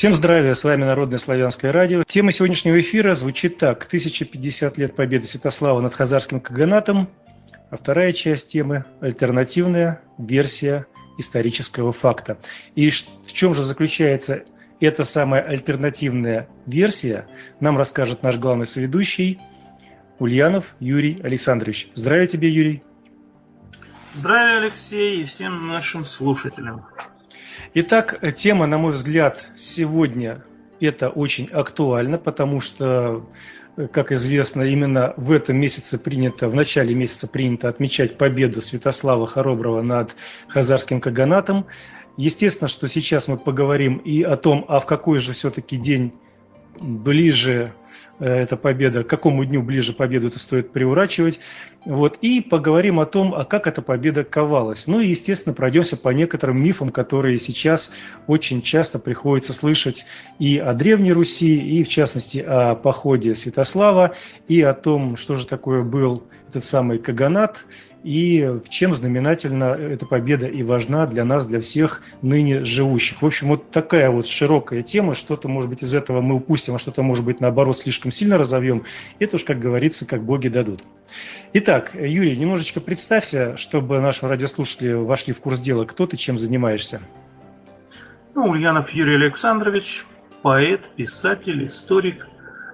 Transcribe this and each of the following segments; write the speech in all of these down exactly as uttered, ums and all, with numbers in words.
Всем здравия, с вами Народное славянское радио. Тема сегодняшнего эфира звучит так: тысяча пятьдесят лет победы Святослава над хазарским каганата, а вторая часть темы – альтернативная версия исторического факта. И в чем же заключается эта самая альтернативная версия, нам расскажет наш главный соведущий Ульянов Юрий Александрович. Здравия тебе, Юрий. Здравия, Алексей, и всем нашим слушателям. Итак, тема, на мой взгляд, сегодня это очень актуально, потому что, как известно, именно в этом месяце принято, в начале месяца принято отмечать победу Святослава Хороброго над хазарским каганатом. Естественно, что сейчас мы поговорим и о том, а в какой же все-таки день ближе эта победа, к какому дню ближе победу это стоит приурачивать. Вот, и поговорим о том, а как эта победа ковалась. Ну и, естественно, пройдемся по некоторым мифам, которые сейчас очень часто приходится слышать и о Древней Руси, и, в частности, о походе Святослава, и о том, что же такое был этот самый каганат, и чем знаменательно эта победа и важна для нас, для всех ныне живущих. В общем, вот такая вот широкая тема, что-то, может быть, из этого мы упустим, а что-то, может быть, наоборот, слишком сильно разовьем. Это уж, как говорится, как боги дадут. Итак, Юрий, немножечко представься, чтобы наши радиослушатели вошли в курс дела. Кто ты, чем занимаешься? Ну, Ульянов Юрий Александрович, поэт, писатель, историк,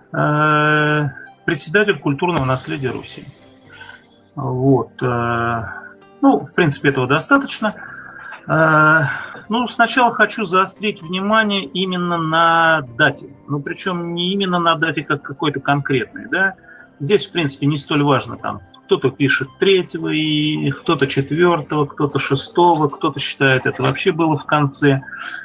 э, председатель культурного наследия Руси. Вот. Ну, в принципе, этого достаточно. Ну, сначала хочу заострить внимание именно на дате. Ну, причем не именно на дате как какой-то конкретной, да. Здесь, в принципе, не столь важно, там, кто-то пишет третьего, и кто-то четвертого, кто-то шестого, кто-то считает, это вообще было в конце.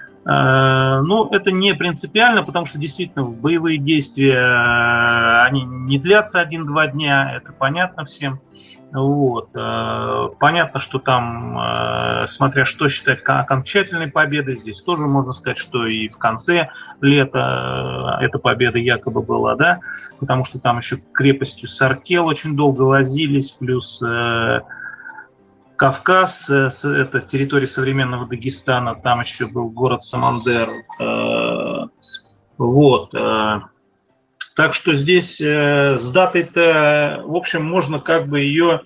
Ну, это не принципиально, потому что действительно боевые действия, они не длятся один-два дня, это понятно всем. Вот. Понятно, что там, смотря что считать окончательной победой, здесь тоже можно сказать, что и в конце лета эта победа якобы была, да, потому что там еще крепостью Саркел очень долго возились, плюс Кавказ, это территория современного Дагестана, там еще был город Самандер. Вот. Так что здесь с датой-то, в общем, можно как бы ее,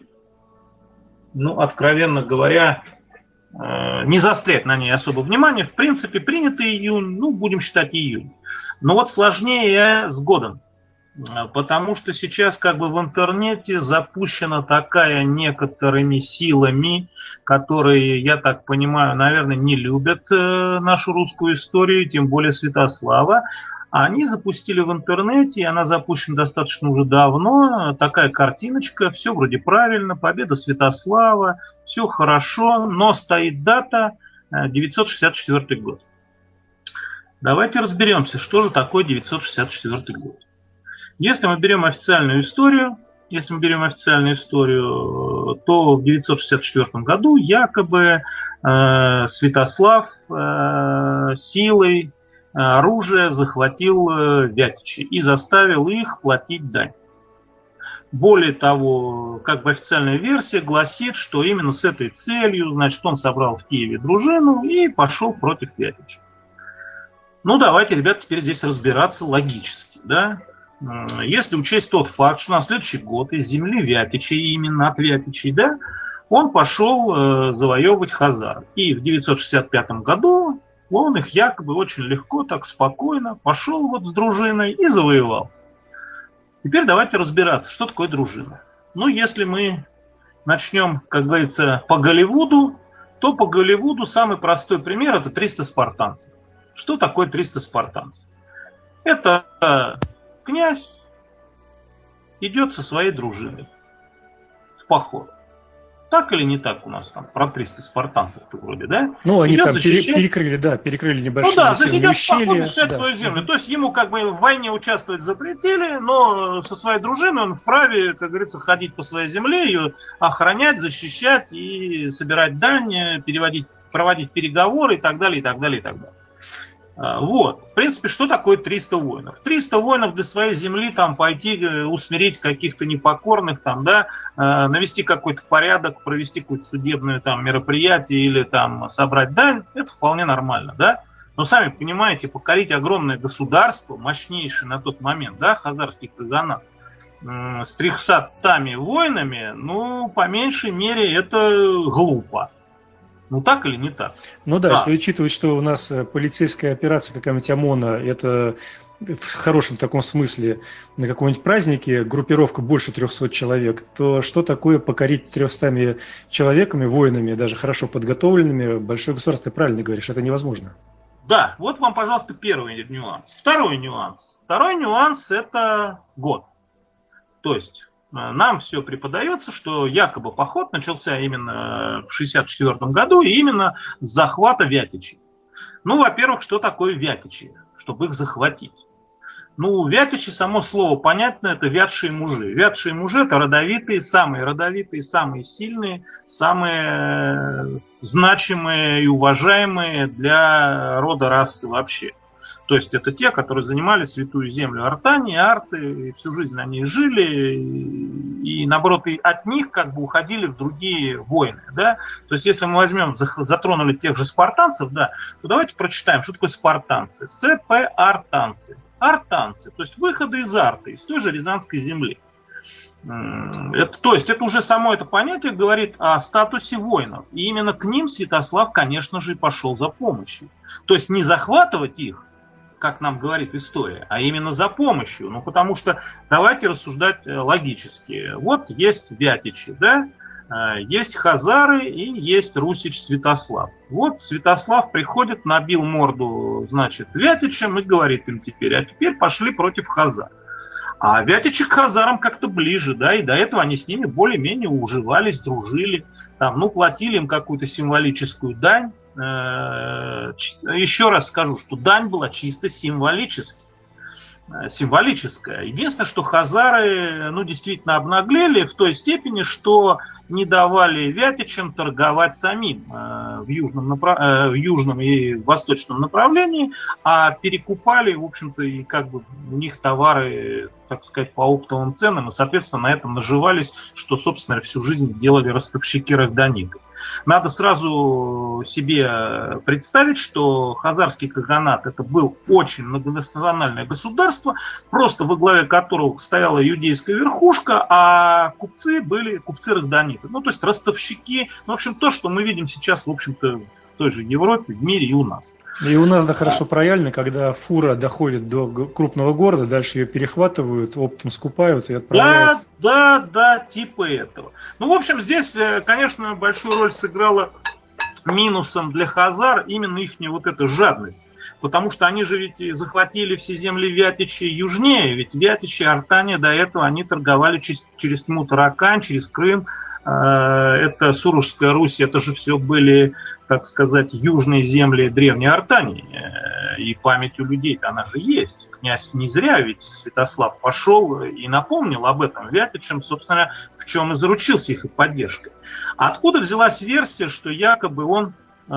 ну, откровенно говоря, не заострять на ней особо внимание. В принципе, принято июнь, ну, будем считать июнь. Но вот сложнее с годом. Потому что сейчас как бы в интернете запущена такая некоторыми силами, которые, я так понимаю, наверное, не любят нашу русскую историю, тем более Святослава. Они запустили в интернете, и она запущена достаточно уже давно, такая картиночка, все вроде правильно, победа Святослава, все хорошо, но стоит дата девятьсот шестьдесят четвёртый год. Давайте разберемся, что же такое девятьсот шестьдесят четвёртый год. Если мы берем официальную историю, если мы берем официальную историю, то в девятьсот шестьдесят четвёртом году якобы э, Святослав э, силой оружия захватил э, вятичи и заставил их платить дань. Более того, как бы официальная версия гласит, что именно с этой целью, значит, он собрал в Киеве дружину и пошел против вятичей. Ну, давайте, ребят, теперь здесь разбираться логически, да. Если учесть тот факт, что на следующий год из земли вятичей, именно от вятичей, да, он пошел э, завоевывать хазар. И в девятьсот шестьдесят пятом году он их якобы очень легко, так спокойно пошел вот с дружиной и завоевал. Теперь давайте разбираться, что такое дружина. Ну, если мы начнем, как говорится, по Голливуду, то по Голливуду самый простой пример – это триста спартанцев. Что такое триста спартанцев? Это князь идет со своей дружиной в поход. Так или не так у нас там про триста спартанцев-то вроде, да? Ну, они идет там защищать... перекрыли, да, перекрыли небольшие ну, да, заселенные ущелья. Ну да, защищать да. свою землю. То есть ему как бы в войне участвовать запретили, но со своей дружиной он вправе, как говорится, ходить по своей земле, ее охранять, защищать и собирать дань, переводить, проводить переговоры и так далее, и так далее, и так далее. Вот. В принципе, что такое триста воинов? триста воинов для своей земли там пойти усмирить каких-то непокорных, там, да, навести какой-то порядок, провести какое-то судебное там мероприятие или там собрать дань, это вполне нормально, да? Но сами понимаете, покорить огромное государство, мощнейшее на тот момент, да, хазарский каганат, с трехсотами воинами, ну, по меньшей мере, это глупо. Ну, так или не так? Ну да, да, если учитывать, что у нас полицейская операция какая-нибудь ОМОНа, это в хорошем таком смысле на каком-нибудь празднике группировка больше трехсот человек, то что такое покорить трехстами человеками, воинами, даже хорошо подготовленными, большое государство, ты правильно говоришь, это невозможно. Да, вот вам, пожалуйста, первый нюанс. Второй нюанс. Второй нюанс – это год. То есть нам все преподается, что якобы поход начался именно в шестьдесят четвёртом году и именно с захвата Вятичей. Ну, во-первых, что такое Вятичи, чтобы их захватить? Ну, Вятичи, само слово понятно, это вятшие мужи. Вятшие мужи – это родовитые, самые родовитые, самые сильные, самые значимые и уважаемые для рода расы вообще. То есть это те, которые занимали святую землю Артании, Арты, всю жизнь на ней жили, и наоборот и от них как бы уходили в другие войны. Да? То есть если мы возьмем, затронули тех же спартанцев, да, то давайте прочитаем, что такое спартанцы. С-П-Артанцы. Артанцы, то есть выходы из Арты, из той же Рязанской земли. Это, то есть это уже само это понятие говорит о статусе воинов. И именно к ним Святослав, конечно же, и пошел за помощью. То есть не захватывать их, как нам говорит история, а именно за помощью. Ну, потому что давайте рассуждать логически. Вот есть Вятичи, да, есть хазары и есть русич Святослав. Вот Святослав приходит, набил морду, значит, Вятичам и говорит им теперь, а теперь пошли против хазар. А Вятичи к хазарам как-то ближе, да, и до этого они с ними более-менее уживались, дружили, там, ну, платили им какую-то символическую дань. Еще раз скажу, что дань была чисто символическая. Символическая. Единственное, что хазары, ну, действительно обнаглели в той степени, что не давали вятичам торговать самим в южном, направ... в южном и восточном направлении, а перекупали, в общем-то, и как бы у них товары, так сказать, по оптовым ценам, и, соответственно, на этом наживались, что, собственно, всю жизнь делали ростовщики рахдаников. Надо сразу себе представить, что хазарский каганат это был очень многонациональное государство, просто во главе которого стояла иудейская верхушка, а купцы были купцы рахданиты. Ну, то есть ростовщики, ну, в общем, то, что мы видим сейчас, в общем-то, в той же Европе, в мире и у нас. И у нас, да, хорошо проявлено, когда фура доходит до крупного города, дальше ее перехватывают, оптом скупают и отправляют. Да, да, да, типа этого. Ну, в общем, здесь, конечно, большую роль сыграла минусом для хазар именно их вот эта жадность. Потому что они же ведь захватили все земли Вятичи южнее, ведь Вятичи, Артания до этого они торговали через, через Тьму-Таракань, через Крым. Это Сурожская Русь, это же все были, так сказать, южные земли древней Артании. И память у людей-то она же есть. Князь не зря ведь Святослав пошел и напомнил об этом Вятичам, собственно, в чем и заручился их поддержкой. Откуда взялась версия, что якобы он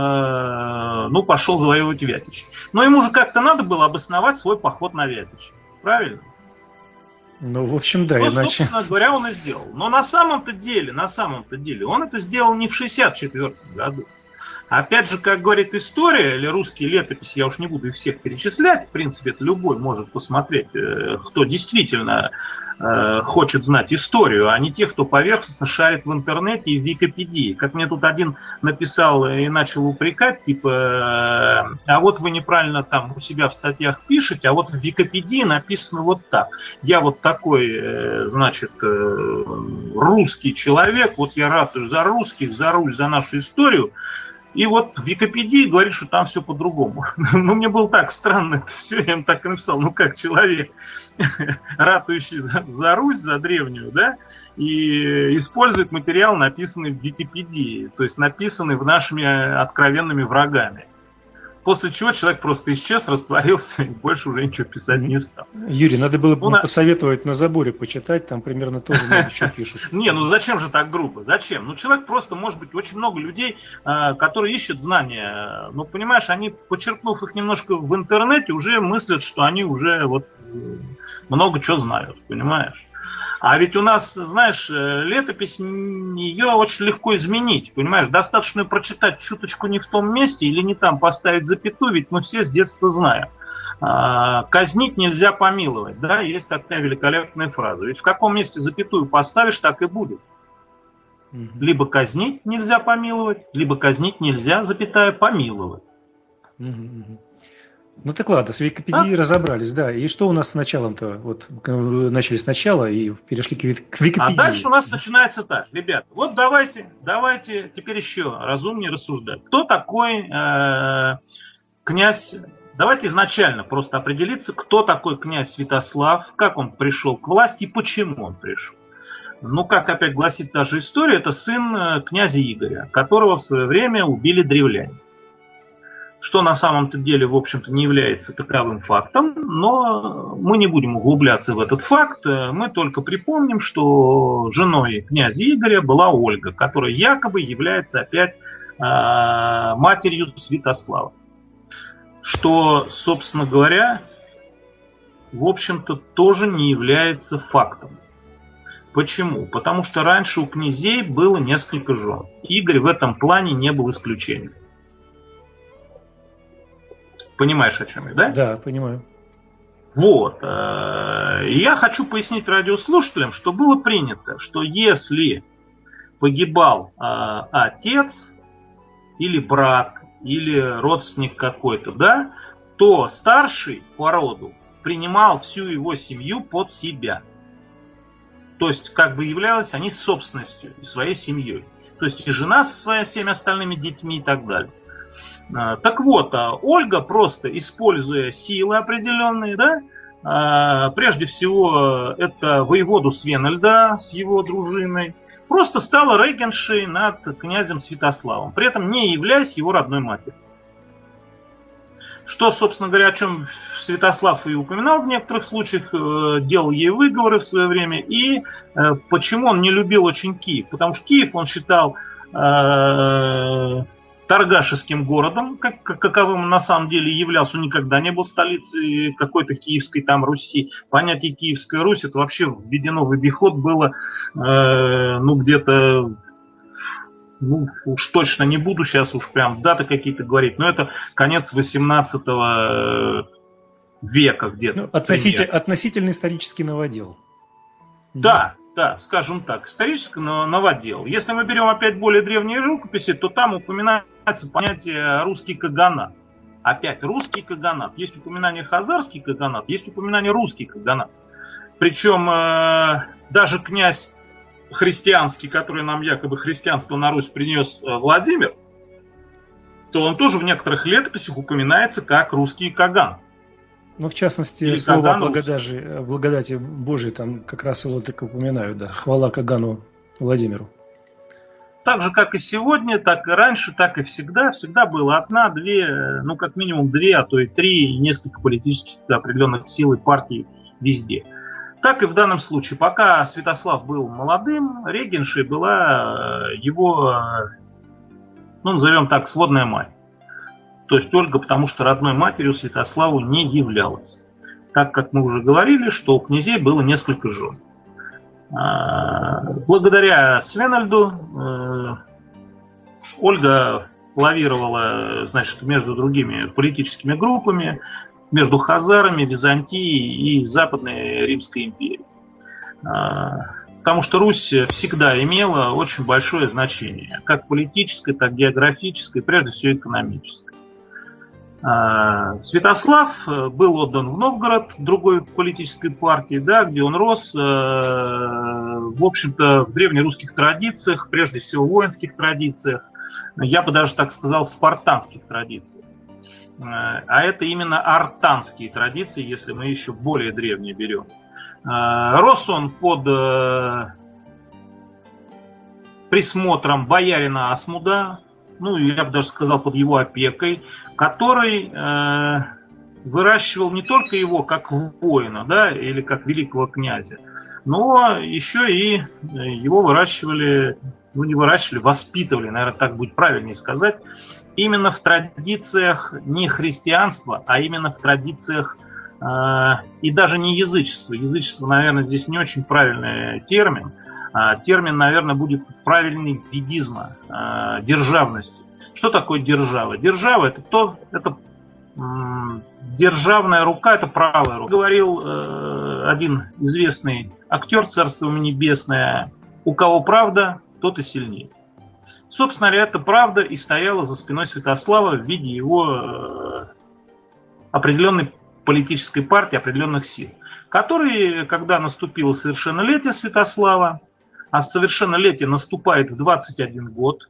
э, ну, пошел завоевывать Вятичи? Но ему же как-то надо было обосновать свой поход на Вятичи. Правильно? Ну, в общем, да, ну, иначе... собственно говоря, он и сделал. Но на самом-то деле, на самом-то деле, он это сделал не в шестьдесят четвёртом году. Опять же, как говорит история, или русские летописи, я уж не буду их всех перечислять, в принципе, это любой может посмотреть, кто действительно хочет знать историю, а не те, кто поверхностно шарит в интернете и в Википедии. Как мне тут один написал и начал упрекать, типа, а вот вы неправильно там у себя в статьях пишете, а вот в Википедии написано вот так. Я вот такой, значит, русский человек, вот я ратую за русских, за Русь, за нашу историю, и вот в Википедии говорит, что там все по-другому. Ну, мне было так странно это все, я им так и написал, ну, как человек, ратующий за, за Русь, за древнюю, да, и использует материал, написанный в Википедии, то есть написанный в нашими откровенными врагами. После чего человек просто исчез, растворился и больше уже ничего писать не стал. Юрий, надо было бы ну, посоветовать на заборе почитать, там примерно тоже много чего пишут. Не, ну зачем же так грубо? Зачем? Ну человек просто, может быть, очень много людей, которые ищут знания. Ну, понимаешь, они, почерпнув их немножко в интернете, уже мыслят, что они уже вот много чего знают, понимаешь? А ведь у нас, знаешь, летопись, ее очень легко изменить, понимаешь? Достаточно прочитать чуточку не в том месте или не там поставить запятую, ведь мы все с детства знаем. Казнить нельзя помиловать, да, есть такая великолепная фраза. Ведь в каком месте запятую поставишь, так и будет. Угу. Либо казнить нельзя помиловать, либо казнить нельзя, запятая, помиловать. Угу. Ну так ладно, с Википедией а? разобрались, да. И что у нас с началом-то? Вот начали сначала и перешли к Википедии. А дальше у нас начинается так, ребята. Вот давайте, давайте теперь еще разумнее рассуждать. Кто такой э, князь? Давайте изначально просто определиться, кто такой князь Святослав, как он пришел к власти и почему он пришел. Ну, как опять гласит та же история, это сын князя Игоря, которого в свое время убили древляне. Что на самом-то деле, в общем-то, не является таковым фактом, но мы не будем углубляться в этот факт, мы только припомним, что женой князя Игоря была Ольга, которая якобы является опять э, матерью Святослава. Что, собственно говоря, в общем-то, тоже не является фактом. Почему? Потому что раньше у князей было несколько жен. Игорь в этом плане не был исключением. Понимаешь, о чем я, да? Да, понимаю. Вот. Я хочу пояснить радиослушателям, что было принято, что если погибал отец или брат, или родственник какой-то, да, то старший по роду принимал всю его семью под себя. То есть, как бы являлись они собственностью и своей семьей. То есть, и жена со своими всеми остальными детьми и так далее. Так вот, Ольга, просто используя силы определенные, да, прежде всего, это воеводу Свенельда с его дружиной, просто стала регеншей над князем Святославом, при этом не являясь его родной матерью. Что, собственно говоря, о чем Святослав и упоминал в некоторых случаях, делал ей выговоры в свое время, и почему он не любил очень Киев. Потому что Киев он считал э, торгашеским городом, как, каковым на самом деле являлся. Он никогда не был столицей какой-то киевской там Руси. Понятие Киевская Русь это вообще введено в обиход было э, ну где-то... Ну, уж точно не буду сейчас уж прям даты какие-то говорить, но это конец восемнадцатого века где-то. Ну, относитель, относительно исторический новодел. Да, да, скажем так, исторический новодел. Если мы берем опять более древние рукописи, то там упоминается понятие русский каганат. Опять русский каганат. Есть упоминание хазарский каганат, есть упоминание русский каганат. Причем э, даже князь христианский, который нам якобы христианство на Русь принес Владимир, то он тоже в некоторых летописях упоминается как русский Каган. Ну, в частности, или слово благодати, благодати Божией там как раз его так упоминают, да. Хвала Кагану Владимиру. Так же, как и сегодня, так и раньше, так и всегда. Всегда было одна, две, ну, как минимум две, а то и три, и несколько политических определенных сил и партий везде. Так и в данном случае. Пока Святослав был молодым, регеншей была его, ну, назовем так, сводная мать. То есть Ольга, потому что родной матерью Святославу не являлась. Так как мы уже говорили, что у князей было несколько жен. Благодаря Свенельду Ольга лавировала, значит, между другими политическими группами, между хазарами, Византией и Западной Римской империей. Потому что Русь всегда имела очень большое значение, как политическое, так и географическое, и прежде всего экономическое. Святослав был отдан в Новгород, другой политической партии, да, где он рос, в общем-то, в древнерусских традициях, прежде всего в воинских традициях, я бы даже так сказал, в спартанских традициях. А это именно артанские традиции, если мы еще более древние берем. Рос он под присмотром боярина Асмуда, ну, я бы даже сказал, под его опекой, который выращивал не только его как воина, да, или как великого князя, но еще и его выращивали, ну, не выращивали, воспитывали, наверное, так будет правильнее сказать, именно в традициях не христианства, а именно в традициях и даже не язычество. Язычество, наверное, здесь не очень правильный термин. Термин, наверное, будет правильный ведизма, державности. Что такое держава? Держава это то, это м, державная рука, это правая рука. Говорил э, один известный актер, царство ему небесное, у кого правда, тот и сильнее. Собственно говоря, эта правда и стояла за спиной Святослава в виде его э, определенной политической партии, определенных сил, которые, когда наступило совершеннолетие Святослава, а совершеннолетие наступает в двадцать один год,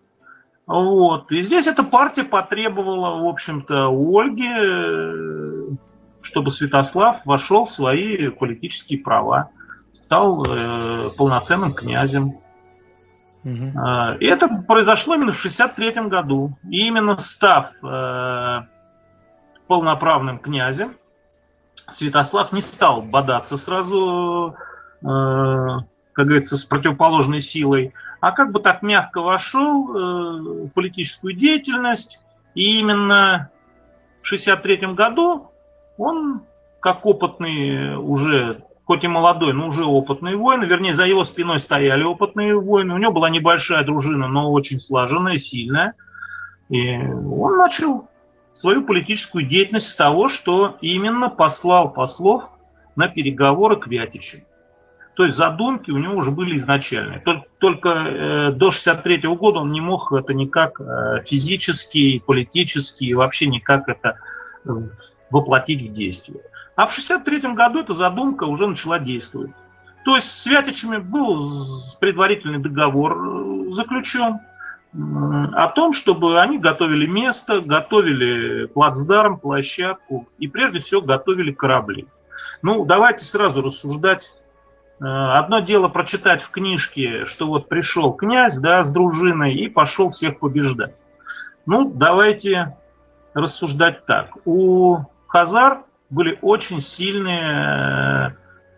вот, и здесь эта партия потребовала, в общем-то, у Ольги, чтобы Святослав вошел в свои политические права, стал э, полноценным князем. Угу. И это произошло именно в шестьдесят третьем году. И именно став э, полноправным князем, Святослав не стал бодаться сразу, э, как говорится, с противоположной силой, а как бы так мягко вошел э, в политическую деятельность. И именно в шестьдесят третьем году он, как опытный уже, хоть и молодой, но уже опытный воин, вернее, за его спиной стояли опытные воины, у него была небольшая дружина, но очень слаженная, сильная, и он начал свою политическую деятельность с того, что именно послал послов на переговоры к Вятичам. То есть задумки у него уже были изначальные. Только, только э, до шестьдесят третьего года он не мог это никак э, физически, политически и вообще никак это э, воплотить в действие. А в шестьдесят третьем году эта задумка уже начала действовать. То есть с Вятичами был предварительный договор заключен о том, чтобы они готовили место, готовили плацдарм, площадку и прежде всего готовили корабли. Ну, давайте сразу рассуждать. Одно дело прочитать в книжке, что вот пришел князь, да, с дружиной и пошел всех побеждать. Ну, давайте рассуждать так. У хазар были очень сильные,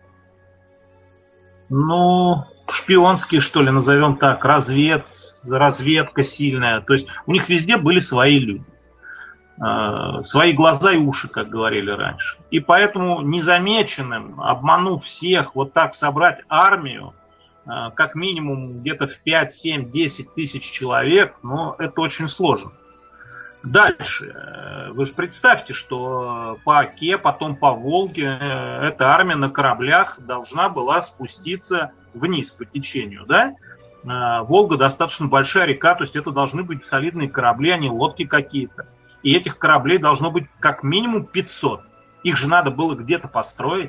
ну, шпионские, что ли, назовем так, развед, разведка сильная. То есть у них везде были свои люди. Свои глаза и уши, как говорили раньше. И поэтому незамеченным, обманув всех, вот так собрать армию, как минимум где-то в пять, семь, десять тысяч человек, ну, это очень сложно. Дальше. Вы же представьте, что по Оке, потом по Волге эта армия на кораблях должна была спуститься вниз по течению, да? Волга достаточно большая река, то есть это должны быть солидные корабли, а не лодки какие-то. И этих кораблей должно быть как минимум пятьсот. Их же надо было где-то построить.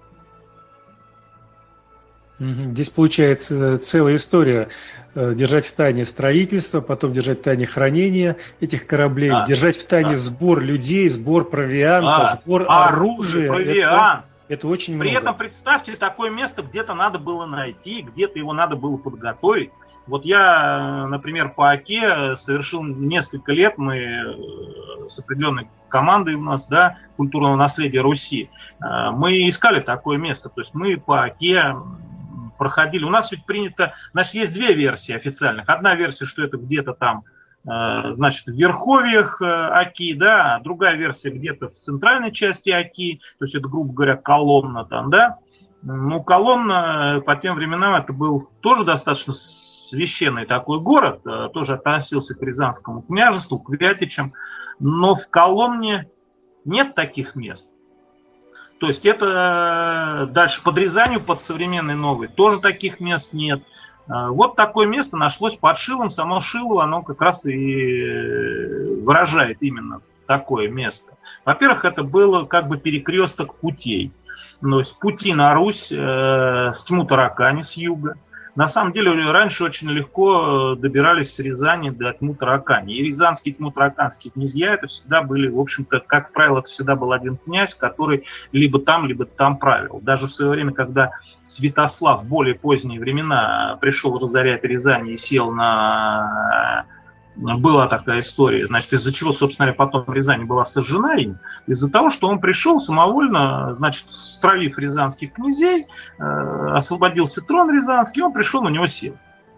Здесь получается целая история. Держать в тайне строительство, потом держать в тайне хранение этих кораблей, а, держать в тайне а. сбор людей, сбор провианта, а, сбор а, оружия. Провиант. Это, это очень При много. этом представьте, такое место где-то надо было найти, где-то его надо было подготовить. Вот я, например, по Оке совершил несколько лет, мы с определенной командой у нас, да, культурного наследия Руси, мы искали такое место. То есть мы по Оке проходили. У нас ведь принято, значит, есть две версии официальных. Одна версия, что это где-то там, значит, в верховьях Оки, да, а другая версия где-то в центральной части Оки, то есть это, грубо говоря, Коломна там, да. Ну, Коломна по тем временам это был тоже достаточно священный такой город, тоже относился к Рязанскому княжеству, к Вятичам, но в Коломне нет таких мест. То есть это дальше под Рязанью, под современной Новой, тоже таких мест нет. Вот такое место нашлось под Шилом, само Шилово, оно как раз и выражает именно такое место. Во-первых, это было как бы перекресток путей. То есть пути на Русь э, с Тьму-Таракани с юга. На самом деле раньше очень легко добирались с Рязани до Тьму-Таракани. И рязанские тьму-тараканские князья это всегда были, в общем-то, как правило, это всегда был один князь, который либо там, либо там правил. Даже в свое время, когда Святослав в более поздние времена пришел разорять Рязань и сел на... Была такая история, значит, из-за чего, собственно говоря, потом Рязань была сожжена им, из-за того, что он пришел самовольно, значит, стравив рязанских князей, э, освободился трон рязанский, и он пришел, на него сел.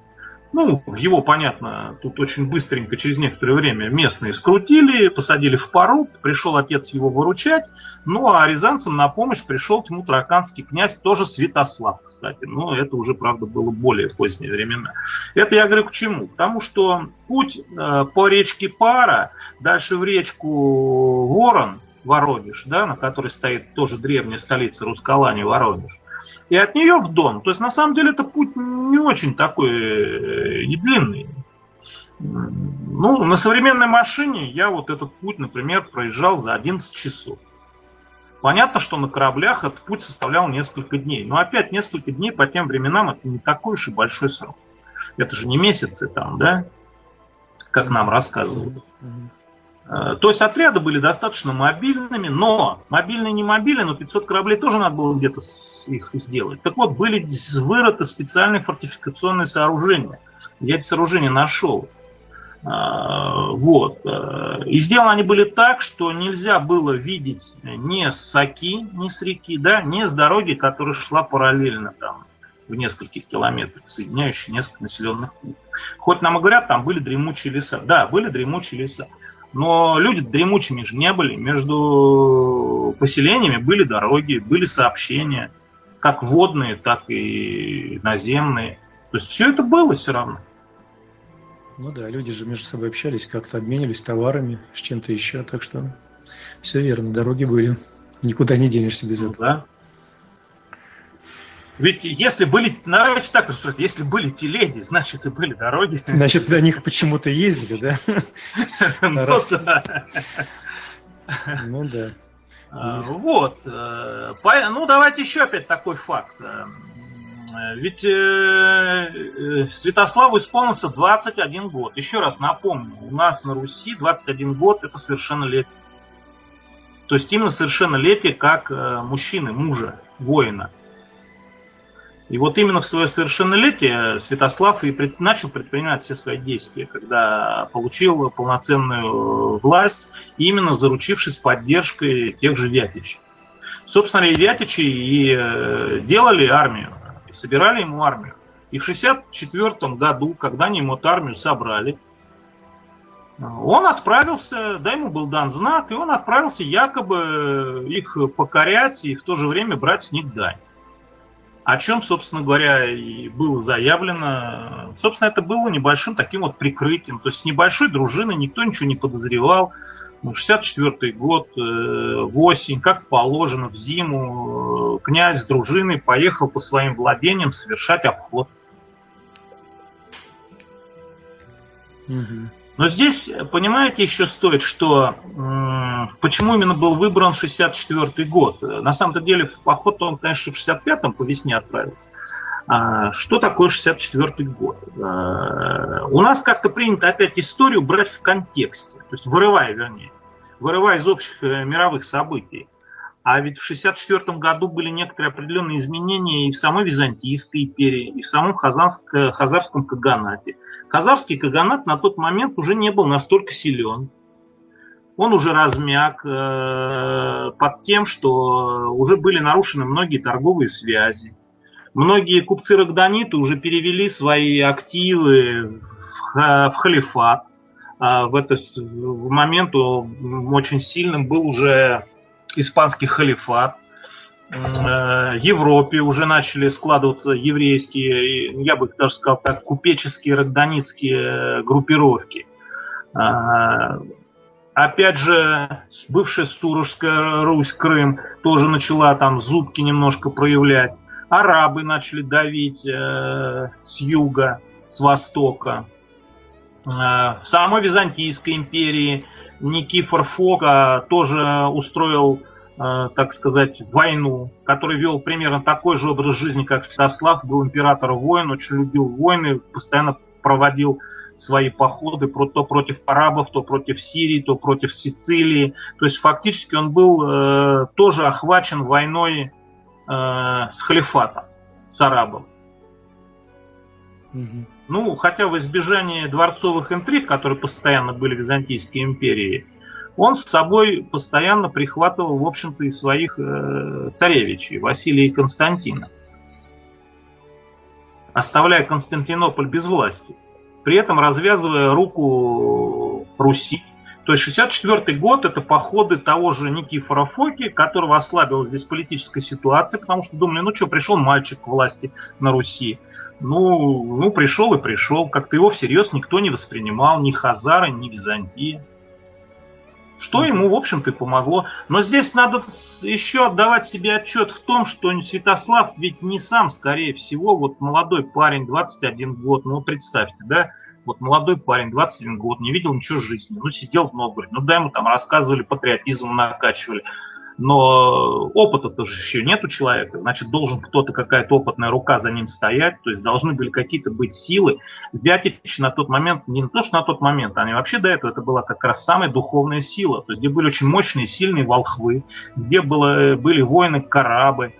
Ну, его, понятно, тут очень быстренько, через некоторое время местные скрутили, посадили в поруб, пришел отец его выручать, ну, а рязанцам на помощь пришел к нему тараканский князь, тоже Святослав, кстати, но это уже, правда, было более поздние времена. Это я говорю к чему? Потому что путь э, по речке Пара, дальше в речку Ворон, Воронеж, да, на которой стоит тоже древняя столица Рускалани, Воронеж, и от нее в Дон. То есть, на самом деле, это путь не очень такой не длинный. Ну, на современной машине я вот этот путь, например, проезжал за одиннадцать часов. Понятно, что на кораблях этот путь составлял несколько дней. Но опять несколько дней по тем временам это не такой уж и большой срок. Это же не месяцы там, да? Как нам рассказывают. То есть отряды были достаточно мобильными, но мобильные не мобильные, но пятьсот кораблей тоже надо было где-то их сделать. Так вот, были вырыты специальные фортификационные сооружения. Я эти сооружения нашел. Вот. И сделаны они были так, что нельзя было видеть ни с Оки, ни с реки, да, ни с дороги, которая шла параллельно там в нескольких километрах, соединяющие несколько населенных пунктов. Хоть нам и говорят, там были дремучие леса. Да, были дремучие леса. Но люди дремучими же не были. Между поселениями были дороги, были сообщения, как водные, так и наземные. То есть все это было все равно. Ну да, люди же между собой общались, как-то обменивались товарами, с чем-то еще. Так что все верно, дороги были. Никуда не денешься без Ну, этого. да. Ведь если были, давайте так рассуждать, если были телеги, значит и были дороги. Значит, на них почему-то ездили, да? Ну да. Вот. Ну давайте еще опять такой факт. Ведь Святославу исполнился двадцать один год. Еще раз напомню, у нас на Руси двадцать один год это совершеннолетие. То есть именно совершеннолетие как мужчины, мужа, воина. И вот именно в свое совершеннолетие Святослав и пред, начал предпринимать все свои действия, когда получил полноценную власть, именно заручившись поддержкой тех же вятичей. Собственно, и вятичи и делали армию, и собирали ему армию. И в шестьдесят четвёртом году, когда они ему эту армию собрали, он отправился, да, ему был дан знак, и он отправился якобы их покорять и в то же время брать с них дань. О чем, собственно говоря, и было заявлено. Собственно, это было небольшим таким вот прикрытием. То есть с небольшой дружиной никто ничего не подозревал. шестьдесят четвёртый год, в осень, как положено, в зиму, князь с дружиной поехал по своим владениям совершать обход. Угу. Но здесь, понимаете, еще стоит, что м- почему именно был выбран шестьдесят четвёртый год. На самом-то деле в поход он, конечно, в шестьдесят пятом по весне отправился. А что такое шестьдесят четвёртый год? А, у нас как-то принято опять историю брать в контексте, то есть вырывая, вернее, вырывая из общих мировых событий. А ведь в шестьдесят четвёртом году были некоторые определенные изменения и в самой Византийской империи, и в самом Хазарск- Хазарском каганате. Хазарский каганат на тот момент уже не был настолько силен. Он уже размяк э, под тем, что уже были нарушены многие торговые связи. Многие купцы-рогданиты уже перевели свои активы в, в халифат. А в этот в момент очень сильным был уже испанский халифат. В Европе уже начали складываться еврейские, я бы даже сказал так, купеческие, рогданицкие группировки. Опять же, бывшая Сурожская Русь, Крым, тоже начала там зубки немножко проявлять. Арабы начали давить э, с юга, с востока. Э, в самой Византийской империи Никифор Фока тоже устроил, э, так сказать, войну, который вел примерно такой же образ жизни, как Святослав, был император-воин, очень любил войны, постоянно проводил свои походы то против арабов, то против Сирии, то против Сицилии. То есть фактически он был э, тоже охвачен войной э, с халифатом, с арабом. Угу. Ну, хотя в избежании дворцовых интриг, которые постоянно были в Византийской империи, он с собой постоянно прихватывал, в общем-то, и своих э, царевичей, Василия и Константина. оставляя Константинополь без власти, при этом развязывая руку Руси. То есть шестьдесят четвёртый год – это походы того же Никифора Фоки, которого ослабила здесь политическая ситуация, потому что думали, ну что, пришел мальчик к власти на Руси. Ну, ну пришел и пришел. Как-то его всерьез никто не воспринимал, ни Хазары, ни Византия. Что ему, в общем-то, и помогло. Но здесь надо еще отдавать себе отчет в том, что Святослав ведь не сам, скорее всего, вот молодой парень, двадцать один год, ну представьте, да, вот молодой парень, двадцать один год, не видел ничего в жизни, ну сидел в Новгороде, ну да, ему там рассказывали, патриотизм накачивали, но опыта-то же еще нет у человека, значит, должен кто-то, какая-то опытная рука за ним стоять, то есть должны были какие-то быть силы. Вятич на тот момент, не то что на тот момент, они вообще до этого, это была как раз самая духовная сила, то есть где были очень мощные, сильные волхвы, где было, были воины-карабы,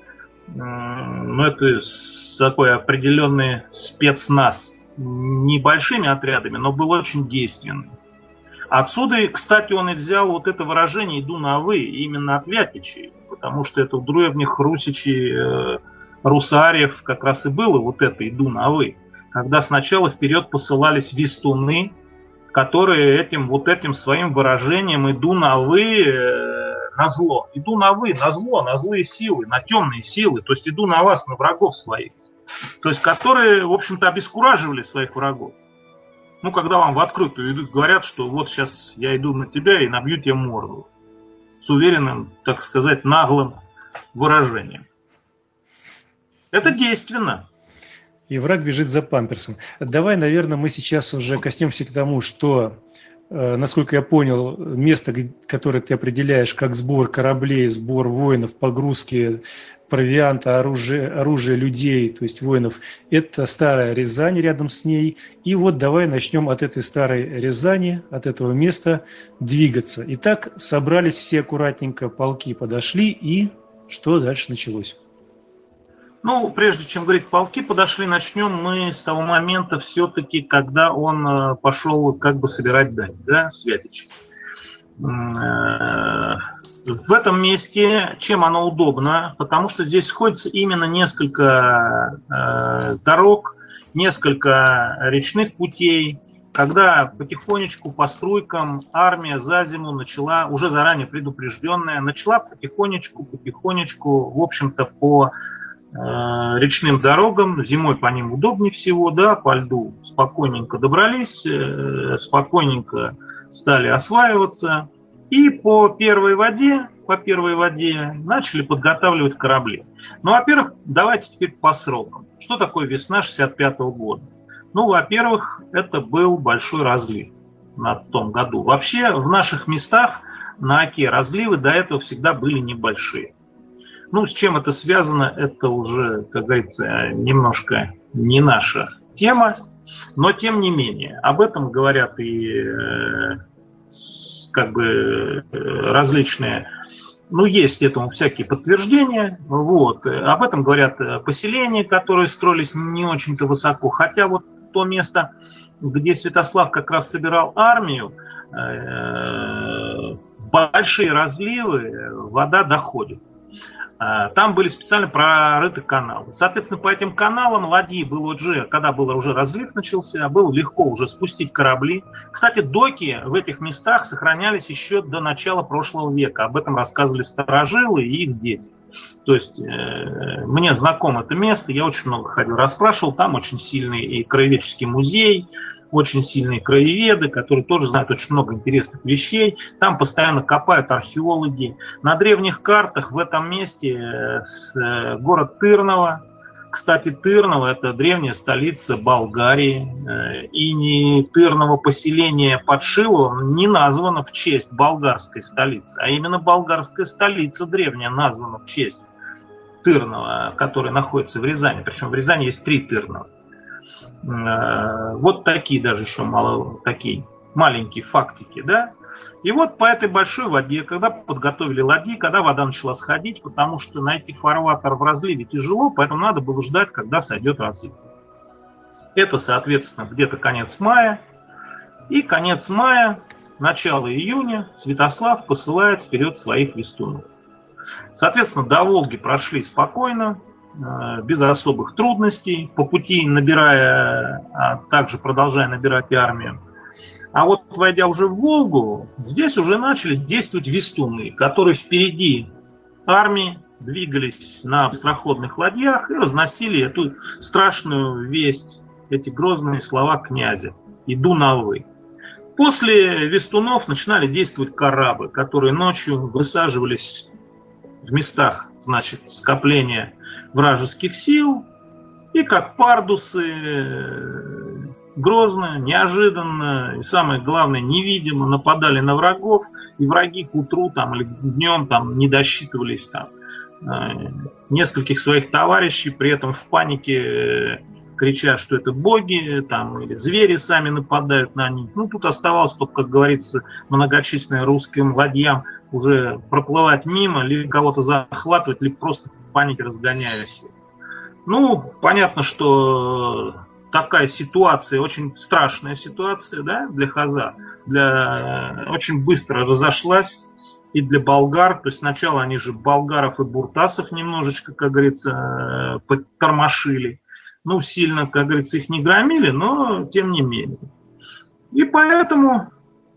ну это такой определенный спецназ, небольшими отрядами, но был очень действенный. Отсюда, кстати, он и взял вот это выражение «иду на вы» именно от Вятичей, потому что это у древних русичей, э, русариев как раз и было вот это «иду на вы», когда сначала вперед посылались вестуны, которые этим вот этим своим выражением «иду на вы» э, на зло. Иду на вы, на зло, на злые силы, на темные силы, то есть иду на вас, на врагов своих. То есть которые, в общем-то, обескураживали своих врагов. Ну, когда вам в открытую идут, говорят, что вот сейчас я иду на тебя и набью тебе морду. С уверенным, так сказать, наглым выражением. Это действенно. И враг бежит за памперсом. Давай, наверное, мы сейчас уже коснемся к тому, что, э, насколько я понял, место, которое ты определяешь как сбор кораблей, сбор воинов, погрузки провианта, оружия, оружия людей, то есть воинов, это старая Рязань рядом с ней. И вот давай начнем от этой старой Рязани, от этого места двигаться. Итак, собрались все аккуратненько, полки подошли, и что дальше началось? Ну, прежде чем говорить полки подошли, начнем мы с того момента все-таки, когда он пошел как бы собирать дань, да, с Вятича. В этом месте чем оно удобно? Потому что здесь сходится именно несколько э, дорог, несколько речных путей, когда потихонечку по струйкам армия за зиму начала, уже заранее предупрежденная, начала потихонечку, потихонечку, в общем-то, по э, речным дорогам, зимой по ним удобнее всего, да, по льду спокойненько добрались, э, спокойненько стали осваиваться. И по первой воде, по первой воде начали подготавливать корабли. Ну, во-первых, давайте теперь по срокам. Что такое весна шестьдесят пятого года? Ну, во-первых, это был большой разлив на том году. Вообще, в наших местах на Оке разливы до этого всегда были небольшие. Ну, с чем это связано, это уже, как говорится, немножко не наша тема. Но, тем не менее, об этом говорят и... как бы различные, ну, есть этому всякие подтверждения, вот, об этом говорят поселения, которые строились не очень-то высоко, хотя вот то место, где Святослав как раз собирал армию, большие разливы, вода доходит. Там были специально прорыты каналы. Соответственно, по этим каналам ладьи было уже, когда был уже разлив начался, было легко уже спустить корабли. Кстати, доки в этих местах сохранялись еще до начала прошлого века. Об этом рассказывали старожилы и их дети. То есть э, мне знакомо это место, я очень много ходил, расспрашивал. Там очень сильный и краеведческий музей, очень сильные краеведы, которые тоже знают очень много интересных вещей. Там постоянно копают археологи. На древних картах в этом месте город Тырново. Кстати, Тырново – это древняя столица Болгарии. И не Тырново поселение под Шиловом не названо в честь болгарской столицы, а именно болгарская столица древняя названа в честь Тырнова, которая находится в Рязани. Причем в Рязани есть три Тырнова. Вот такие даже еще мало, такие маленькие фактики, да. И вот по этой большой воде, когда подготовили ладьи, когда вода начала сходить, потому что найти фарватер в разливе тяжело, поэтому надо было ждать, когда сойдет разлив. Это, соответственно, где-то конец мая. И конец мая, начало июня Святослав посылает вперед своих вестунов. Соответственно, до Волги прошли спокойно. без особых трудностей, по пути набирая, а также продолжая набирать армию. А вот войдя уже в Волгу, здесь уже начали действовать вестуны, которые впереди армии двигались на быстроходных ладьях и разносили эту страшную весть, эти грозные слова князя: «Иду на вы». После вестунов начинали действовать карабы, которые ночью высаживались в местах, значит, скопления вражеских сил, и как пардусы грозно, неожиданно и, самое главное, невидимо нападали на врагов, и враги к утру там, или днем там, не досчитывались там, нескольких своих товарищей, при этом в панике крича, что это боги там, или звери сами нападают на них. Ну, тут оставалось только, как говорится, многочисленным русским ладьям уже проплывать мимо, либо кого-то захватывать, либо просто в панике разгоняя всех. Ну, понятно, что такая ситуация, очень страшная ситуация, да, для хазар, для, очень быстро разошлась и для болгар. То есть сначала они же болгаров и буртасов немножечко, как говорится, подтормошили. Ну, сильно, как говорится, их не громили, но тем не менее. И поэтому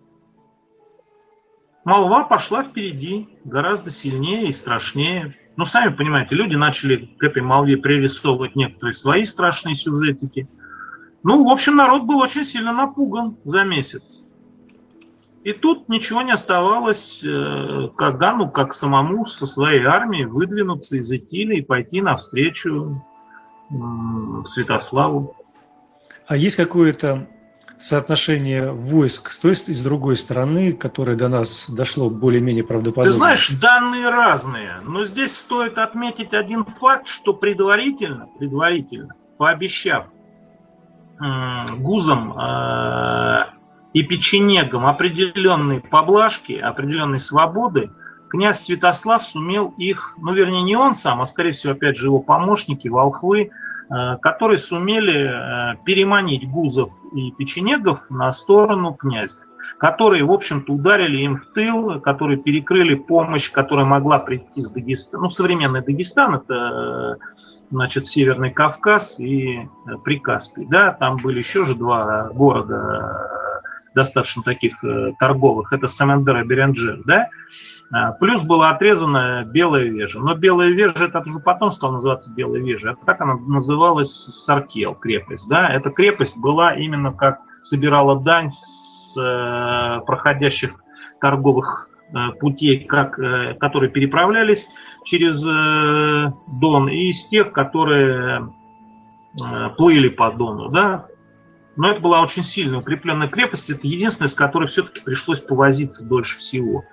молва пошла впереди гораздо сильнее и страшнее. Ну, сами понимаете, люди начали к этой молве пририсовывать некоторые свои страшные сюжетики. Ну, в общем, народ был очень сильно напуган за месяц. И тут ничего не оставалось э, Кагану, как самому со своей армией выдвинуться из Итиля и пойти навстречу э, Святославу. А есть какое-то соотношение войск с той и с другой стороны, которое до нас дошло более-менее правдоподобно? Ты знаешь, данные разные, но здесь стоит отметить один факт, что предварительно, предварительно пообещав э, гузам э, и печенегам определенные поблажки, определенные свободы, князь Святослав сумел их, ну вернее не он сам, а скорее всего опять же его помощники, волхвы, которые сумели переманить гузов и печенегов на сторону князя, которые, в общем-то, ударили им в тыл, которые перекрыли помощь, которая могла прийти с Дагестана. Ну, современный Дагестан — это, значит, Северный Кавказ и Прикаспий. Да, там были еще же два города достаточно таких торговых, это Самандер и Беренджер, да. Плюс была отрезана Белая Вежа. Но Белая Вежа, это уже потом стала называться Белая Вежа. А так она называлась Саркел, крепость. Да? Эта крепость была именно как собирала дань с э, проходящих торговых э, путей, как, э, которые переправлялись через э, Дон, и из тех, которые э, плыли по Дону. Да? Но это была очень сильно укрепленная крепость. Это единственная, с которой все-таки пришлось повозиться дольше всего.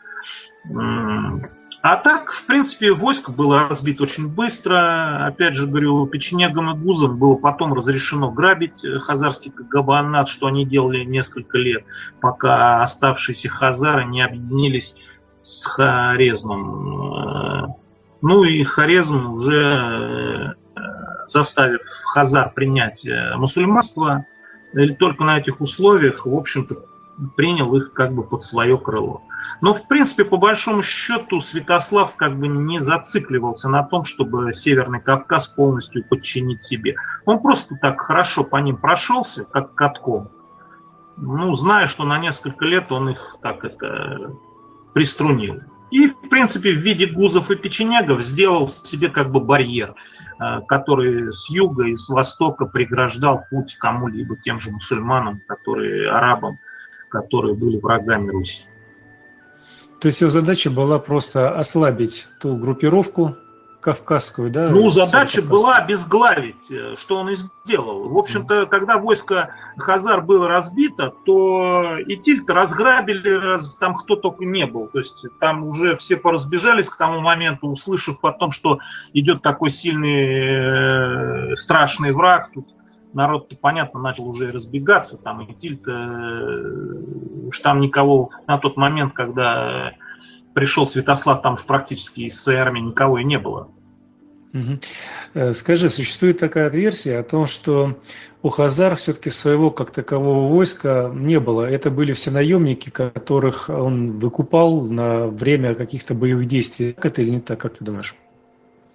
А так, в принципе, войско было разбито очень быстро. Опять же, говорю, печенегам и гузам было потом разрешено грабить хазарский каганат, что они делали несколько лет, пока оставшиеся хазары не объединились с Хорезмом. Ну и Хорезм, уже заставив хазар принять мусульманство, только на этих условиях, в общем-то, принял их как бы под свое крыло. Но, в принципе, по большому счету, Святослав как бы не зацикливался на том, чтобы Северный Кавказ полностью подчинить себе. Он просто так хорошо по ним прошелся, как катком, ну, зная, что на несколько лет он их так это приструнил. И, в принципе, в виде гузов и печенегов сделал себе как бы барьер, который с юга и с востока преграждал путь кому-либо, тем же мусульманам, которые, арабам, которые были врагами Руси. То есть его задача была просто ослабить ту группировку кавказскую, да? Ну, задача была обезглавить, что он и сделал. В общем-то, когда войско хазар было разбито, то Итиль-то разграбили, раз, там кто только не был. То есть там уже все поразбежались к тому моменту, услышав о том, что идет такой сильный, страшный враг. Тут народ-то, понятно, начал уже разбегаться, там Итиль-то, уж там никого на тот момент, когда пришел Святослав, там уж практически из своей армии никого и не было. Угу. Скажи, существует такая версия о том, что у хазар все-таки своего как такового войска не было. Это были все наемники, которых он выкупал на время каких-то боевых действий. Так это или не так, как ты думаешь?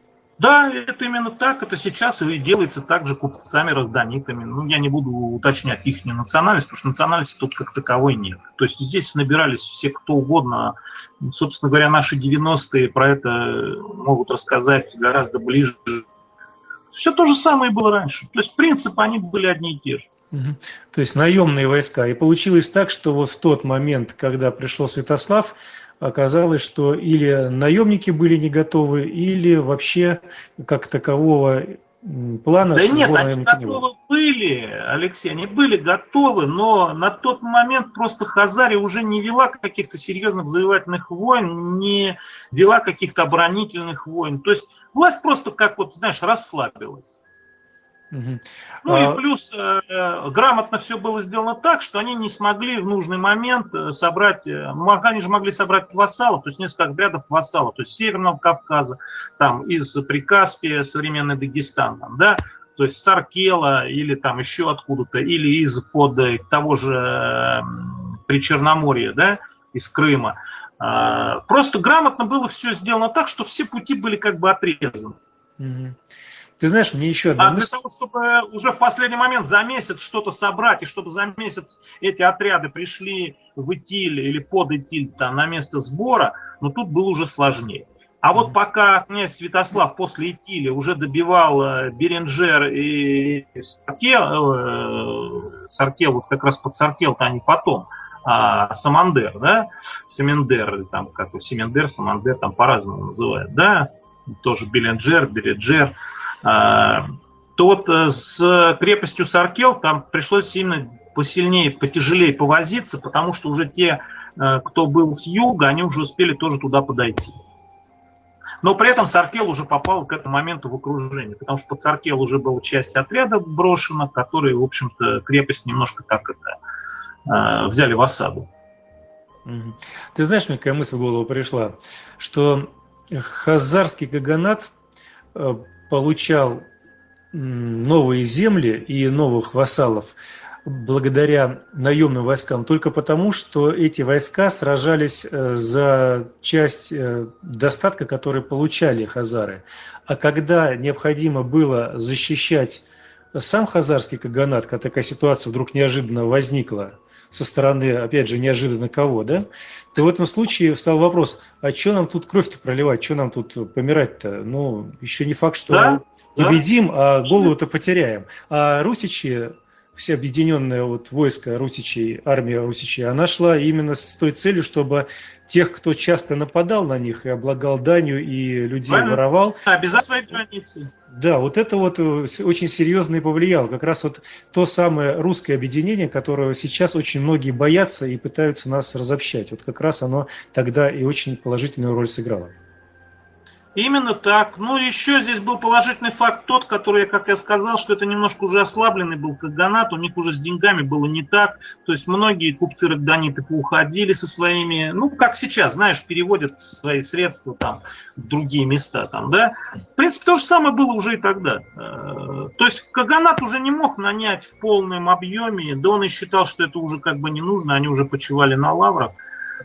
Да, это именно так, это сейчас и делается также купцами-разданитами. Ну, я не буду уточнять их национальность, потому что национальности тут как таковой нет. То есть здесь набирались все кто угодно. Собственно говоря, наши девяностые про это могут рассказать гораздо ближе. Все то же самое было раньше. То есть принципы, они были одни и те же. Угу. То есть наемные войска. И получилось так, что вот в тот момент, когда пришел Святослав, оказалось, что или наемники были не готовы, или вообще как такового плана да с нет, сбором они не готовы было. были, Алексей, они были готовы, но на тот момент просто Хазария уже не вела каких-то серьезных завоевательных войн, не вела каких-то оборонительных войн. То есть власть просто, как вот, знаешь, расслабилась. Угу. Ну а... и плюс э, грамотно все было сделано так, что они не смогли в нужный момент собрать, э, они же могли собрать вассалов, то есть несколько отрядов вассалов, то есть Северного Кавказа, там из Прикаспия, современный Дагестан, там, да, то есть с Аркела или там еще откуда-то, или из-под того же э, Причерноморья, да, из Крыма. Э, просто грамотно было все сделано так, что все пути были как бы отрезаны. Угу. Ты знаешь, мне еще одна А мысль... для того, чтобы уже в последний момент за месяц что-то собрать, и чтобы за месяц эти отряды пришли в Итиль или под Итиль там, на место сбора, но тут было уже сложнее. А mm-hmm. вот пока князь Святослав после Итиля уже добивал Беренджер и Саркел, э, Саркел, вот как раз под Саркел-то они потом, а Самандер, да, Семендер, там как Семендер, Самандер, там по-разному называют, да, тоже Беренджер, Беренджер. То вот с крепостью Саркел там пришлось именно посильнее, потяжелее повозиться, потому что уже те, кто был с юга, они уже успели тоже туда подойти. Но при этом Саркел уже попал к этому моменту в окружение, потому что под Саркел уже была часть отряда брошена, которые, в общем-то, крепость немножко так это взяли в осаду. Ты знаешь, мне какая мысль в голову пришла, что хазарский каганат получал новые земли и новых вассалов благодаря наемным войскам только потому, что эти войска сражались за часть достатка, который получали хазары. А когда необходимо было защищать сам хазарский каганат, когда такая ситуация вдруг неожиданно возникла со стороны, опять же, неожиданно кого, да, то в этом случае встал вопрос, а что нам тут кровь-то проливать, что нам тут помирать-то? Ну, еще не факт, что да, победим, да. а голову-то потеряем. А русичи, все объединенное вот войско русичей, армия русичей, она шла именно с той целью, чтобы тех, кто часто нападал на них и облагал данью, и людей Правильно. воровал. Обязательно свои границы. Да, вот это вот очень серьезно и повлияло. Как раз вот то самое русское объединение, которого сейчас очень многие боятся и пытаются нас разобщать. Вот как раз оно тогда и очень положительную роль сыграло. Именно так. Ну, еще здесь был положительный факт тот, который, как я сказал, что это немножко уже ослабленный был каганат, у них уже с деньгами было не так. То есть многие купцы-рогданиты поуходили со своими, ну, как сейчас, знаешь, переводят свои средства там в другие места, там, да. В принципе, то же самое было уже и тогда. То есть каганат уже не мог нанять в полном объеме, да он и считал, что это уже как бы не нужно, они уже почивали на лаврах.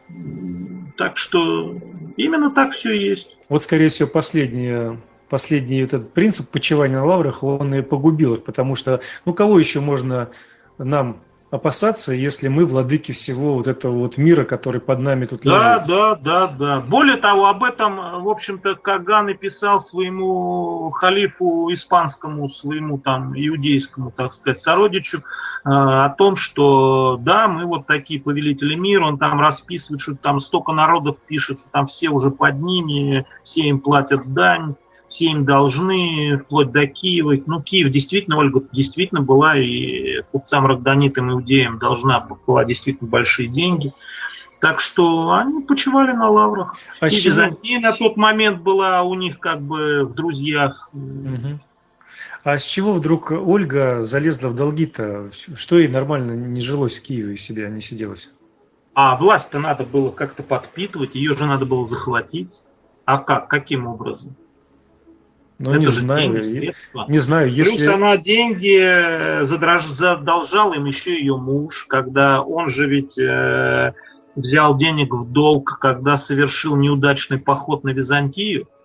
Так что именно так все и есть. Вот, скорее всего, последний, последний этот принцип почивания на лаврах, он и погубил их, потому что, ну, кого еще можно нам опасаться, если мы владыки всего вот этого вот мира, который под нами тут да, лежит? Да, да, да. Более того, об этом, в общем-то, Каган и писал своему халифу испанскому, своему там иудейскому, так сказать, сородичу, э, о том, что да, мы вот такие повелители мира, он там расписывает, что там столько народов пишет, там все уже под ними, все им платят дань. Все им должны, вплоть до Киева. Ну, Киев действительно, Ольга, действительно была и купцам, рогданитам, иудеям должна была действительно большие деньги. Так что они почивали на лаврах. А и Византия на тот момент была у них как бы в друзьях. Угу. А с чего вдруг Ольга залезла в долги-то? Что ей нормально не жилось в Киеве, себе не сиделось? А власть-то надо было как-то подпитывать, ее же надо было захватить. А как? Каким образом? Ну, не знаю, деньги, не знаю, если... Плюс она деньги задрож... задолжал им еще ее муж, когда он же ведь э, взял денег в долг, когда совершил неудачный поход на Византию.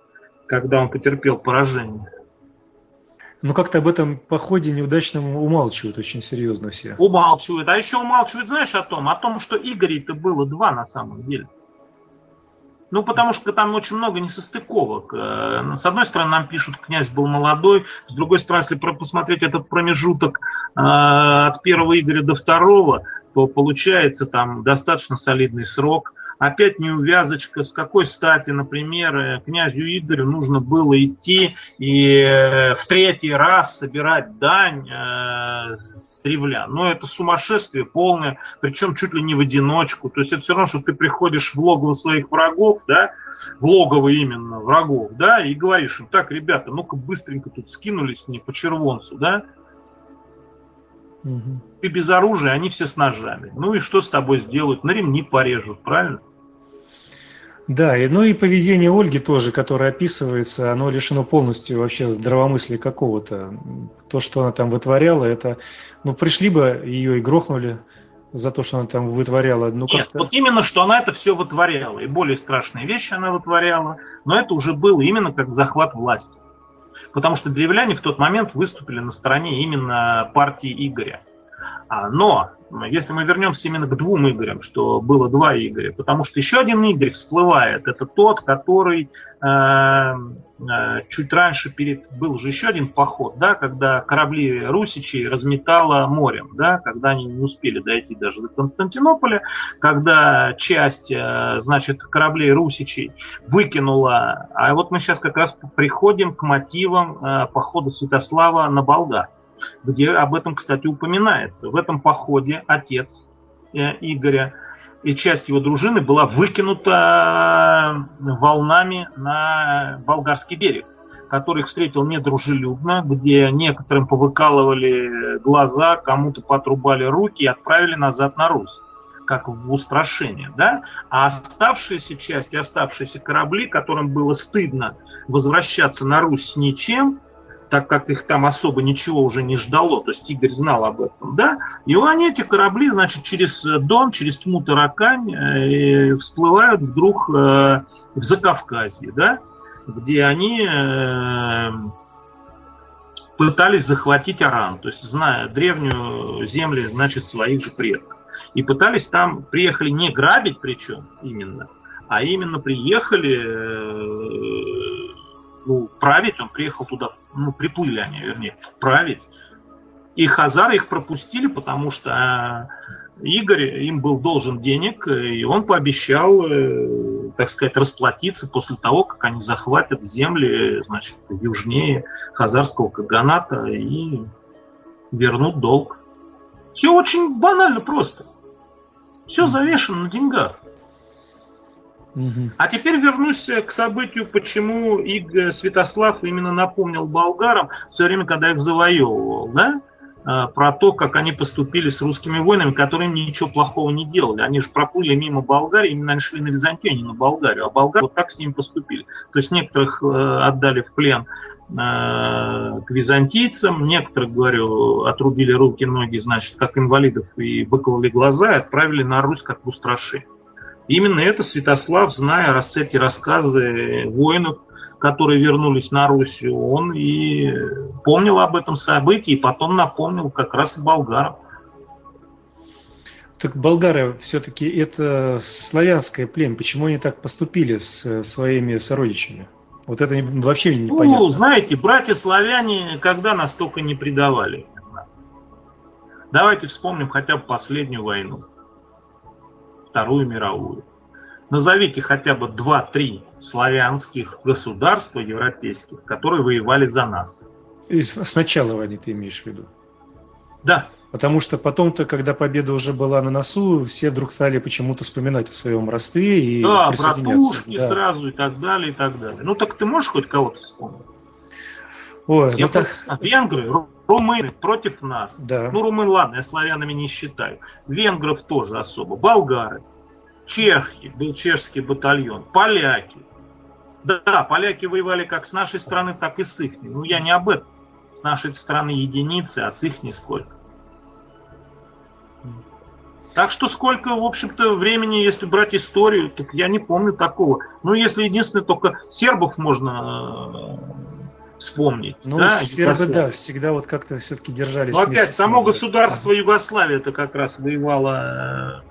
когда он потерпел поражение. Ну, как-то об этом походе неудачном умалчивают очень серьезно все. Умалчивают. А еще умалчивают, знаешь, о том? О том, что Игорей-то было два на самом деле. Ну, потому что там очень много несостыковок. С одной стороны, нам пишут, князь был молодой. С другой стороны, если посмотреть этот промежуток от первого Игоря до второго, то получается там достаточно солидный срок. Опять неувязочка, с какой стати, например, князю Игорю нужно было идти и в третий раз собирать дань с древлян. Ну, это сумасшествие полное, причем чуть ли не в одиночку. То есть это все равно, что ты приходишь в логово своих врагов, да, в логово именно врагов, да, и говоришь им: так, ребята, ну-ка быстренько тут скинулись мне по червонцу, да. Угу. Ты без оружия, они все с ножами. Ну и что с тобой сделают? На ремни порежут, правильно? Да, и, ну и поведение Ольги тоже, которое описывается, оно лишено полностью вообще здравомыслия какого-то. То, что она там вытворяла, это, ну, пришли бы, ее и грохнули за то, что она там вытворяла. Ну, Нет, как-то... вот именно, что она это все вытворяла, и более страшные вещи она вытворяла, но это уже было именно как захват власти. Потому что древляне в тот момент выступили на стороне именно партии Игоря. Но если мы вернемся именно к двум Игорям, что было два Игоря, потому что еще один Игорь всплывает, это тот, который э, э, чуть раньше перед, был же еще один поход, да, когда корабли русичей разметало морем, да, когда они не успели дойти даже до Константинополя, когда часть, э, значит, кораблей русичей выкинула, а вот мы сейчас как раз приходим к мотивам э, похода Святослава на Болгар, где об этом, кстати, упоминается. В этом походе отец Игоря и часть его дружины была выкинута волнами на болгарский берег, который их встретил недружелюбно, где некоторым повыкалывали глаза, кому-то потрубали руки и отправили назад на Русь, как в устрашение, да? А оставшаяся часть, оставшиеся корабли, которым было стыдно возвращаться на Русь с ничем, так как их там особо ничего уже не ждало, то есть Игорь знал об этом, да, и они, эти корабли, значит, через Дон, через Тьму-Таракань э, всплывают вдруг э, в Закавказье, да, где они э, пытались захватить Аран, то есть зная древнюю землю, значит, своих же предков. И пытались там, приехали не грабить причем именно, а именно приехали... Э, ну, править, он приехал туда, ну, приплыли они, вернее, править. И хазары их пропустили, потому что Игорь им был должен денег, и он пообещал, так сказать, расплатиться после того, как они захватят земли, значит, южнее хазарского каганата и вернут долг. Все очень банально просто. Все завешено на деньгах. А теперь вернусь к событию, почему Игорь Святослав именно напомнил болгарам в свое время, когда их завоевывал, да, про то, как они поступили с русскими воинами, которые им ничего плохого не делали. Они же проплыли мимо Болгарии, именно они шли на Византию, а не на Болгарию, а болгары вот так с ними поступили. То есть некоторых отдали в плен к византийцам, некоторых, говорю, отрубили руки, ноги, значит, как инвалидов, и выкололи глаза, и отправили на Русь как в устрашение. Именно это Святослав, зная эти рассказы воинов, которые вернулись на Русь, он и помнил об этом событии, и потом напомнил как раз и болгарам. Так болгары все-таки это славянское племя. Почему они так поступили с своими сородичами? Вот это вообще непонятно. Ну, знаете, братья-славяне когда нас только не предавали. Давайте вспомним хотя бы последнюю войну. Вторую мировую. Назовите хотя бы два-три славянских государства европейских, которые воевали за нас. И с начала войны ты имеешь в виду? Да. Потому что потом-то, когда победа уже была на носу, все вдруг стали почему-то вспоминать о своем родстве и да, присоединяться. Братушки да, сразу и так далее, и так далее. Ну так ты можешь хоть кого-то вспомнить? Ой, я ну так... Венгры, румыны против нас. Да. Ну, румын, ладно, я славянами не считаю. Венгров тоже особо. Болгары, чехи, был чешский батальон, поляки. Да, поляки воевали как с нашей стороны, так и с их. Ну, я не об этом. С нашей стороны единицы, а с их нисколько. Так что сколько, в общем-то, времени, если брать историю, так я не помню такого. Ну, если единственное, только сербов можно вспомнить. Ну, да, сербы, да, всегда вот как-то все-таки держались Но вместе опять, с само ними. государство Югославия это как раз воевало,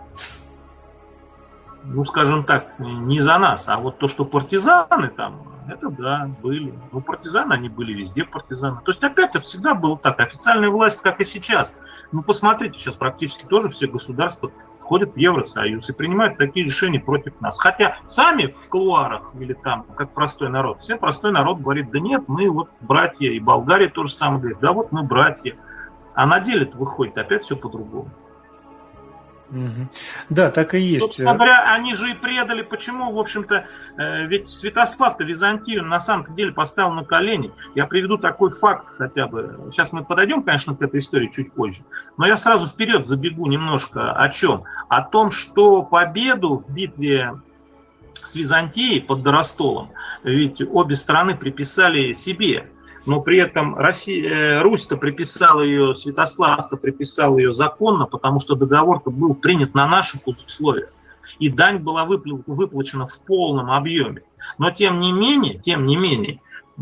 ну, скажем так, не за нас, а вот то, что партизаны там, это да, были. Ну, партизаны, они были везде партизаны. То есть, опять, это всегда было так. Официальная власть, как и сейчас. Ну, посмотрите, сейчас практически тоже все государства входят в Евросоюз и принимают такие решения против нас. Хотя сами в кулуарах или там, как простой народ, все простой народ говорит, да нет, мы вот братья, и Болгария тоже самое говорит, да вот мы братья. А на деле-то выходит опять все по-другому. Угу. Да, так и есть. Собственно говоря, они же и предали. Почему, в общем-то, э, ведь Святослав-то Византию на самом деле поставил на колени. Я приведу такой факт хотя бы. Сейчас мы подойдем, конечно, к этой истории чуть позже. Но я сразу вперед забегу немножко о чем. О том, что победу в битве с Византией под Доростолом ведь обе стороны приписали себе. Но при этом Россия, Русь-то приписала ее, Святослав-то приписал ее законно, потому что договор-то был принят на наших условиях. И дань была выплачена в полном объеме. Но тем не менее, тем не менее,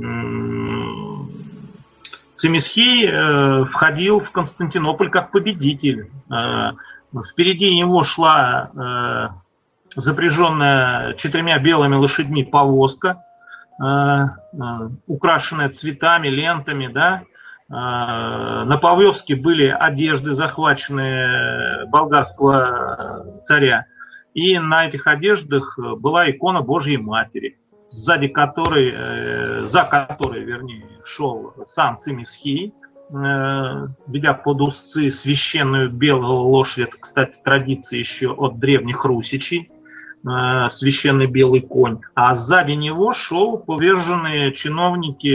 Цимисхий входил в Константинополь как победитель. Впереди него шла запряженная четырьмя белыми лошадьми повозка, украшенная цветами, лентами, да. На повозке были одежды, захваченные болгарского царя. И на этих одеждах была икона Божьей Матери, сзади которой, за которой, вернее, шел сам Цимисхий, ведя под узцы священную белую лошадь. Это, кстати, традиция еще от древних русичей. Священный белый конь, а сзади него шел поверженные чиновники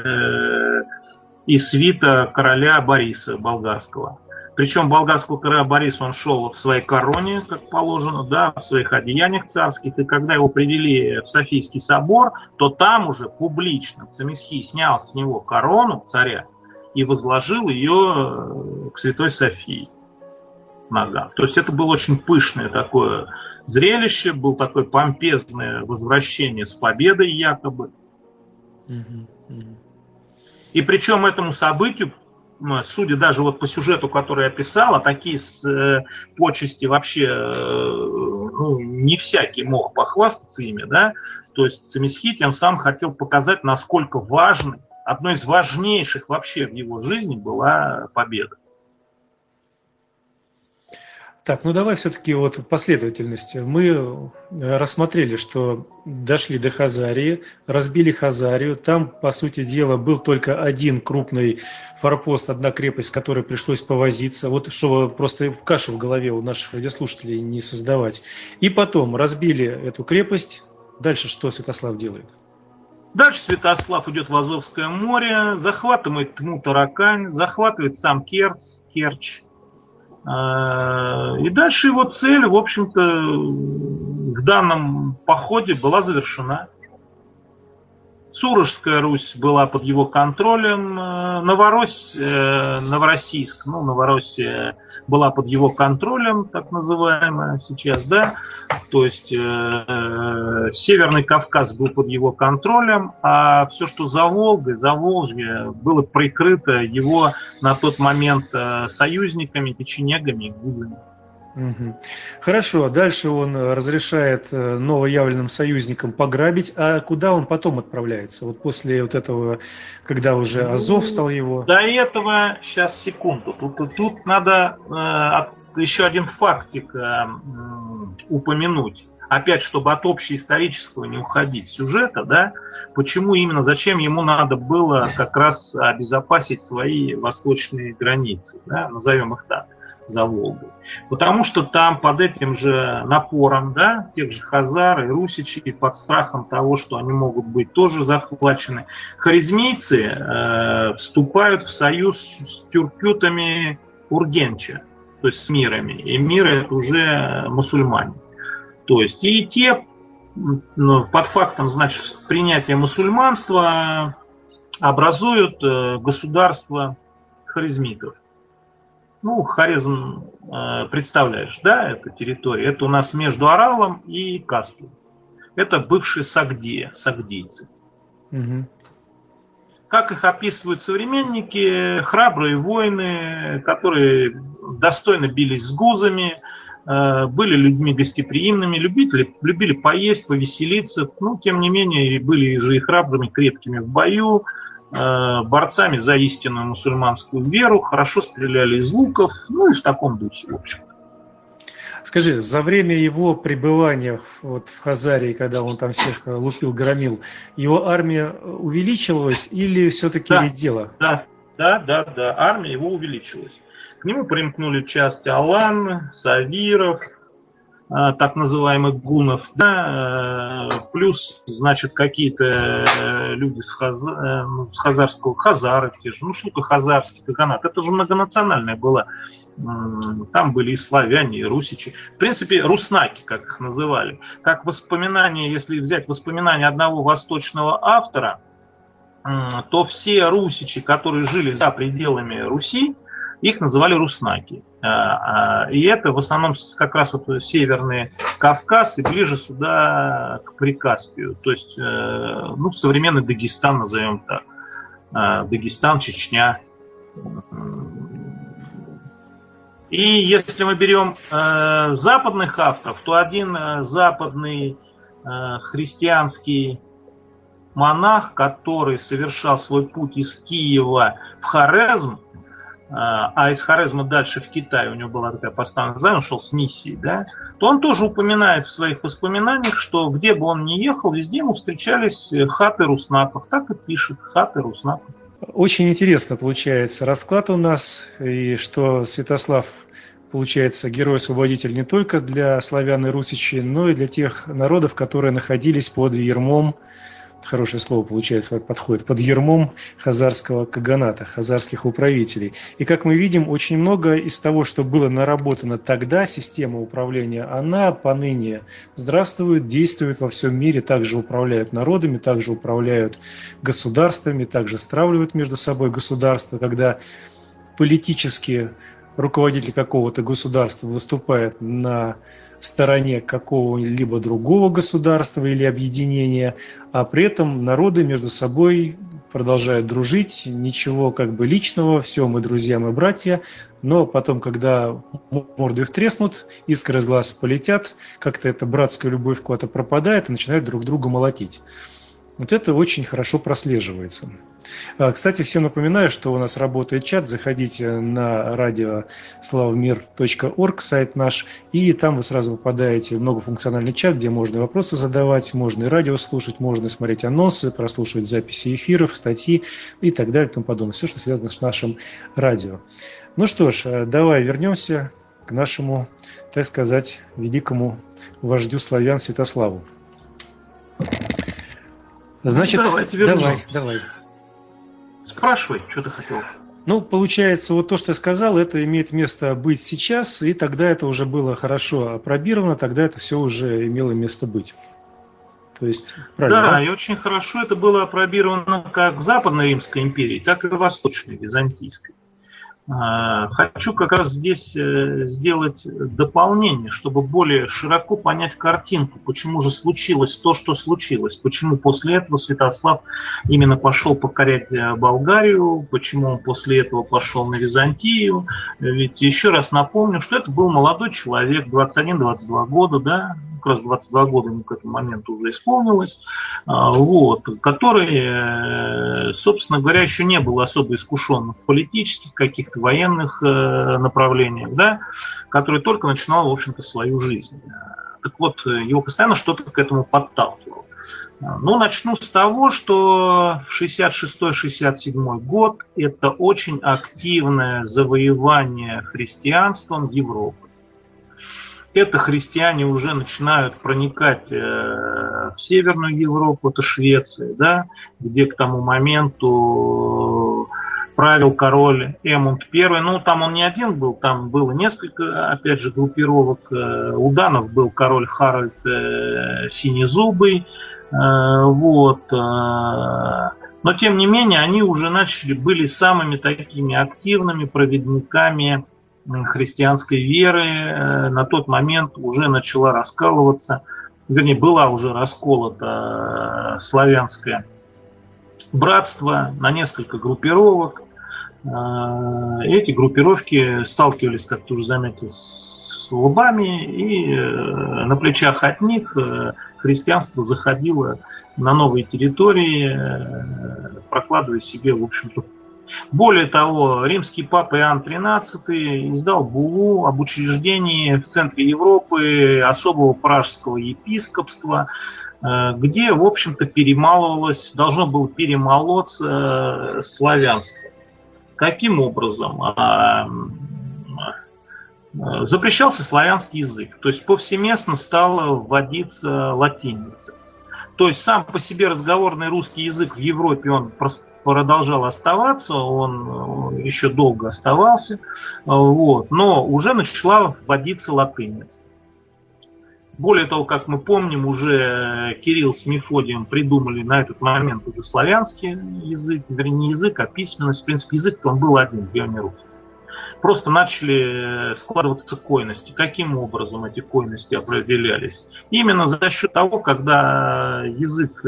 и свита короля Бориса болгарского. Причем болгарского короля Бориса он шел в своей короне, как положено, да, в своих одеяниях царских, и когда его привели в Софийский собор, то там уже публично Цимисхий снял с него корону царя и возложил ее к Святой Софии ногам. То есть это было очень пышное такое зрелище, был такое помпезное возвращение с победой якобы. Mm-hmm. Mm-hmm. И причем этому событию, судя даже вот по сюжету, который я писал, а такие э, почести вообще э, ну, не всякий мог похвастаться ими, да, то есть Цимисхий тем самым хотел показать, насколько важной, одной из важнейших вообще в его жизни была победа. Так, ну давай все-таки вот последовательность. Мы рассмотрели, что дошли до Хазарии, разбили Хазарию. Там, по сути дела, был только один крупный форпост, одна крепость, с которой пришлось повозиться. Вот чтобы просто кашу в голове у наших радиослушателей не создавать. И потом разбили эту крепость. Дальше что Святослав делает? Дальше Святослав идет в Азовское море, захватывает Тму-Таракань, захватывает сам Керчь, Керчь. И дальше его цель, в общем-то, в данном походе была завершена. Сурожская Русь была под его контролем, Новорось, Новороссийск, ну, Новороссия была под его контролем, так называемая сейчас, да, то есть э, Северный Кавказ был под его контролем, а все, что за Волгой, за Волжье, было прикрыто его на тот момент союзниками, печенегами и гузами. Угу. Хорошо, дальше он разрешает новоявленным союзникам пограбить, а куда он потом отправляется? Вот после вот этого, когда уже Азов стал его... До этого, сейчас, секунду, тут, тут надо э, еще один фактик э, упомянуть. Опять, чтобы от общеисторического не уходить сюжета, да, почему именно, зачем ему надо было как раз обезопасить свои восточные границы, да, назовем их так, за Волгой. Потому что там под этим же напором, да, тех же хазар и русичей, под страхом того, что они могут быть тоже захвачены, хорезмийцы э, вступают в союз с тюркютами Ургенча, то есть с мирами. И миры это уже мусульмане. То есть и те, ну, под фактом, значит, принятия мусульманства образуют э, государство хорезмитов. Ну, Хорезм, э, представляешь, да, это территория. Это у нас между Аралом и Каспием. Это бывшие Сагдия, сагдийцы. Угу. Как их описывают современники, храбрые воины, которые достойно бились с гузами, были людьми гостеприимными, любители, любили поесть, повеселиться, но тем не менее были же и храбрыми, крепкими в бою, борцами за истинную мусульманскую веру, хорошо стреляли из луков, ну и в таком духе, в общем. Скажи, за время его пребывания вот в Хазарии, когда он там всех лупил, громил, его армия увеличилась или все-таки да, редела? Да, да, да, да, армия его увеличилась. К нему примкнули части алан, савиров, так называемых гунов, да, плюс, значит, какие-то люди с, хаза, с хазарского, хазары те же, ну что такое хазарский каганат, это же многонациональная была. Там были и славяне, и русичи. В принципе, руснаки, как их называли. Как воспоминания, если взять воспоминания одного восточного автора, то все русичи, которые жили за пределами Руси, их называли руснаки. И это в основном как раз вот Северный Кавказ и ближе сюда к Прикаспию. То есть, ну, современный Дагестан, назовем так. Дагестан, Чечня. И если мы берем э, западных авторов, то один э, западный э, христианский монах, который совершал свой путь из Киева в Хорезм, э, а из Хорезма дальше в Китай, у него была такая постановка, он шел с миссией, да, то он тоже упоминает в своих воспоминаниях, что где бы он ни ехал, везде ему встречались хаты руснаков. Так и пишет, хаты руснаков. Очень интересно получается расклад у нас, и что Святослав, получается, герой-освободитель не только для славян и русичей, но и для тех народов, которые находились под ярмом, хорошее слово получается, подходит, под ярмом хазарского каганата, хазарских управителей. И как мы видим, очень много из того, что было наработано тогда, система управления, она поныне здравствует, действует во всем мире, также управляют народами, также управляют государствами, также стравливают между собой государства, когда политически руководитель какого-то государства выступает на стороне какого-либо другого государства или объединения, а при этом народы между собой продолжают дружить, ничего как бы личного, все, мы друзья, мы братья, но потом, когда морды их треснут, искры из глаз полетят, как-то эта братская любовь куда-то пропадает и начинают друг друга молотить. Вот это очень хорошо прослеживается. Кстати, всем напоминаю, что у нас работает чат. Заходите на радио славмир точка орг, сайт наш, и там вы сразу попадаете в многофункциональный чат, где можно вопросы задавать, можно и радио слушать, можно смотреть анонсы, прослушивать записи эфиров, статьи и так далее и тому подобное. Все, что связано с нашим радио. Ну что ж, давай вернемся к нашему, так сказать, великому вождю славян Святославу. Значит, ну, давайте вернемся. давай, давай. Спрашивай, что ты хотел. Ну, получается, вот то, что я сказал, это имеет место быть сейчас, и тогда это уже было хорошо опробировано, тогда это все уже имело место быть. То есть, правильно? Да, и очень хорошо это было опробировано как в Западной Римской империи, так и в Восточной, Византийской. Хочу как раз здесь сделать дополнение, чтобы более широко понять картинку, почему же случилось то, что случилось, почему после этого Святослав именно пошел покорять Болгарию, почему он после этого пошел на Византию. Ведь еще раз напомню, что это был молодой человек, двадцать один - двадцать два года, да, как раз двадцать два года ему к этому моменту уже исполнилось, вот, который, собственно говоря, еще не был особо искушен в политических каких-то военных направлениях, да, который только начинал, в общем-то, свою жизнь. Так вот, его постоянно что-то к этому подталкивало. Ну, начну с того, что шестьдесят шестой - шестьдесят седьмой год – это очень активное завоевание христианством Европы. Это христиане уже начинают проникать э, в Северную Европу, это Швеция, да, где к тому моменту правил король Эмунд Первый. Ну, там он не один был, там было несколько, опять же, группировок. У данов был король Харальд э, Синезубый. Э, вот. Э, но, тем не менее, они уже начали, были самыми такими активными проводниками христианской веры на тот момент уже начала раскалываться, вернее, была уже расколота славянское братство на несколько группировок. Эти группировки сталкивались, как ты уже заметил, с лбами, и на плечах от них христианство заходило на новые территории, прокладывая себе, в общем-то. Более того, римский папа Иоанн тринадцатый издал буллу об учреждении в центре Европы особого пражского епископства, где, в общем-то, перемалывалось, должно было перемолоться славянство. Каким образом? Запрещался славянский язык, то есть повсеместно стала вводиться латиница. То есть сам по себе разговорный русский язык в Европе, он продолжал оставаться, он еще долго оставался, вот, но уже начала вводиться латиница. Более того, как мы помним, уже Кирилл с Мефодием придумали на этот момент уже славянский язык, вернее, не язык, а письменность. В принципе, язык-то он был один, древнерусский. Просто начали складываться койности. Каким образом эти койности определялись? Именно за счет того, когда язык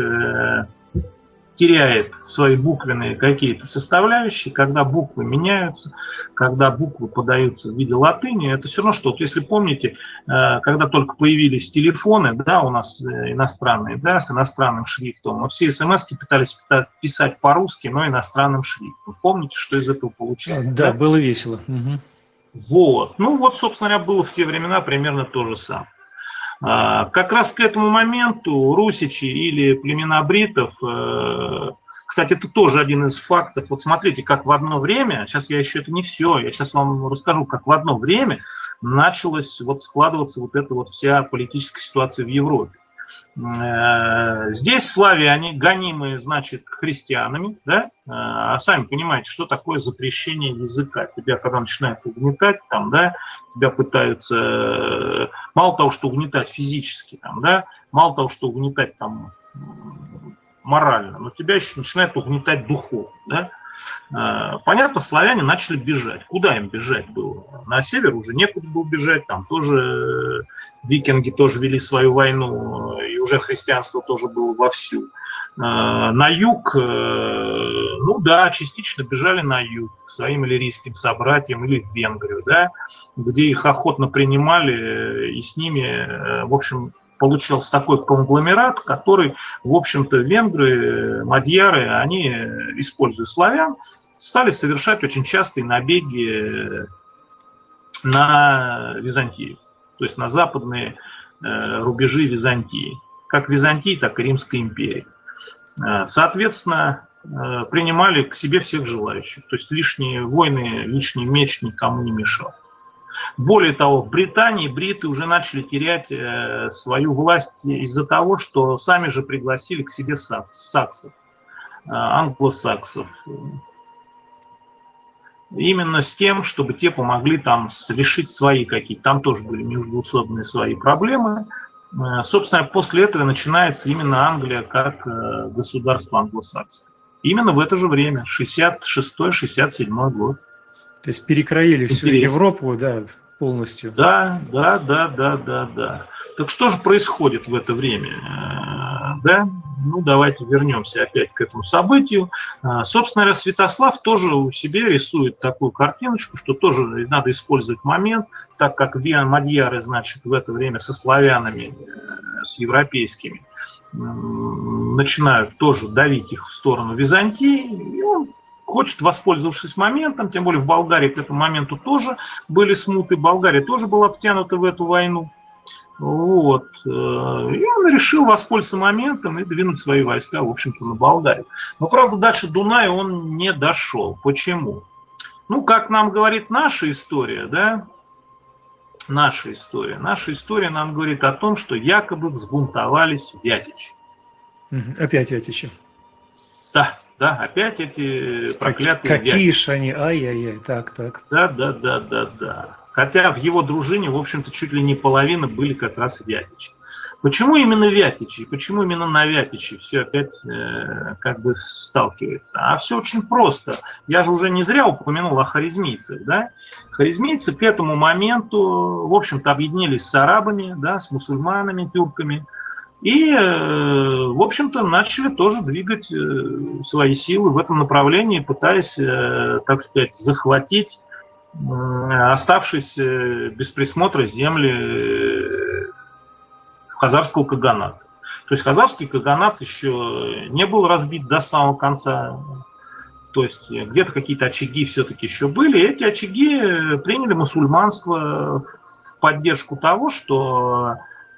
теряет свои буквенные какие-то составляющие, когда буквы меняются, когда буквы подаются в виде латыни, это все равно, что, вот если помните, когда только появились телефоны, да, у нас иностранные, да, с иностранным шрифтом, мы все смс-ки пытались писать по-русски, но иностранным шрифтом. Помните, что из этого получилось? Да, да? Было весело. Угу. Вот. Ну вот, собственно говоря, было в те времена примерно то же самое. Как раз к этому моменту русичи или племена бритов, кстати, это тоже один из фактов. Вот смотрите, как в одно время, сейчас я еще это не все, я сейчас вам расскажу, как в одно время началась вот складываться вот эта вот вся политическая ситуация в Европе. Здесь славяне, гонимые, значит, христианами, да, а сами понимаете, что такое запрещение языка. Тебя когда начинают угнетать, там, да, тебя пытаются, мало того, что угнетать физически, там, да, мало того, что угнетать там морально, но тебя еще начинают угнетать духовно, да. Понятно, славяне начали бежать. Куда им бежать было? На север уже некуда было бежать, там тоже викинги тоже вели свою войну, и уже христианство тоже было вовсю. На юг, ну да, частично бежали на юг к своим иллирийским собратьям или в Венгрию, да, где их охотно принимали, и с ними, в общем, получился такой конгломерат, который, в общем-то, венгры, мадьяры, они, используя славян, стали совершать очень частые набеги на Византию, то есть на западные рубежи Византии, как Византии, так и Римской империи. Соответственно, принимали к себе всех желающих, то есть лишние войны, лишний меч никому не мешал. Более того, в Британии бриты уже начали терять э, свою власть из-за того, что сами же пригласили к себе саксов, э, англосаксов. Именно с тем, чтобы те помогли там решить свои какие-то, там тоже были междуусобные свои проблемы. Э, собственно, после этого начинается именно Англия как э, государство англосаксов. Именно в это же время, шестьдесят шестой — шестьдесят седьмой год. То есть перекроили всю Европу, да, полностью. Да, да, да, да, да, да. Так что же происходит в это время? Да, ну давайте вернемся опять к этому событию. Собственно говоря, Святослав тоже у себя рисует такую картиночку, что тоже надо использовать момент, так как мадьяры, значит, в это время со славянами, с европейскими, начинают тоже давить их в сторону Византии, и он хочет, воспользовавшись моментом, тем более в Болгарии к этому моменту тоже были смуты, Болгария тоже была втянута в эту войну. Вот. И он решил воспользоваться моментом и двинуть свои войска, в общем-то, на Болгарию. Но, правда, дальше Дуная он не дошел. Почему? Ну, как нам говорит наша история, да, наша история. Наша история нам говорит о том, что якобы взбунтовались вятичи. Опять вятичи. Да. Да, опять эти проклятые Какие вятичи. Ж они, ай-яй-яй, так, так. Да, да, да, да, да. Хотя в его дружине, в общем-то, чуть ли не половина были как раз вятичи. Почему именно Вятичи? Почему именно на Вятичи все опять э, как бы сталкивается? А все очень просто. Я же уже не зря упомянул о харизмийцах. Да? Харизмийцы к этому моменту, в общем-то, объединились с арабами, да, с мусульманами, тюрками. И, э, в общем-то, начали тоже двигать э, свои силы в этом направлении, пытаясь, э, так сказать, захватить оставшиеся без присмотра земли хазарского каганата. То есть хазарский каганат еще не был разбит до самого конца. То есть где-то какие-то очаги все-таки еще были. И эти очаги приняли мусульманство в поддержку того, что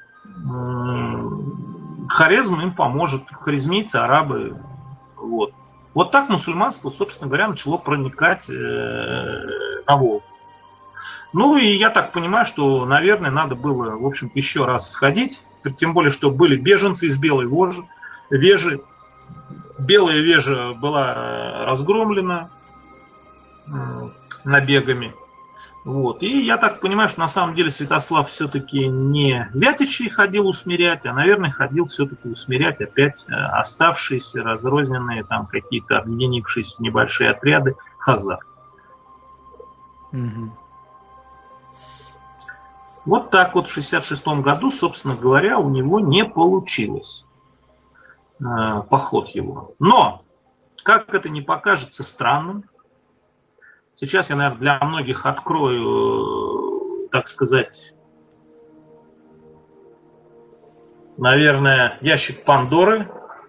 Хорезм им поможет, хорезмийцы, арабы. Вот. Вот так мусульманство, собственно говоря, начало проникать на Волгу. Ну и я так понимаю, что, наверное, надо было, в общем-то, еще раз сходить. Тем более, что были беженцы из Белой Вожи, Вежи. Белая Вежа была разгромлена набегами. Вот. И я так понимаю, что на самом деле Святослав все-таки не Вятичей ходил усмирять, а, наверное, ходил все-таки усмирять опять оставшиеся, разрозненные, там какие-то объединившиеся в небольшие отряды хазар. Угу. Вот так вот в шестьдесят шестом году, собственно говоря, у него не получилось э, поход его. Но, как это не покажется странным, сейчас я, наверное, для многих открою, так сказать, наверное, ящик Пандоры.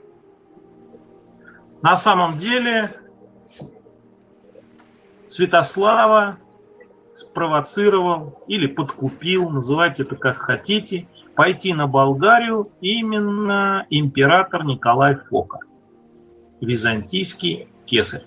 На самом деле Святослава спровоцировал или подкупил, называйте это как хотите, пойти на Болгарию именно император Николай Фока, византийский кесарь.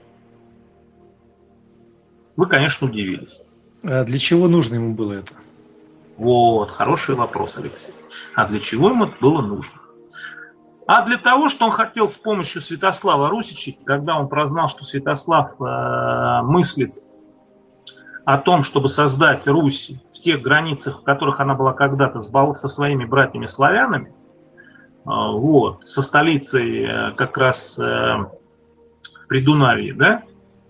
Вы, конечно, удивились. А для чего нужно ему было это? Вот, хороший вопрос, Алексей. А для чего ему это было нужно? А для того, что он хотел с помощью Святослава Русича, когда он прознал, что Святослав э, мыслит о том, чтобы создать Русь в тех границах, в которых она была когда-то со своими братьями-славянами, вот, со столицей как раз в Придунавии, да,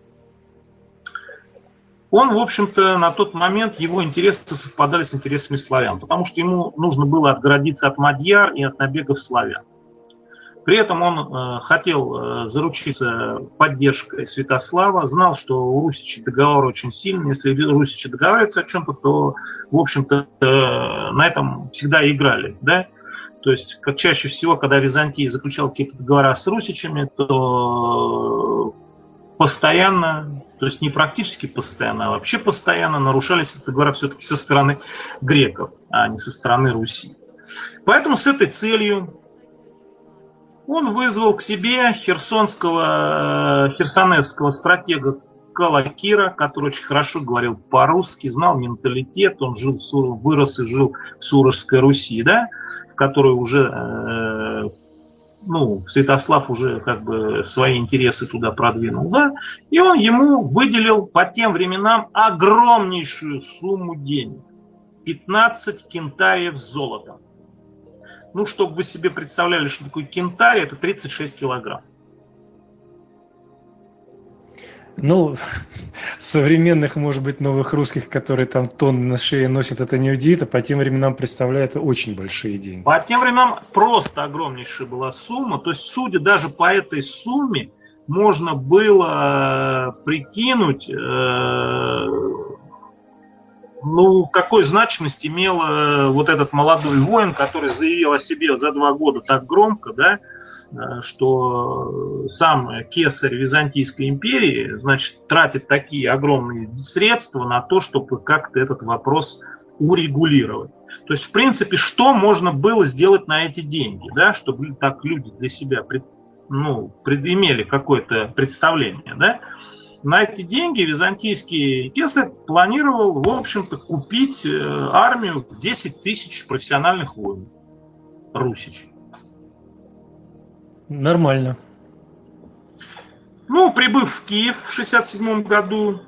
он, в общем-то, на тот момент, его интересы совпадали с интересами славян, потому что ему нужно было отгородиться от мадьяр и от набегов славян. При этом он э, хотел э, заручиться поддержкой Святослава, знал, что у русичей договор очень сильный. Если русичи договариваются о чем-то, то, в общем-то, э, на этом всегда играли. Да? То есть, как чаще всего, когда Византия заключала какие-то договора с русичами, то постоянно, то есть не практически постоянно, а вообще постоянно нарушались эти договора все-таки со стороны греков, а не со стороны Руси. Поэтому с этой целью он вызвал к себе херсонского, херсонесского стратега Калакира, который очень хорошо говорил по-русски, знал менталитет, он жил, вырос и жил в Сурожской Руси, да, в которой уже, э, ну, Святослав уже как бы свои интересы туда продвинул, да, и он ему выделил по тем временам огромнейшую сумму денег, пятнадцать кентариев золота. Ну, чтобы вы себе представляли, что такое кентарий, это тридцать шесть килограмм. Ну, современных, может быть, новых русских, которые там тонны на шее носят, это не удивит, а по тем временам представляет очень большие деньги. По тем временам просто огромнейшая была сумма. То есть, судя даже по этой сумме, можно было прикинуть, э, ну, какой значимость имел э, вот этот молодой воин, который заявил о себе за два года так громко, да, э, что сам кесарь Византийской империи, значит, тратит такие огромные средства на то, чтобы как-то этот вопрос урегулировать. То есть, в принципе, что можно было сделать на эти деньги, да, чтобы так люди для себя пред, ну, предимели какое-то представление, да. На эти деньги византийский кесарь планировал, в общем-то, купить армию в десять тысяч профессиональных воинов, русичей. Нормально. Ну, прибыв в Киев в шестьдесят седьмом году,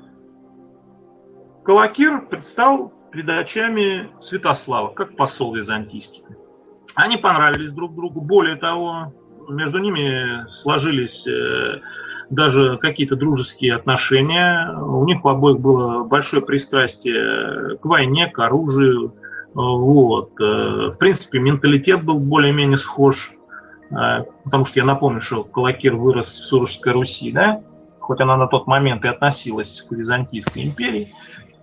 Калакир предстал перед очами Святослава, как посол византийский. Они понравились друг другу. Более того, между ними сложились даже какие-то дружеские отношения. У них у обоих было большое пристрастие к войне, к оружию. Вот. В принципе, менталитет был более-менее схож. Потому что я напомню, что Калакир вырос в Сурожской Руси, да? Хоть она на тот момент и относилась к Византийской империи.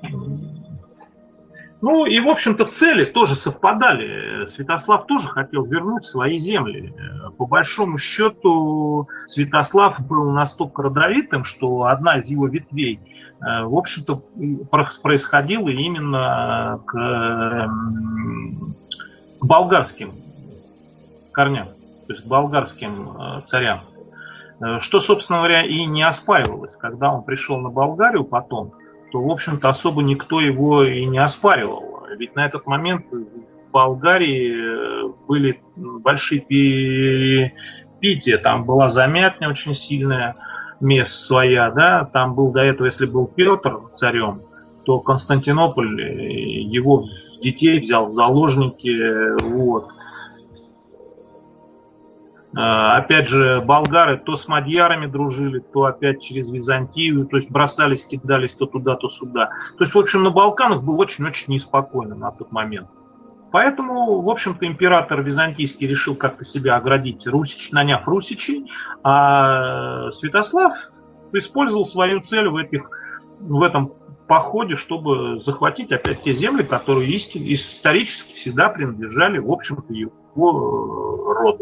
Ну и, в общем-то, цели тоже совпадали. Святослав тоже хотел вернуть свои земли. По большому счету, Святослав был настолько родовитым, что одна из его ветвей, в общем-то, происходила именно к, к болгарским корням, то есть к болгарским царям. Что, собственно говоря, и не оспаривалось. Когда он пришел на Болгарию потом, то, в общем-то, особо никто его и не оспаривал. Ведь на этот момент в Болгарии были большие перепития, там была замятня очень сильная, месть своя, да, там был до этого, если был Петр царем, то Константинополь его детей взял в заложники, вот. Опять же, болгары то с мадьярами дружили, то опять через Византию, то есть бросались, кидались то туда, то сюда. То есть, в общем, на Балканах было очень-очень неспокойно на тот момент. Поэтому, в общем-то, император византийский решил как-то себя оградить, русич, наняв русичей, а Святослав использовал свою цель в, этих, в этом походе, чтобы захватить опять те земли, которые исторически всегда принадлежали, в общем-то, его роду.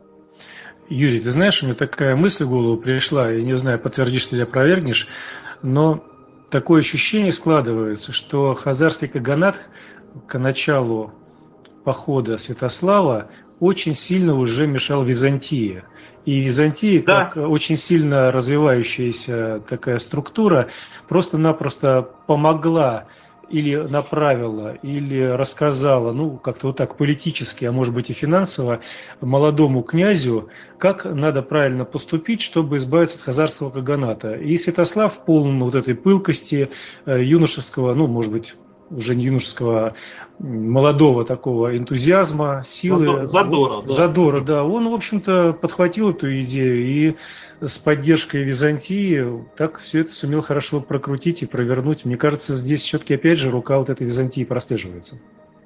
Юрий, ты знаешь, у меня такая мысль в голову пришла, я не знаю, подтвердишь или опровергнешь, но такое ощущение складывается, что хазарский каганат к началу похода Святослава очень сильно уже мешал Византии. И Византия, да, как очень сильно развивающаяся такая структура, просто-напросто помогла или направила, или рассказала, ну, как-то вот так политически, а может быть и финансово, молодому князю, как надо правильно поступить, чтобы избавиться от хазарского каганата. И Святослав, полон вот этой пылкости, юношеского, ну, может быть, уже не юношеского, молодого такого энтузиазма, силы, задора, вот, да. задора, да, он, в общем-то, подхватил эту идею и с поддержкой Византии так все это сумел хорошо прокрутить и провернуть. Мне кажется, здесь все-таки, опять же, рука вот этой Византии прослеживается.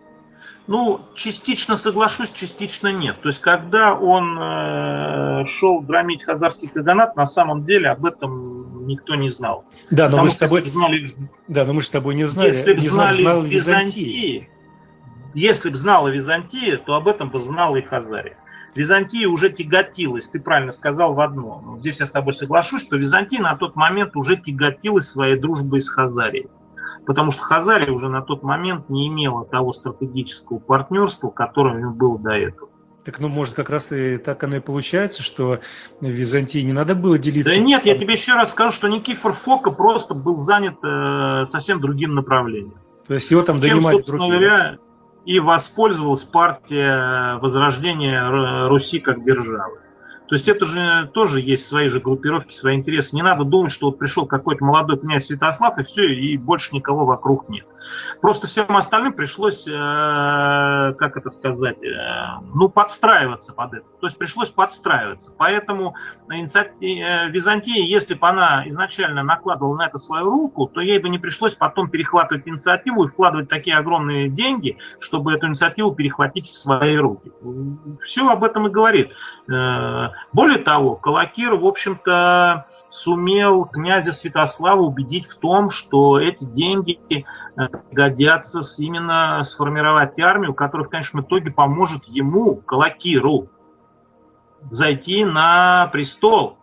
Ну, частично соглашусь, частично нет. То есть, когда он э, шел громить хазарский каганат, на самом деле об этом никто не знал. Да, но Потому мы с тобой, знали, да, но мы с тобой не знали, если бы не знали знал Византии, Византии. Если бы знала Византия, то об этом бы знала и Хазария. Византия уже тяготилась, ты правильно сказал в одно. Здесь я с тобой соглашусь, что Византия на тот момент уже тяготилась своей дружбой с Хазарией. Потому что Хазария уже на тот момент не имела того стратегического партнерства, которое у него было до этого. Так, ну, может, как раз и так оно и получается, что в Византии не надо было делиться. Да нет, я тебе еще раз скажу, что Никифор Фока просто был занят э, совсем другим направлением. То есть его там Чем, донимали собственно другие. говоря, и воспользовалась партия возрождения Руси как державы. То есть это же тоже есть свои же группировки, свои интересы. Не надо думать, что вот пришел какой-то молодой князь Святослав, и все, и больше никого вокруг нет. Просто всем остальным пришлось, э, как это сказать, э, ну, подстраиваться под это. То есть пришлось подстраиваться. Поэтому инициатива, э, Византия, если бы она изначально накладывала на это свою руку, то ей бы не пришлось потом перехватывать инициативу и вкладывать такие огромные деньги, чтобы эту инициативу перехватить в свои руки. Все об этом и говорит. Э, более того, Калакир, в общем-то, сумел князя Святослава убедить в том, что эти деньги годятся именно сформировать армию, которая в конечном итоге поможет ему, Калакиру, зайти на престол.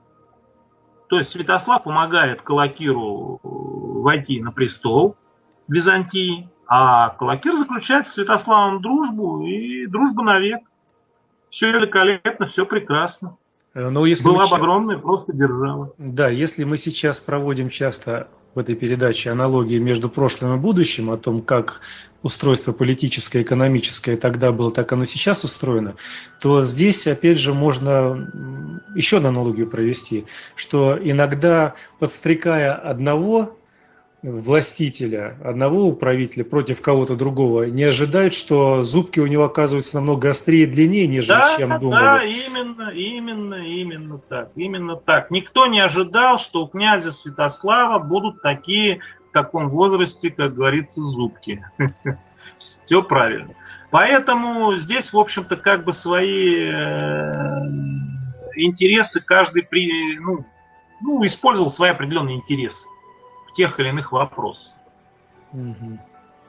То есть Святослав помогает Калакиру войти на престол Византии, а Калакир заключает с Святославом дружбу, и дружба навек. Все великолепно, все прекрасно. Но если Была мы... бы огромная просто держава. Да, если мы сейчас проводим часто в этой передаче аналогии между прошлым и будущим, о том, как устройство политическое, экономическое тогда было, так оно сейчас устроено, то здесь, опять же, можно еще одну аналогию провести, что иногда, подстрекая одного властителя, одного управителя против кого-то другого, не ожидают, что зубки у него оказываются намного острее и длиннее, нежели Да, чем думали. да, именно, именно, именно так, именно так. Никто не ожидал, что у князя Святослава будут такие в таком возрасте, как говорится, зубки. Все правильно. Поэтому здесь, в общем-то, как бы свои интересы каждый при, ну, ну, использовал свои определенные интересы в тех или иных вопросах. Угу.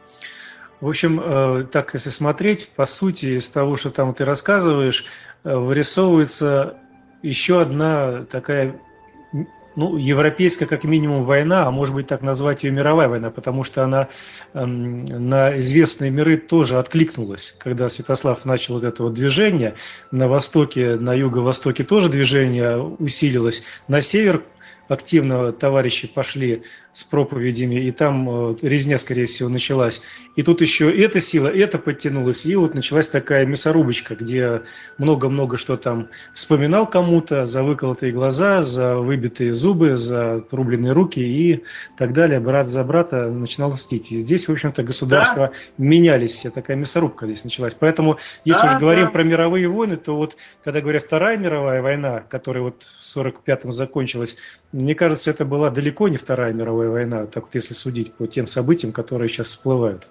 В общем, так, если смотреть, по сути, из того, что там ты рассказываешь, вырисовывается еще одна такая, ну, европейская, как минимум, война, а может быть, так назвать ее мировая война, потому что она эм, на известные миры тоже откликнулась, когда Святослав начал вот это вот движение. На востоке, на юго-востоке тоже движение усилилось, на север активно товарищи пошли с проповедями, и там резня, скорее всего, началась. И тут еще эта сила, это подтянулась, и вот началась такая мясорубочка, где много-много что там вспоминал кому-то за выколотые глаза, за выбитые зубы, за отрубленные руки и так далее. Брат за брата начинал мстить. И здесь, в общем-то, государства да. менялись, такая мясорубка здесь началась. Поэтому, если да, уж говорим да. про мировые войны, то вот, когда говорят Вторая мировая война, которая вот в сорок пятом закончилась, мне кажется, это была далеко не Вторая мировая война, так вот если судить по тем событиям, которые сейчас всплывают.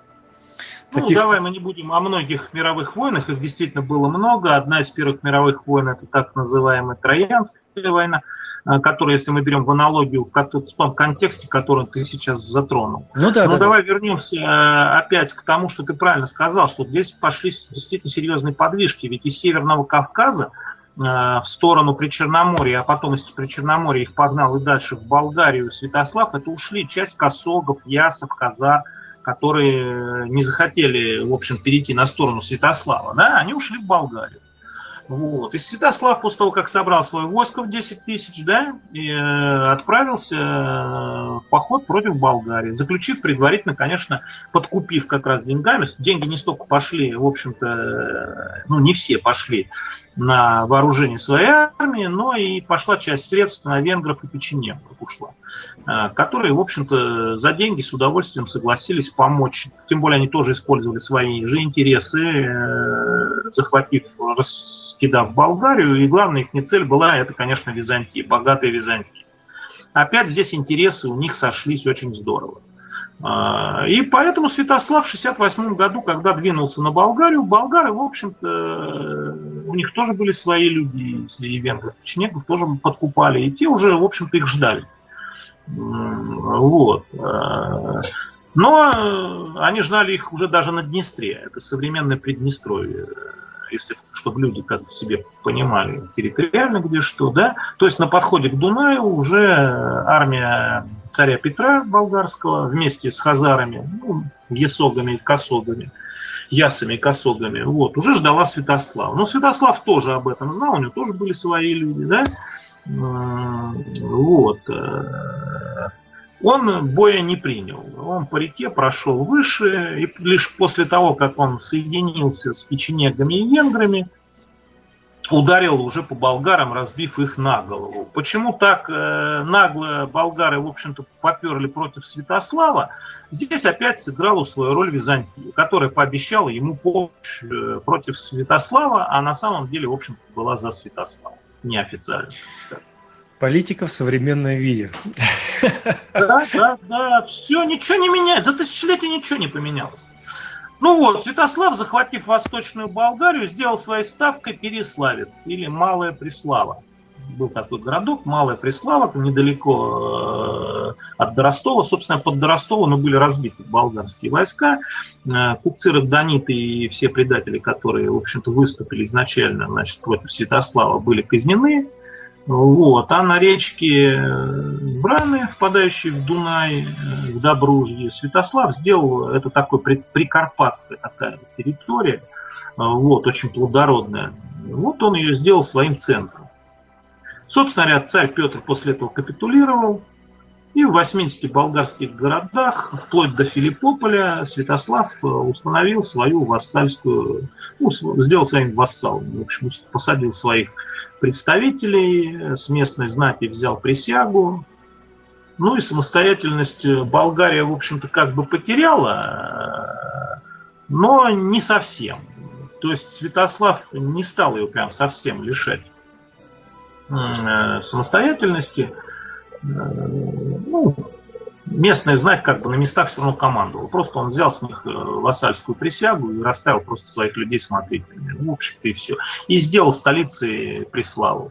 Ну, Таких... давай мы не будем о многих мировых войнах, их действительно было много. Одна из первых мировых войн – это так называемая Троянская война, которая, если мы берем в аналогию, в том контексте, который ты сейчас затронул. Ну, да, Но да, давай да. вернемся опять к тому, что ты правильно сказал, что здесь пошли действительно серьезные подвижки, ведь из Северного Кавказа в сторону Причерноморья, а потом из Причерноморья их погнал и дальше в Болгарию Святослав, это ушли часть косогов, ясов, казар, которые не захотели, в общем, перейти на сторону Святослава, да, они ушли в Болгарию. Вот. И Святослав, после того, как собрал свое войско в десять тысяч, да, и, э, отправился в поход против Болгарии, заключив предварительно, конечно, подкупив как раз деньгами. Деньги не столько пошли, в общем-то, ну, не все пошли на вооружение своей армии, но и пошла часть средств на венгров и печенегов ушла, которые, в общем-то, за деньги с удовольствием согласились помочь. Тем более они тоже использовали свои же интересы, захватив, раскидав Болгарию, и главная их цель была, это, конечно, Византия, богатая Византия. Опять здесь интересы у них сошлись очень здорово. И поэтому Святослав в шестьдесят восьмом году, когда двинулся на Болгарию, болгары, в общем-то, у них тоже были свои люди, и венгров, печенегов тоже подкупали, и те уже, в общем-то, их ждали. Вот. Но они ждали их уже даже на Днестре, это современное Приднестровье, если, чтобы люди как себе понимали территориально где что, да, то есть на подходе к Дунаю уже армия царя Петра болгарского вместе с хазарами, ну, есогами и косогами, ясами и косогами, вот, уже ждала Святослава. Но Святослав тоже об этом знал, у него тоже были свои люди, да, вот. Он боя не принял, он по реке прошел выше, и лишь после того, как он соединился с печенегами и венграми, ударил уже по болгарам, разбив их на голову. Почему так э, нагло болгары, в общем-то, поперли против Святослава? Здесь опять сыграла свою роль Византия, которая пообещала ему помощь э, против Святослава, а на самом деле, в общем-то, была за Святослава, неофициально. Политика в современном виде. Да, да, да, все, ничего не меняется, за тысячелетия ничего не поменялось. Ну вот, Святослав, захватив Восточную Болгарию, сделал своей ставкой Переславец, или Малая Преслава. Был такой городок, Малая Преслава, недалеко от Ростова. Собственно, под Ростовом были разбиты болгарские войска. Купцы Родониты и все предатели, которые, в общем-то, выступили изначально, значит, против Святослава, были казнены. Вот. А на речке Браны, впадающей в Дунай, в Добружье, Святослав сделал, это такой прикарпатская такая территория, вот, очень плодородная. Вот он ее сделал своим центром. Собственно говоря, царь Петр после этого капитулировал, и в восьмидесяти болгарских городах, вплоть до Филиппополя, Святослав установил свою вассальскую, ну, сделал своим вассалом, в общем, посадил своих представителей, с местной знати взял присягу, Ну и самостоятельность Болгария, в общем-то, как бы потеряла, но не совсем. То есть Святослав не стал ее прям совсем лишать самостоятельности. Ну, местная знать как бы на местах все равно командовала. Просто он взял с них вассальскую присягу и расставил просто своих людей смотрителями. Ну, в общем-то, и все. И сделал столицей Преславу.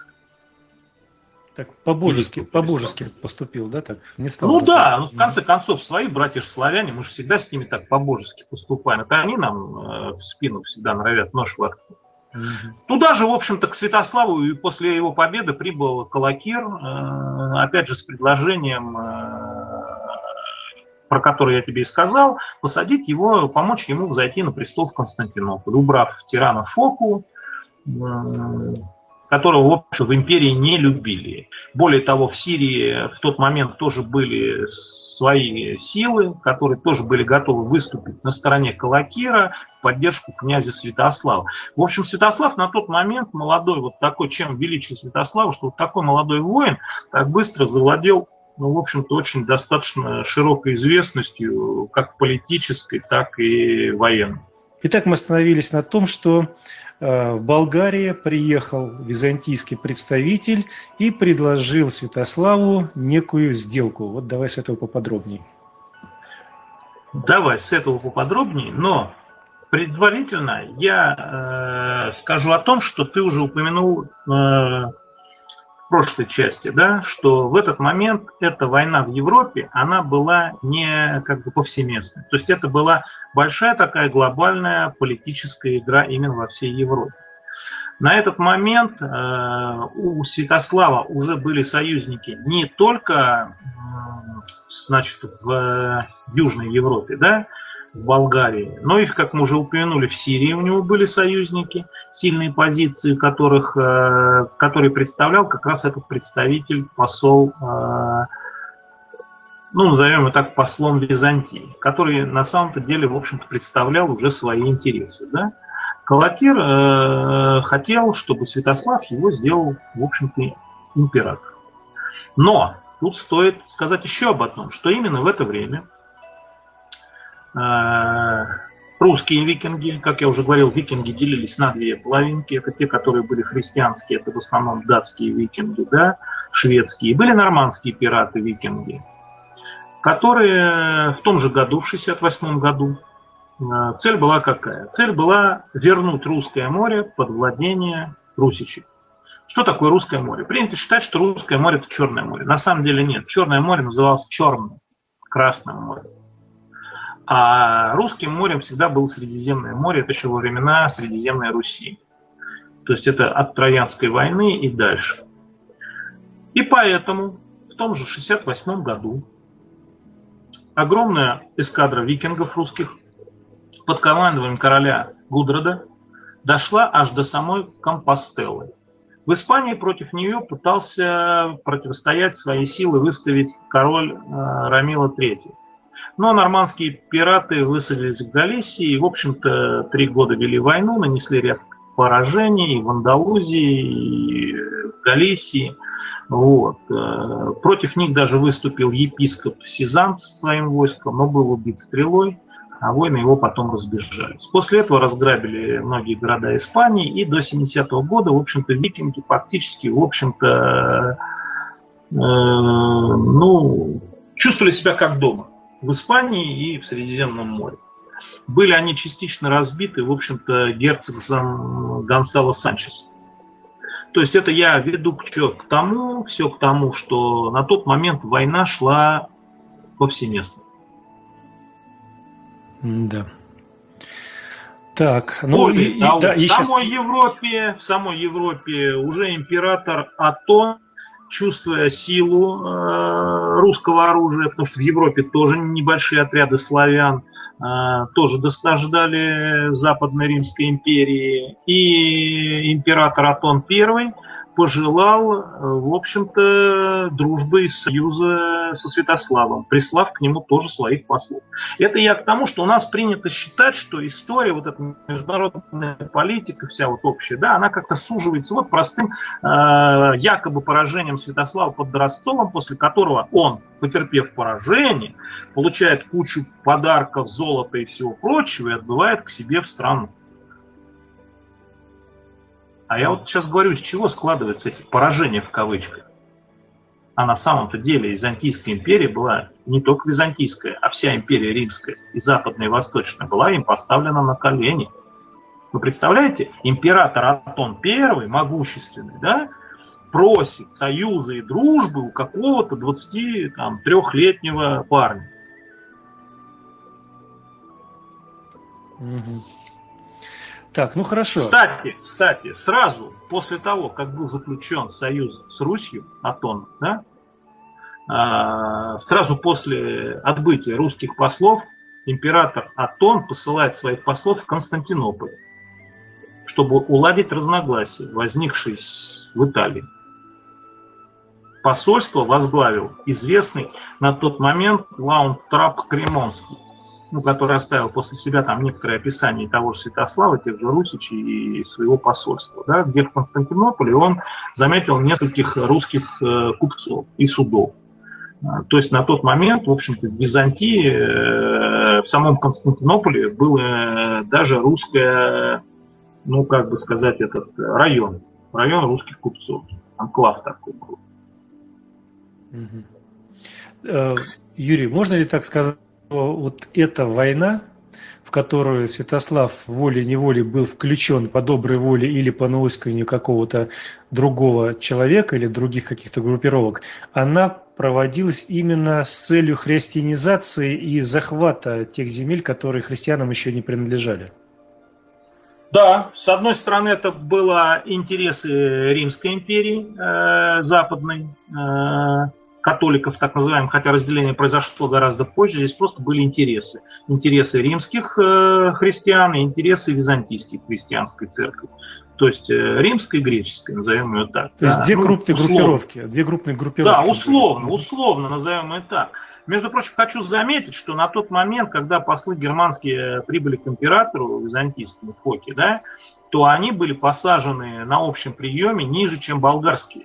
Так по-божески, по-божески поступил, да, так? Не стал ну бросать. Да, ну, в конце концов, свои братья славяне, мы же всегда с ними так по-божески поступаем. Это они нам э, в спину всегда норовят нож воткнуть. Угу. Туда же, в общем-то, к Святославу и после его победы прибыл Калакир, э, опять же, с предложением, э, про который я тебе и сказал, посадить его, помочь ему взойти на престол в Константинополь, убрав тирана Фоку, э, которого, в общем, в империи не любили. Более того, в Сирии в тот момент тоже были свои силы, которые тоже были готовы выступить на стороне Калакира в поддержку князя Святослава. В общем, Святослав на тот момент, молодой, вот такой, чем величие Святослава, что вот такой молодой воин так быстро завладел, ну, в общем-то, очень достаточно широкой известностью, как политической, так и военной. Итак, мы остановились на том, что в Болгарии приехал византийский представитель и предложил Святославу некую сделку. Вот давай с этого поподробнее. Давай с этого поподробнее, но предварительно я э, скажу о том, что ты уже упомянул э, в прошлой части, да, что в этот момент эта война в Европе, она была не как бы повсеместной. То есть это была большая такая глобальная политическая игра именно во всей Европе. На этот момент э, у Святослава уже были союзники не только э, значит, в э, Южной Европе, да, в Болгарии, но и, как мы уже упомянули, в Сирии у него были союзники, сильные позиции которых, э, которые представлял как раз этот представитель, посол, э, ну, назовем его так, послом Византии, который на самом-то деле, в общем-то, представлял уже свои интересы. Да? Калакир э, хотел, чтобы Святослав его сделал, в общем-то, императором. Но тут стоит сказать еще об одном, что именно в это время э, русские викинги, как я уже говорил, викинги делились на две половинки. Это те, которые были христианские, это в основном датские викинги, да, шведские. И были нормандские пираты-викинги, которые в том же году, в шестьдесят восьмом году, цель была какая? Цель была вернуть Русское море под владение русичей. Что такое Русское море? Принято считать, что Русское море – это Черное море. На самом деле нет. Черное море называлось Черным, Красным морем. А Русским морем всегда было Средиземное море. Это еще во времена Средиземной Руси. То есть это от Троянской войны и дальше. И поэтому в том же шестьдесят восьмом году огромная эскадра викингов русских под командованием короля Гудрода дошла аж до самой Компостеллы. В Испании против нее пытался противостоять свои силы выставить король э, Рамила третий. Но нормандские пираты высадились в Галисии и, в общем-то, три года вели войну, нанесли ряд поражений и в Андалузии, и в Галисии. Вот. Против них даже выступил епископ Сизант со своим войском, но был убит стрелой, а воины его потом разбежались. После этого разграбили многие города Испании, и до семидесятого года, в общем-то, викинги фактически, в общем-то, э, ну, чувствовали себя как дома в Испании и в Средиземном море. Были они частично разбиты, в общем-то, герцогом Гонсало Санчесом. То есть это я веду к, к тому, все к тому, что на тот момент война шла повсеместно. Да. Так, ну Более и, того, и, да, и в, самой сейчас... Европе, в самой Европе уже император Атон, чувствуя силу э, русского оружия, потому что в Европе тоже небольшие отряды славян э, тоже досаждали Западной Римской империи, и император Атон первый пожелал, в общем-то, дружбы и союза со Святославом, прислав к нему тоже своих послов. Это я к тому, что у нас принято считать, что история, вот эта международная политика, вся вот общая, да, она как-то суживается вот простым э, якобы поражением Святослава под Ростовом, после которого он, потерпев поражение, получает кучу подарков, золота и всего прочего и отбывает к себе в страну. А я вот сейчас говорю, из чего складываются эти поражения в кавычках. А на самом-то деле Византийская империя была не только Византийская, а вся империя Римская, и Западная, и Восточная, была им поставлена на колени. Вы представляете, император Атон Первый, могущественный, да, просит союза и дружбы у какого-то двадцатитрёхлетнего парня. Угу. Так, ну хорошо. Кстати, кстати, сразу после того, как был заключен союз с Русью, Атон, да, сразу после отбытия русских послов, император Атон посылает своих послов в Константинополь, чтобы уладить разногласия, возникшие в Италии. Посольство возглавил известный на тот момент Лаунтрап Кремонский, ну, который оставил после себя там некоторое описание того же Святослава, тех же Русичей и своего посольства, да, где в Константинополе он заметил нескольких русских э, купцов и судов. А, то есть на тот момент, в общем-то, в Византии, э, в самом Константинополе было э, даже русское, ну, как бы сказать, этот район, район русских купцов, анклав такой был. Угу. Юрий, можно ли так сказать? Вот эта война, в которую Святослав волей-неволей был включен по доброй воле или по наусканию какого-то другого человека или других каких-то группировок, она проводилась именно с целью христианизации и захвата тех земель, которые христианам еще не принадлежали. Да, с одной стороны, это были интересы Римской империи, э, западной, э, католиков, так называемых, хотя разделение произошло гораздо позже, здесь просто были интересы. Интересы римских э, христиан и интересы византийской христианской церкви. То есть э, римской и греческой, назовем ее так. То да. есть две ну, крупные условно. группировки. Две крупные группировки. Да, условно, условно назовем ее так. Между прочим, хочу заметить, что на тот момент, когда послы германские прибыли к императору византийскому Фоке, да, то они были посажены на общем приеме ниже, чем болгарские.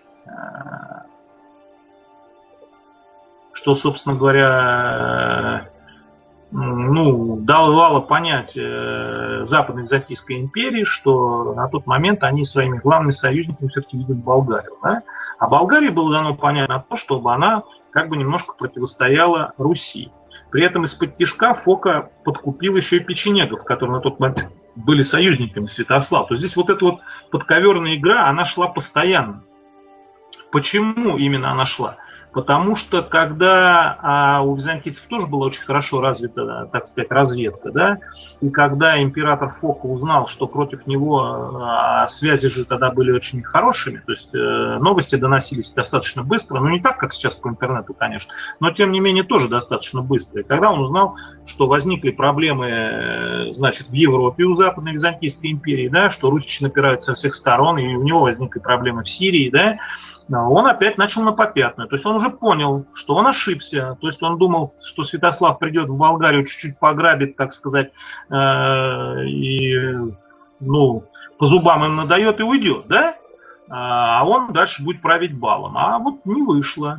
Что, собственно говоря, ну, давало понять Западной Византийской империи, что на тот момент они своими главными союзниками все-таки видят Болгарию. Да? А Болгарии было дано понять на то, чтобы она как бы немножко противостояла Руси. При этом из-под тишка Фока подкупил еще и печенегов, которые на тот момент были союзниками Святослава. То есть здесь вот эта вот подковерная игра, она шла постоянно. Почему именно она шла? Потому что когда а у византийцев тоже была очень хорошо развита, так сказать, разведка, да, и когда император Фока узнал, что против него а, связи же тогда были очень хорошими, то есть э, новости доносились достаточно быстро, ну не так, как сейчас по интернету, конечно, но тем не менее тоже достаточно быстро. И когда он узнал, что возникли проблемы, значит, в Европе у Западной Византийской империи, да, что русичи напирают со всех сторон, и у него возникли проблемы в Сирии, да, он опять начал на попятную. То есть он уже понял, что он ошибся. То есть он думал, что Святослав придет в Болгарию, чуть-чуть пограбит, так сказать, и, ну, по зубам им надает и уйдет, да? А он дальше будет править балом. А вот не вышло.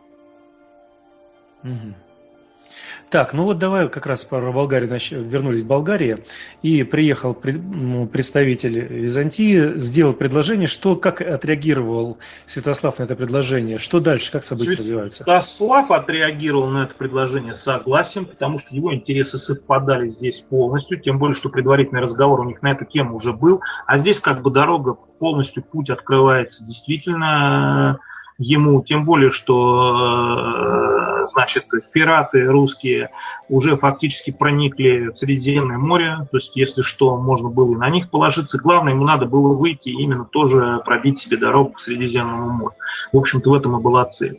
Угу. Так, ну вот давай как раз про Болгарию, значит, вернулись к Болгарии, и приехал представитель Византии, сделал предложение, что, как отреагировал Святослав на это предложение, что дальше, как события развиваются? Святослав отреагировал на это предложение согласием, потому что его интересы совпадали здесь полностью, тем более, что предварительный разговор у них на эту тему уже был, а здесь как бы дорога полностью, путь открывается действительно ему, тем более, что, значит, пираты русские уже фактически проникли в Средиземное море, то есть, если что, можно было и на них положиться. Главное, ему надо было выйти и именно тоже пробить себе дорогу к Средиземному морю. В общем-то, в этом и была цель.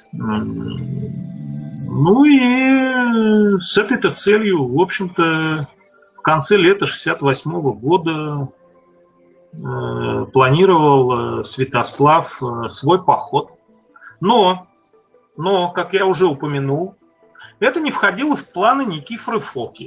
Ну и с этой-то целью, в общем-то, в конце лета шестьдесят восьмого года э, планировал э, Святослав э, свой поход. Но, но, как я уже упомянул, это не входило в планы Никифора Фоки.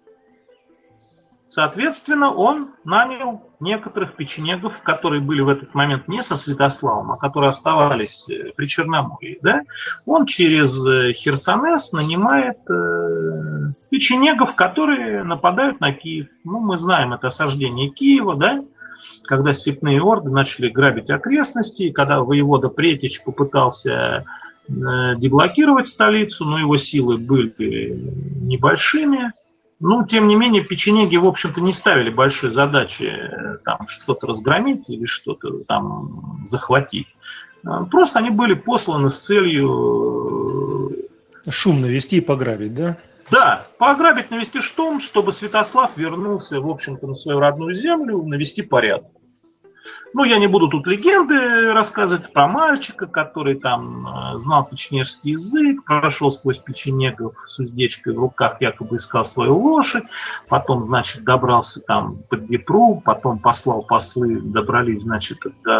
Соответственно, он нанял некоторых печенегов, которые были в этот момент не со Святославом, а которые оставались при Черноморье. Да? Он через Херсонес нанимает э, печенегов, которые нападают на Киев. Ну, мы знаем это осаждение Киева, да? Когда степные орды начали грабить окрестности, когда воевода Претич попытался э, деблокировать столицу, но его силы были небольшими. Ну, тем не менее, печенеги, в общем-то, не ставили большой задачи там что-то разгромить или что-то там захватить. Просто они были посланы с целью... Шум навести и пограбить, да? Да, пограбить, навести шум, чтобы Святослав вернулся, в общем-то, на свою родную землю, навести порядок. Ну, я не буду тут легенды рассказывать про мальчика, который там э, знал печенежский язык, прошел сквозь печенегов с уздечкой в руках, якобы искал свою лошадь, потом, значит, добрался там под Днепру, потом послал послы, добрались, значит,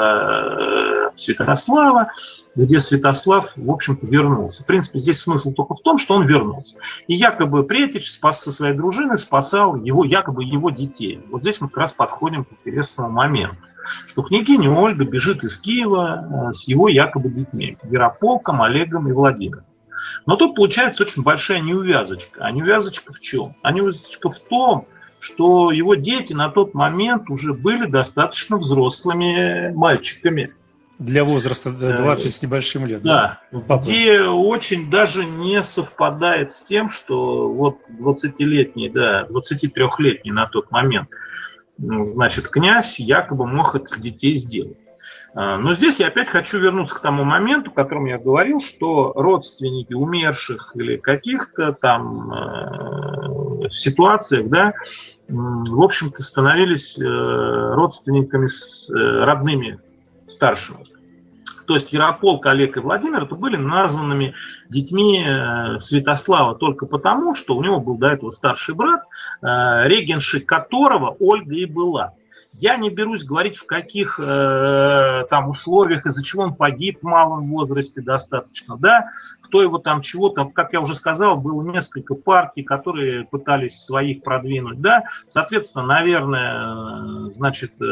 до э, Святослава, где Святослав, в общем-то, вернулся. В принципе, здесь смысл только в том, что он вернулся. И якобы Претич спас со своей дружиной спасал его, якобы его детей. Вот здесь мы как раз подходим к интересному моменту, что княгиня Ольга бежит из Киева с его якобы детьми, Ярополком, Олегом и Владимиром. Но тут получается очень большая неувязочка. А неувязочка в чем? А неувязочка в том, что его дети на тот момент уже были достаточно взрослыми мальчиками. Для возраста двадцать с небольшим лет. Да, да? Где очень даже не совпадает с тем, что вот двадцатилетний, да, двадцатитрёхлетний на тот момент, значит, князь якобы мог этих детей сделать. Но здесь я опять хочу вернуться к тому моменту, о котором я говорил, что родственники умерших или каких-то там э, ситуациях, да, в общем-то, становились э, родственниками с э, родными старшими. То есть Ярополк, Олег и Владимир это были названными детьми э, Святослава только потому, что у него был до этого старший брат, э, регеншей которого Ольга и была. Я не берусь говорить, в каких э, там условиях, из-за чего он погиб в малом возрасте достаточно, да, кто его там чего-то, как я уже сказал, было несколько партий, которые пытались своих продвинуть, да, соответственно, наверное, значит, э,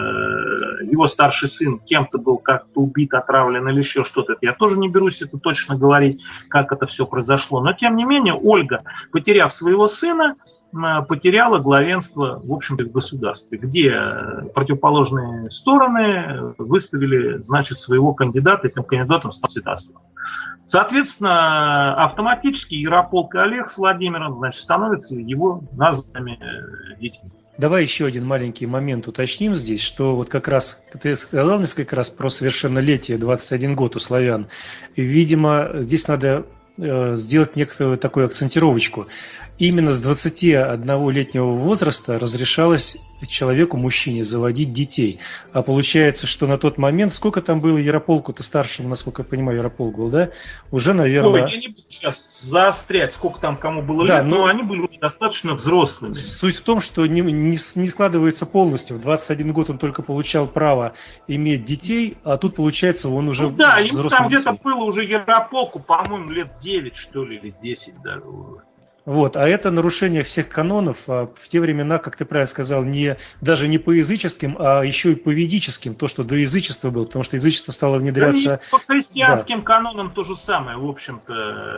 его старший сын кем-то был как-то убит, отравлен или еще что-то, я тоже не берусь это точно говорить, как это все произошло, но тем не менее Ольга, потеряв своего сына, потеряла главенство, в общем-то, в государстве, где противоположные стороны выставили, значит, своего кандидата, этим кандидатом стал Святослав. Соответственно, автоматически Ярополк и Олег с Владимиром, значит, становятся его названными детьми. Давай еще один маленький момент уточним здесь, что вот как раз, ты сказал несколько раз про совершеннолетие, двадцать один год у славян. И, видимо, здесь надо э, сделать некоторую такую акцентировочку. Именно с двадцатиоднолетнего возраста разрешалось человеку, мужчине, заводить детей. А получается, что на тот момент, сколько там было Ярополку-то старшему, насколько я понимаю, Ярополк был, да? Уже, наверное... Ой, я не буду сейчас заострять, сколько там кому было да, лет, но... но они были достаточно взрослыми. Суть в том, что не, не, не складывается полностью. В двадцать один год он только получал право иметь детей, а тут, получается, он уже ну, да, ему там где-то было уже Ярополку, по-моему, лет девять, что ли, или десять даже уже. Вот, а это нарушение всех канонов, а в те времена, как ты правильно сказал, не, даже не по языческим, а еще и по ведическим, то, что до язычества было, потому что язычество стало внедряться... Да, по христианским да. канонам то же самое, в общем-то,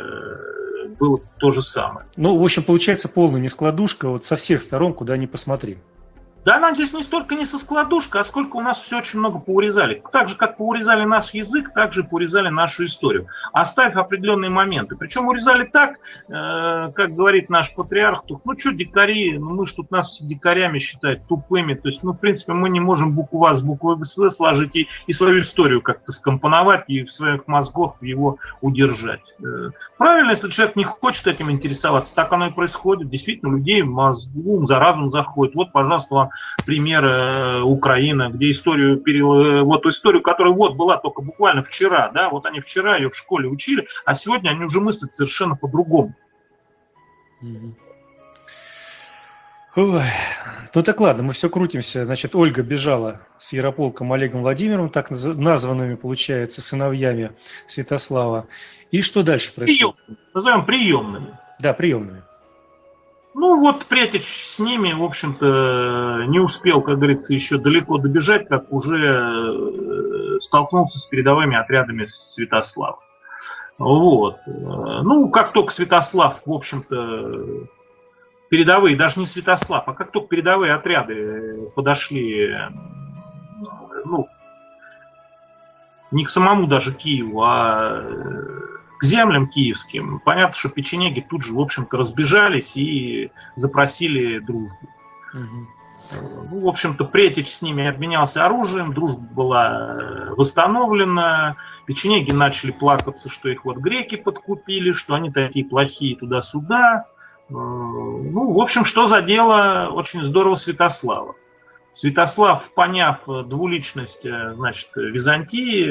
было то же самое. Ну, в общем, получается полная нескладушка вот со всех сторон, куда ни посмотри. Да нам здесь не столько не со складушка, а сколько у нас все очень много поурезали. Так же, как поурезали наш язык, так же поурезали нашу историю. Оставив определенные моменты. Причем урезали так, э, как говорит наш патриарх, ну что дикари, ну мы же тут нас все дикарями считают, тупыми. То есть, ну в принципе мы не можем букву А с буквой С сложить и, и свою историю как-то скомпоновать и в своих мозгах его удержать. Э, правильно, если человек не хочет этим интересоваться, так оно и происходит. Действительно, людей мозгом за разум заходит. Вот, пожалуйста, вам пример э, Украины, где историю, перел... вот историю, которая вот была только буквально вчера, да, вот они вчера ее в школе учили, а сегодня они уже мыслят совершенно по-другому. Ой. Ну так ладно, мы все крутимся. Значит, Ольга бежала с Ярополком Олегом Владимировым, так наз- названными, получается, сыновьями Святослава. И что дальше происходит? Приемными, назовем приемными. Да, приемными. Ну вот Претич с ними, в общем-то, не успел, как говорится, еще далеко добежать, как уже э, столкнулся с передовыми отрядами Святослава. Вот. Ну, как только Святослав, в общем-то, передовые, даже не Святослав, а как только передовые отряды подошли, ну, не к самому даже Киеву, а к землям киевским, понятно, что печенеги тут же, в общем-то, разбежались и запросили дружбу. Угу. Ну, в общем-то, Претич с ними обменялся оружием, дружба была восстановлена, печенеги начали плакаться, что их вот греки подкупили, что они такие плохие туда-сюда. Ну, в общем, что за дело очень здорово Святослава. Святослав, поняв двуличность, значит, Византии,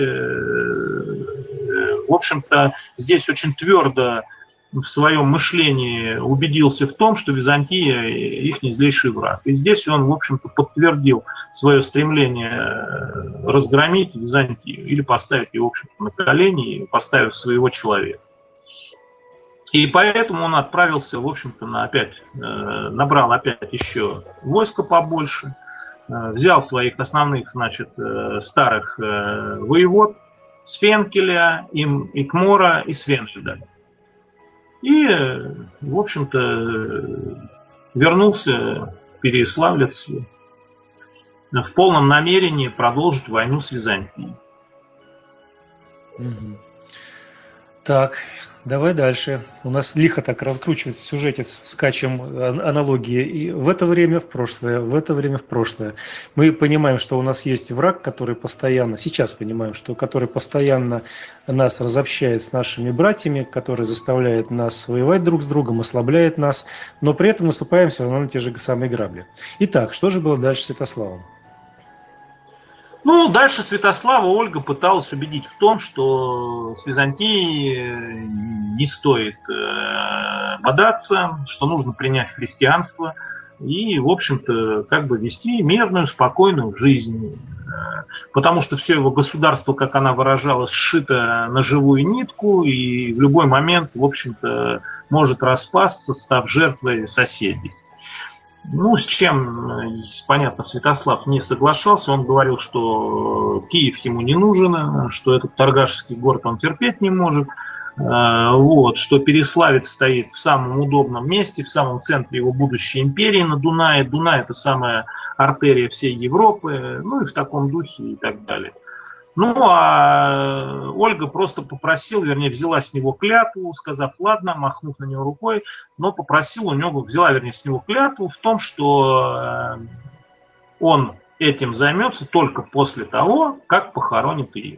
в общем-то, здесь очень твердо в своем мышлении убедился в том, что Византия их злейший враг. И здесь он, в общем-то, подтвердил свое стремление разгромить Византию или поставить ее, в общем-то, на колени, поставив своего человека. И поэтому он отправился, в общем-то, на опять, набрал опять еще войско побольше, взял своих основных, значит, старых воевод, Свенкеля, Икмора и Свенхельда. И, в общем-то, вернулся в Переяславлец в полном намерении продолжить войну с Византией. Угу. Так, давай дальше. У нас лихо так раскручивается сюжетец, скачем аналогии и в это время в прошлое, в это время в прошлое. Мы понимаем, что у нас есть враг, который постоянно, сейчас понимаем, что который постоянно нас разобщает с нашими братьями, который заставляет нас воевать друг с другом, ослабляет нас, но при этом наступаем все равно на те же самые грабли. Итак, что же было дальше с Святославом? Ну, дальше Святослава Ольга пыталась убедить в том, что с Византией не стоит э, бодаться, что нужно принять христианство и, в общем-то, как бы вести мирную, спокойную жизнь. Потому что все его государство, как она выражалась, сшито на живую нитку и в любой момент, в общем-то, может распасться, став жертвой соседей. Ну, с чем, понятно, Святослав не соглашался. Он говорил, что Киев ему не нужен, что этот торгашский город он терпеть не может, вот, что Переславец стоит в самом удобном месте, в самом центре его будущей империи на Дунае. Дунай – это самая артерия всей Европы, ну и в таком духе и так далее. Ну, а Ольга просто попросила, вернее, взяла с него клятву, сказав, ладно, махнув на него рукой, но попросила у него, взяла, вернее, с него клятву в том, что он этим займется только после того, как похоронит ее.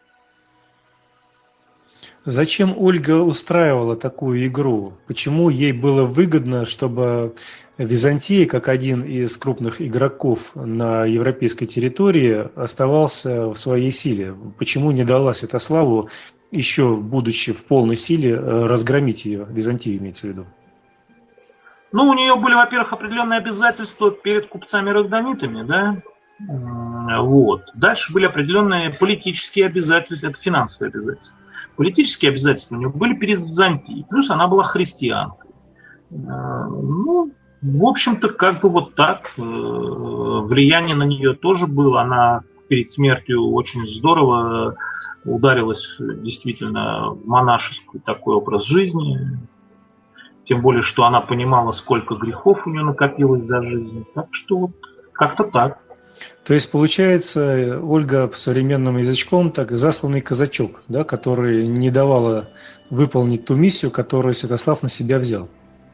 Зачем Ольга устраивала такую игру? Почему ей было выгодно, чтобы Византия, как один из крупных игроков на европейской территории, оставался в своей силе? Почему не дала Святославу, еще будучи в полной силе, разгромить ее, Византию имеется в виду? Ну, у нее были, во-первых, определенные обязательства перед купцами-рогданитами, да? Вот. Дальше были определенные политические обязательства, это финансовые обязательства. Политические обязательства у нее были перед Византией, плюс она была христианкой. Ну, в общем-то, как бы вот так. Влияние на нее тоже было. Она перед смертью очень здорово ударилась действительно в монашеский такой образ жизни. Тем более, что она понимала, сколько грехов у нее накопилось за жизнь. Так что вот как-то так. То есть, получается, Ольга современным язычком так засланный казачок, да, который не давала выполнить ту миссию, которую Святослав на себя взял.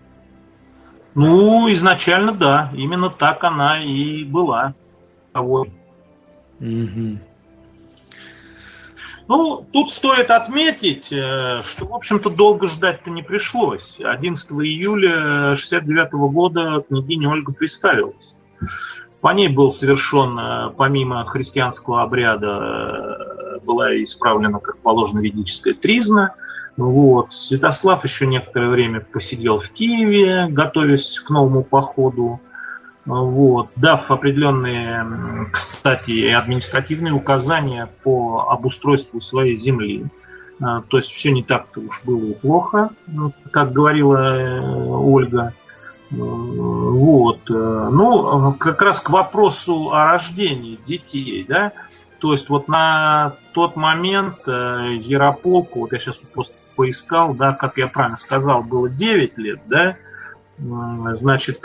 Ну, изначально, да. Именно так она и была. Угу. Ну, тут стоит отметить, что, в общем-то, долго ждать-то не пришлось. одиннадцатого июля шестьдесят девятого года княгиня Ольга представилась. По ней был совершен, помимо христианского обряда, была исправлена, как положено, ведическая тризна. Вот. Святослав еще некоторое время посидел в Киеве, готовясь к новому походу. вот, дав определенные, кстати, административные указания по обустройству своей земли. То есть все не так-то уж было и плохо, как говорила Ольга. Вот. Ну, как раз к вопросу о рождении детей, да, то есть вот на тот момент Ярополку, вот я сейчас просто поискал, да, как я правильно сказал, было девять лет, да, значит,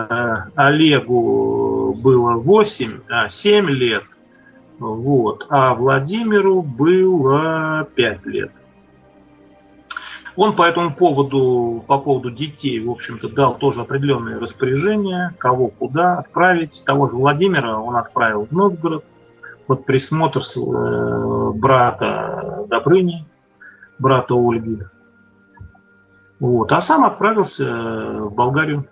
Олегу было восемь, а семь лет, вот, а Владимиру было пять лет. Он по этому поводу, по поводу детей, в общем-то, дал тоже определенные распоряжения, кого куда отправить. Того же Владимира он отправил в Новгород под присмотр брата Добрыни, брата Ольги. Вот. А сам отправился в Болгарию,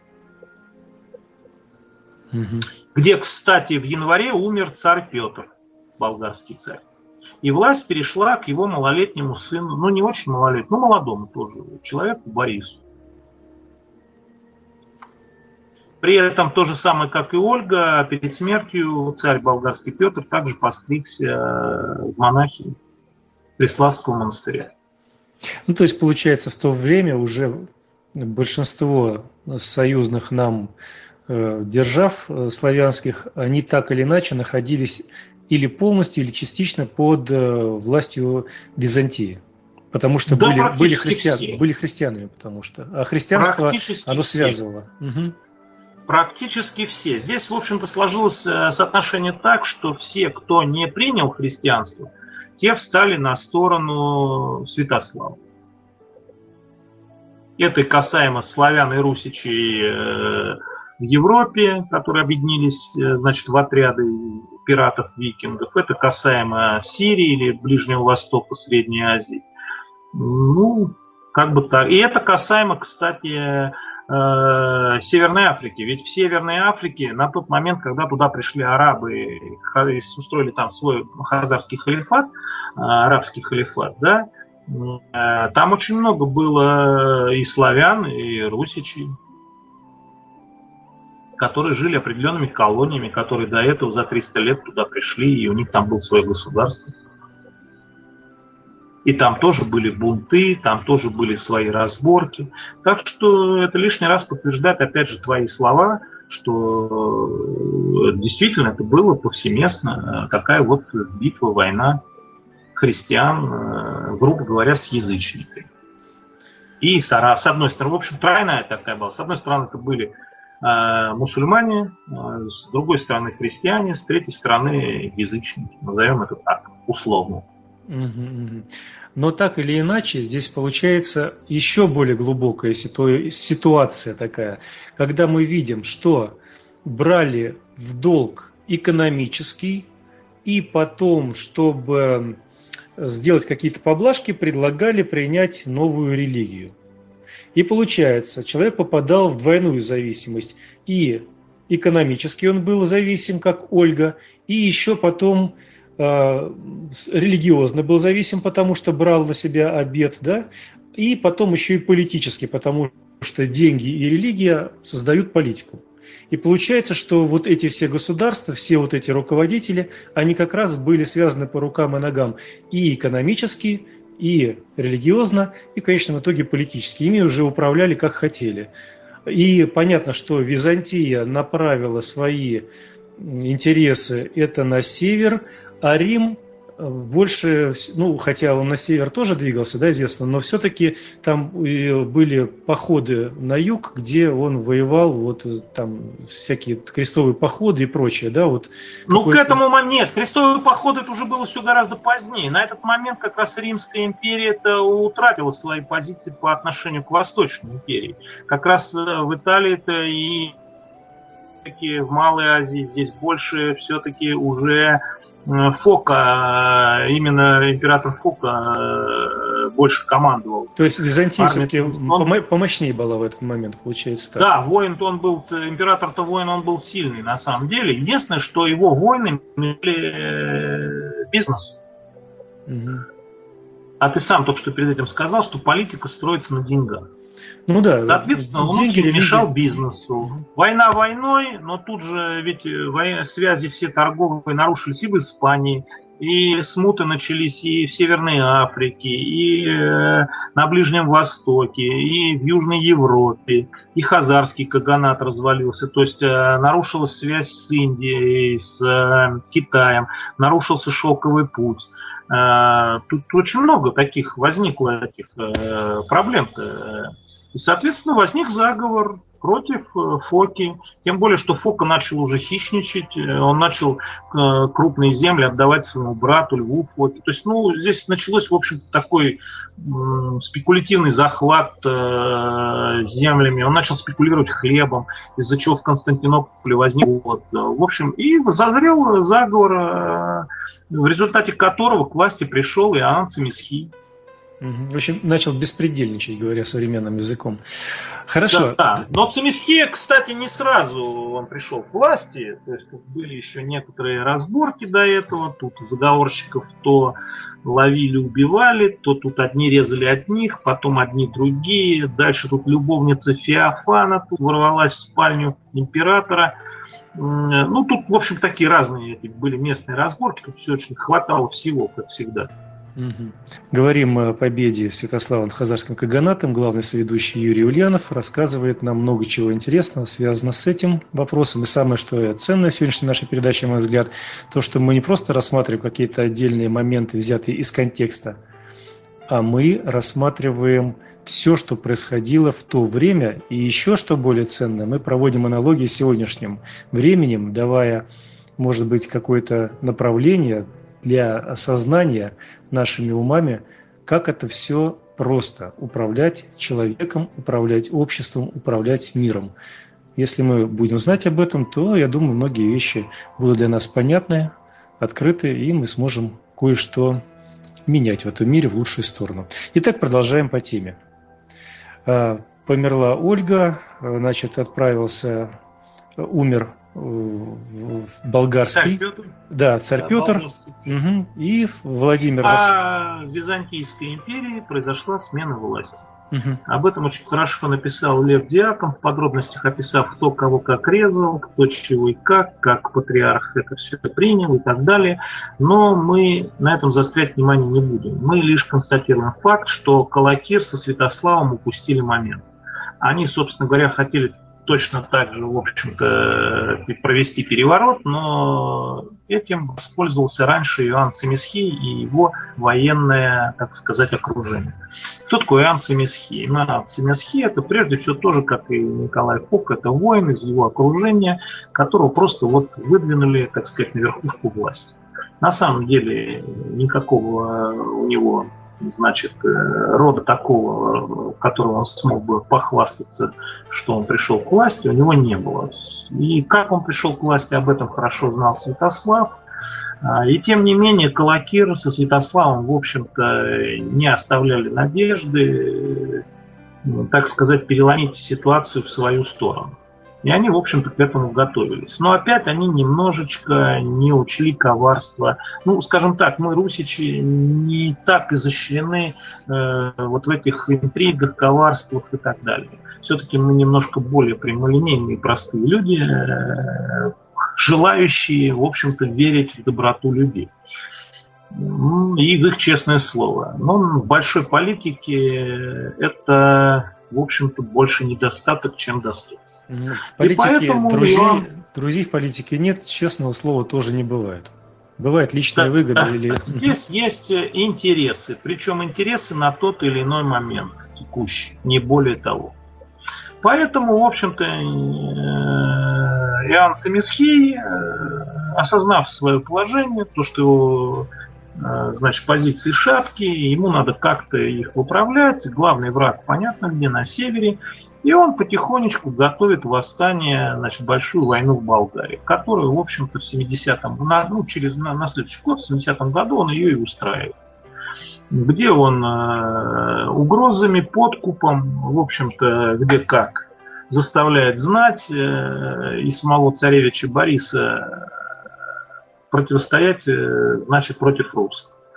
угу. где, кстати, в январе умер царь Петр, болгарский царь. И власть перешла к его малолетнему сыну, ну не очень малолетнему, но молодому тоже человеку, Борису. При этом то же самое, как и Ольга, перед смертью царь болгарский Петр также постригся в монахи Преславского монастыря. Ну, то есть, получается, в то время уже большинство союзных нам э, держав э, славянских, они так или иначе находились или полностью, или частично под э, властью Византии. Потому что да, были, были, христиан, были христианами, потому что. А христианство, оно связывало. Угу. Практически все. Здесь, в общем-то, сложилось соотношение так, что все, кто не принял христианство, те встали на сторону Святослава. Это касаемо славян и русичей в Европе, которые объединились, значит, в отряды пиратов-викингов. Это касаемо Сирии или Ближнего Востока, Средней Азии. Ну, как бы так. И это касаемо, кстати, Северной Африки. Ведь в Северной Африке на тот момент, когда туда пришли арабы и устроили там свой хазарский халифат, арабский халифат, да, там очень много было и славян, и русичей, которые жили определенными колониями, которые до этого за триста лет туда пришли, и у них там было свое государство. И там тоже были бунты, там тоже были свои разборки. Так что это лишний раз подтверждает, опять же, твои слова, что действительно это было повсеместно такая вот битва, война христиан, грубо говоря, с язычниками. И с одной стороны, в общем, тройная такая была. С одной стороны, это были э, мусульмане, э, с другой стороны, христиане, с третьей стороны, язычники. Назовем это так, условно. Но так или иначе, здесь получается еще более глубокая ситуация такая, когда мы видим, что брали в долг экономический, и потом, чтобы сделать какие-то поблажки, предлагали принять новую религию. И получается, человек попадал в двойную зависимость. И экономически он был зависим, как Ольга, и еще потом религиозно был зависим, потому что брал на себя обет, да, и потом еще и политически, потому что деньги и религия создают политику. И получается, что вот эти все государства, все вот эти руководители, они как раз были связаны по рукам и ногам и экономически, и религиозно, и в конечном итоге политически. Ими уже управляли как хотели. И понятно, что Византия направила свои интересы это на север, а Рим больше, ну, хотя он на север тоже двигался, да, известно, но все-таки там были походы на юг, где он воевал, вот там всякие крестовые походы и прочее, да, вот. Ну, к этому моменту нет, крестовые походы это уже было все гораздо позднее. На этот момент как раз Римская империя -то утратила свои позиции по отношению к Восточной империи. Как раз в Италии-то и в Малой Азии здесь больше все-таки уже Фока, именно император Фока больше командовал. То есть Византия все-таки он... помощнее была в этот момент, получается так. Да, воин он был, император-то воин, он был сильный на самом деле. Единственное, что его войны имели бизнес. Угу. А ты сам только что перед этим сказал, что политика строится на деньгах. Ну да, Соответственно, он деньги, очень религия. мешал бизнесу. Война войной, но тут же ведь связи все торговые нарушились и в Испании, и смуты начались и в Северной Африке, и э, на Ближнем Востоке, и в Южной Европе, и Хазарский каганат развалился. То есть э, нарушилась связь с Индией, с э, Китаем, нарушился шелковый путь. Э, тут очень много таких возникло таких э, проблем-то. И, соответственно, возник заговор против Фоки. Тем более, что Фока начал уже хищничать, он начал крупные земли отдавать своему брату Льву Фоке. То есть, ну, здесь началось, в общем-то, такой м, спекулятивный захват э, землями. Он начал спекулировать хлебом, из-за чего в Константинополе возник голод. В общем, и зазрел заговор, э, в результате которого к власти пришел Иоанн Цимисхий. В общем, начал беспредельничать, говоря современным языком. Хорошо. Да, да. Но Цимисхия, кстати, не сразу он пришел к власти. То есть тут были еще некоторые разборки до этого. Тут заговорщиков то ловили, убивали, то тут одни резали одних, потом одни другие. Дальше тут любовница Феофана тут ворвалась в спальню императора. Ну, тут, в общем, такие разные были местные разборки. Тут все очень хватало всего, как всегда. Угу. Говорим о победе Святослава над Хазарским каганатом. Главный соведущий Юрий Ульянов рассказывает нам много чего интересного, связано с этим вопросом. И самое, что ценное в сегодняшней нашей передаче, на мой взгляд, то, что мы не просто рассматриваем какие-то отдельные моменты, взятые из контекста, а мы рассматриваем все, что происходило в то время. И еще, что более ценно, мы проводим аналогии с сегодняшним временем, давая, может быть, какое-то направление для осознания нашими умами, как это все просто управлять человеком, управлять обществом, управлять миром. Если мы будем знать об этом, то, я думаю, многие вещи будут для нас понятны, открыты, и мы сможем кое-что менять в этом мире в лучшую сторону. Итак, продолжаем по теме. Померла Ольга, значит, отправился, умер болгарский, царь Петр. Да, царь да, Петр, угу. И Владимир. А в Византийской империи произошла смена власти. Угу. Об этом очень хорошо написал Лев Диакон, в подробностях описав, кто кого как резал, кто чего и как, как патриарх это все принял и так далее. Но мы на этом заострять внимание не будем. Мы лишь констатируем факт, что Калакир со Святославом упустили момент. Они, собственно говоря, хотели точно так же, в общем-то, провести переворот, но этим воспользовался раньше Иоанн Цимисхий и его военное, так сказать, окружение. Кто такой Иоанн Цимисхий? Иоанн Цимисхий — это прежде всего тоже, как и Николай Фок, это воин из его окружения, которого просто вот выдвинули, так сказать, на верхушку власти. На самом деле никакого у него, значит, рода такого, которого он смог бы похвастаться, что он пришел к власти, у него не было. И как он пришел к власти, об этом хорошо знал Святослав. И тем не менее, Калакир со Святославом, в общем-то, не оставляли надежды, так сказать, переломить ситуацию в свою сторону. И они, в общем-то, к этому готовились. Но опять они немножечко не учли коварства. Ну, скажем так, мы, русичи, не так изощрены э, вот в этих интригах, коварствах и так далее. Все-таки мы немножко более прямолинейные, простые люди, э, желающие, в общем-то, верить в доброту людей. И в их честное слово. Но в большой политике это, в общем-то, больше недостаток, чем достоинство. В политике друзей, он... друзей в политике нет, честного слова тоже не бывает. Бывает личная да, выгода да. или... Здесь есть интересы, причем интересы на тот или иной момент текущий, не более того. Поэтому, в общем-то, Иоанн Цимисхий, осознав свое положение, то, что его, значит, позиции шаткие, ему надо как-то их управлять, главный враг, понятно где, на севере, и он потихонечку готовит восстание, значит, большую войну в Болгарии, которую, в общем-то, в семидесятом, ну, через, на, на следующий год, в семидесятом году он ее и устраивает. Где он э, угрозами, подкупом, в общем-то, где как, заставляет знать э, и самого царевича Бориса противостоять, э, значит, против русских.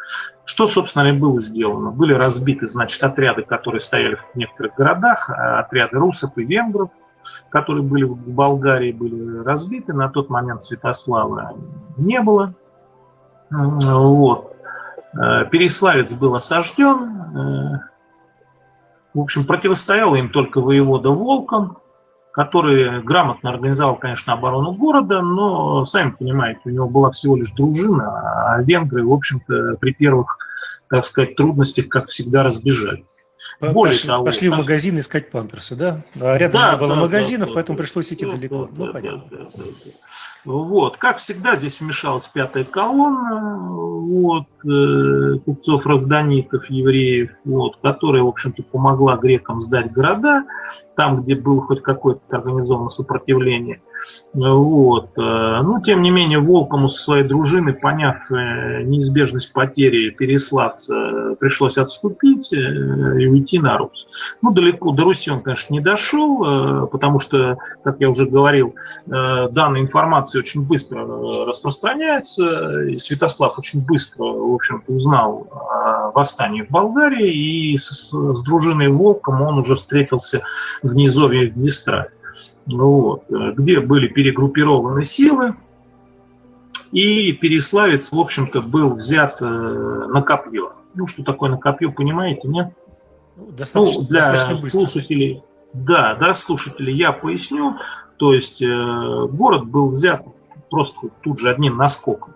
Что, собственно, и было сделано? Были разбиты, значит, отряды, которые стояли в некоторых городах, отряды русов и венгров, которые были в Болгарии, были разбиты. На тот момент Святослава не было. Вот. Переславец был осажден. В общем, противостоял им только воевода Волком, который грамотно организовал, конечно, оборону города, но, сами понимаете, у него была всего лишь дружина, а венгры, в общем-то, при первых, так сказать, трудностях, как всегда, разбежались. Более пошли, того, пошли в магазин искать памперсы, да? А рядом да, не было да, магазинов, да, поэтому да, пришлось идти да, далеко. Да, ну, да, понятно. Да, да, да. Вот. Как всегда, здесь вмешалась пятая колонна вот, э, купцов-разданитов, евреев, вот, которая, в общем-то, помогла грекам сдать города, там, где было хоть какое-то организованное сопротивление. Вот. Но, тем не менее, Волкому со своей дружиной, поняв неизбежность потери Переславца, пришлось отступить и уйти на Русь. Ну, далеко до Руси он, конечно, не дошел, потому что, как я уже говорил, данная информация очень быстро распространяется, и Святослав очень быстро, в общем-то, узнал о восстании в Болгарии, и с, с дружиной Волком он уже встретился в низовье Днестра. Вот, где были перегруппированы силы, и Переславец, в общем-то, был взят э, на копье. Ну, что такое на копье, понимаете, нет? Достаточно, ну, для достаточно слушателей, да, да, слушателей я поясню. То есть э, город был взят просто тут же одним наскоком.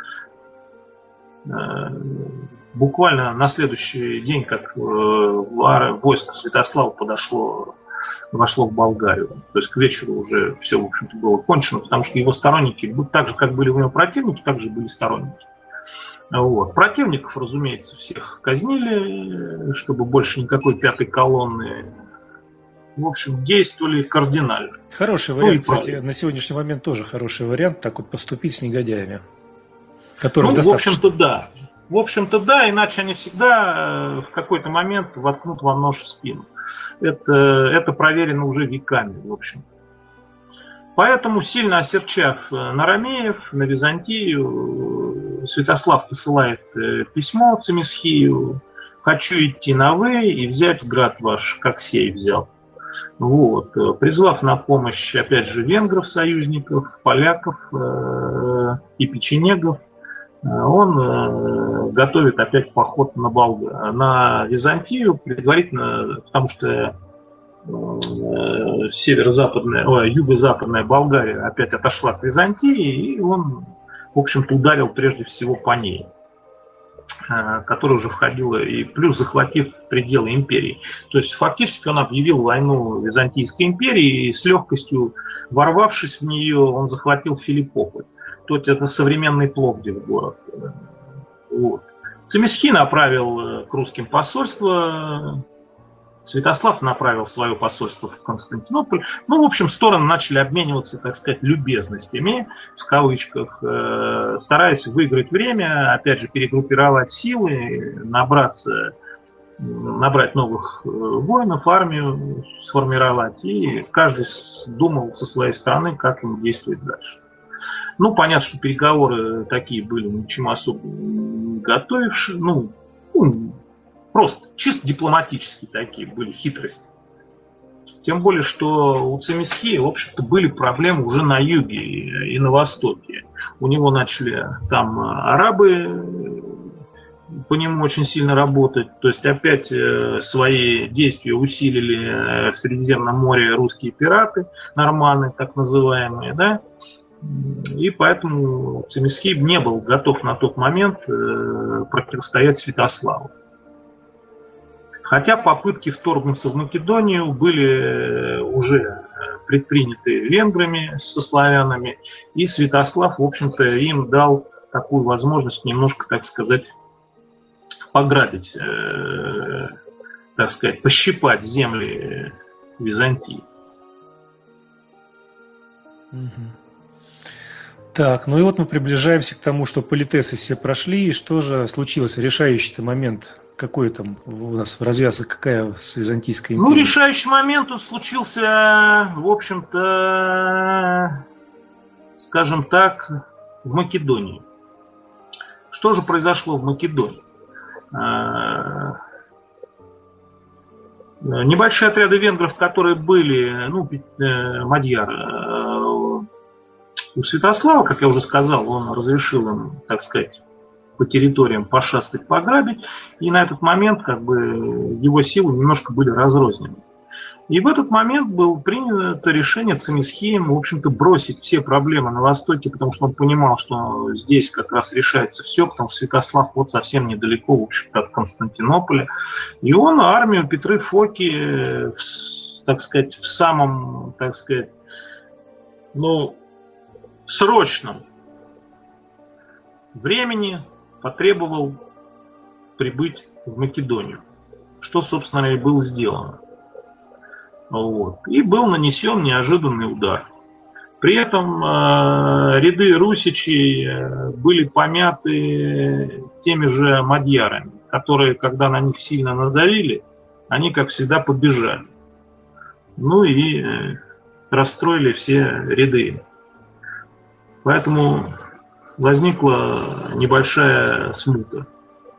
Э, буквально на следующий день, как э, войско Святослава подошло вошло в Болгарию. То есть к вечеру уже все, в общем-то, было кончено, потому что его сторонники, так же, как были у него противники, так же были сторонники. Вот. Противников, разумеется, всех казнили, чтобы больше никакой пятой колонны. В общем, действовали кардинально. Хороший вариант, ну, кстати, правильно. На сегодняшний момент тоже хороший вариант, так вот поступить с негодяями. Ну, достаточно... в общем-то, да. В общем-то, да, иначе они всегда в какой-то момент воткнут вам нож в спину. Это, это проверено уже веками, в общем. Поэтому, сильно осерчав на ромеев, на Византию, Святослав посылает письмо Цимисхию: «Хочу идти на вы и взять град ваш, как сей взял». Вот. Призвав на помощь, опять же, венгров, союзников, поляков э, и печенегов, он э, готовит опять поход на, Болга... на Византию, предварительно, потому что э, северо-западная, ой, юго-западная Болгария опять отошла к Византии, и он, в общем-то, ударил прежде всего по ней, э, которая уже входила, и плюс захватив пределы империи. То есть фактически он объявил войну Византийской империи, и с легкостью ворвавшись в нее, он захватил Филиппополь. Тут это современный Пловдив город. Вот. Цимисхий направил к русским посольство, Святослав направил свое посольство в Константинополь. Ну, в общем, стороны начали обмениваться, так сказать, любезностями, в кавычках, стараясь выиграть время, опять же, перегруппировать силы, набраться, набрать новых воинов, армию сформировать, и каждый думал со своей стороны, как ему действовать дальше. Ну, понятно, что переговоры такие были, ничему особо не готовившие, ну, ну, просто чисто дипломатические такие были хитрости. Тем более, что у Цимисхия, в общем-то, были проблемы уже на юге и на востоке. У него начали там арабы по нему очень сильно работать, то есть опять свои действия усилили в Средиземном море русские пираты, норманы так называемые, да. И поэтому Цимисхий не был готов на тот момент э, противостоять Святославу. Хотя попытки вторгнуться в Македонию были уже предприняты венграми со славянами, и Святослав, в общем-то, им дал такую возможность немножко, так сказать, пограбить, э, так сказать, пощипать земли Византии. Так, ну и вот мы приближаемся к тому, что политесы все прошли, и что же случилось? Решающий момент какой там у нас развязка, какая с Византийской империей? Ну, решающий момент случился, в общем-то, скажем так, в Македонии. Что же произошло в Македонии? Небольшие отряды венгров, которые были, ну, мадьяр, у Святослава, как я уже сказал, он разрешил им, так сказать, по территориям пошастать, пограбить, и на этот момент как бы его силы немножко были разрознены. И в этот момент было принято решение Цимисхеем, в общем-то, бросить все проблемы на Востоке, потому что он понимал, что здесь как раз решается все, потому что Святослав вот совсем недалеко, в общем-то, от Константинополя. И он армию Петры Фоки, так сказать, в самом, так сказать, ну, срочном времени потребовал прибыть в Македонию, что, собственно, и было сделано. Вот. И был нанесен неожиданный удар. При этом э, ряды русичей э, были помяты теми же мадьярами, которые, когда на них сильно надавили, они, как всегда, побежали. Ну и э, расстроили все ряды. Поэтому возникла небольшая смута.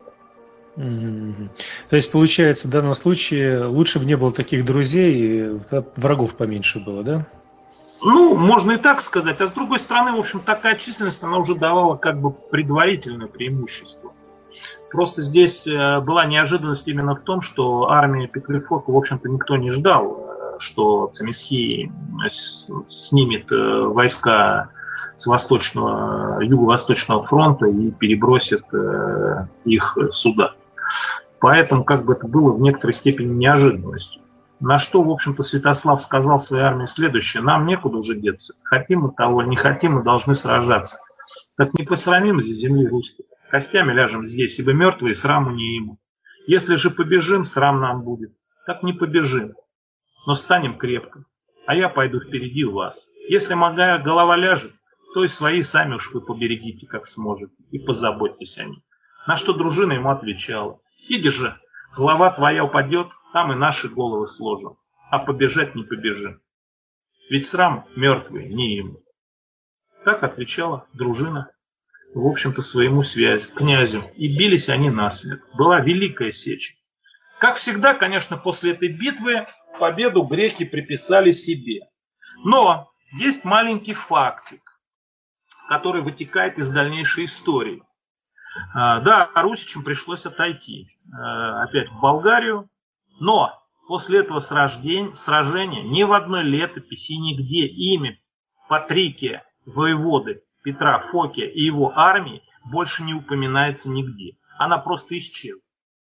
Mm-hmm. То есть, получается, в данном случае лучше бы не было таких друзей, и врагов поменьше было, да? Ну, можно и так сказать. А с другой стороны, в общем, такая численность, она уже давала как бы предварительное преимущество. Просто здесь была неожиданность именно в том, что армия Петры Фока, в общем-то, никто не ждал, что Цимисхий снимет войска с восточного, юго-восточного фронта и перебросит их сюда. Поэтому как бы это было в некоторой степени неожиданностью. На что, в общем-то, Святослав сказал своей армии следующее: нам некуда уже деться. Хотим мы того, не хотим, мы должны сражаться. Так не посрамим здесь земли русских. Костями ляжем здесь, ибо мертвые сраму не ему. Если же побежим, срам нам будет. Так не побежим, но станем крепко. А я пойду впереди вас. Если моя голова ляжет, то и свои сами уж вы поберегите, как сможете, и позаботьтесь о них. На что дружина ему отвечала: иди же, голова твоя упадет, там и наши головы сложим, а побежать не побежим. Ведь срам мертвый не ему. Так отвечала дружина, в общем-то, своему связи, князю. И бились они насмерть. Была великая сеча. Как всегда, конечно, после этой битвы победу греки приписали себе. Но есть маленький фактик, который вытекает из дальнейшей истории. Да, русичам пришлось отойти опять в Болгарию, но после этого сражения ни в одной летописи, нигде имя Патрикия, воеводы Петра Фокия и его армии больше не упоминается нигде. Она просто исчезла.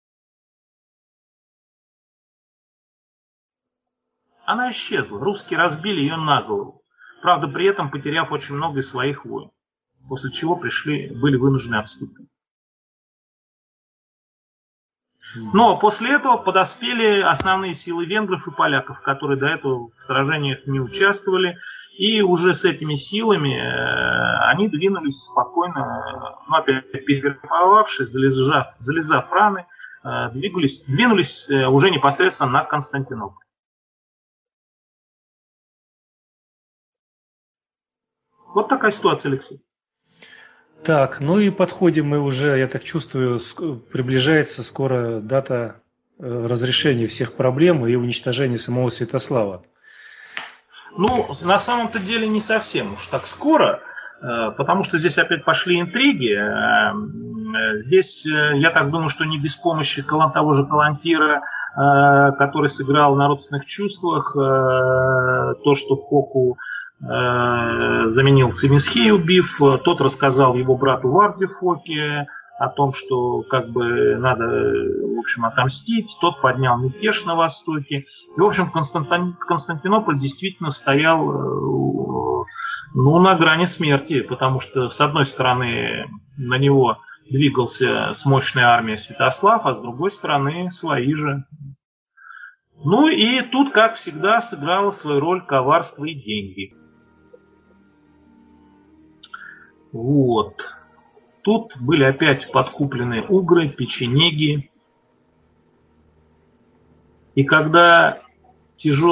Она исчезла. Русские разбили ее на голову. Правда, при этом потеряв очень много из своих войн. После чего пришли, были вынуждены отступить. Но после этого подоспели основные силы венгров и поляков, которые до этого в сражениях не участвовали. И уже с этими силами э, они двинулись спокойно, ну, опять перегруппировавшись, залезав, залезав раны, э, двигались, двинулись э, уже непосредственно на Константинополь. Вот такая ситуация, Алексей. Так, ну и подходим мы уже, я так чувствую, приближается скоро дата разрешения всех проблем и уничтожения самого Святослава. Ну, на самом-то деле не совсем уж так скоро, потому что здесь опять пошли интриги. Здесь, я так думаю, что не без помощи того же Калантира, который сыграл на родственных чувствах, то, что Фоку заменил Цимисхей, убив, тот рассказал его брату Варде Фоке о том, что как бы надо, в общем, отомстить. Тот поднял мятеж на Востоке. И, в общем, Константин, Константинополь действительно стоял, ну, на грани смерти, потому что, с одной стороны, на него двигался с мощной армией Святослав, а с другой стороны, свои же. Ну и тут, как всегда, сыграло свою роль коварство и деньги. Вот. Тут были опять подкуплены угры, печенеги. И когда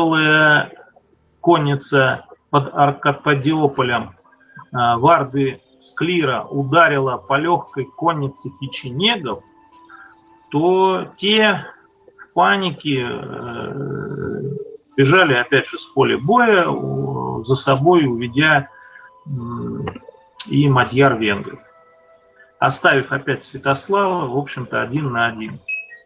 тяжелая конница под Аркадиополем, варды Склира ударила по легкой коннице печенегов, то те в панике э, бежали опять же с поля боя, за собой уведя э, и мадьяр-венгров, оставив опять Святослава, в общем-то, один на один.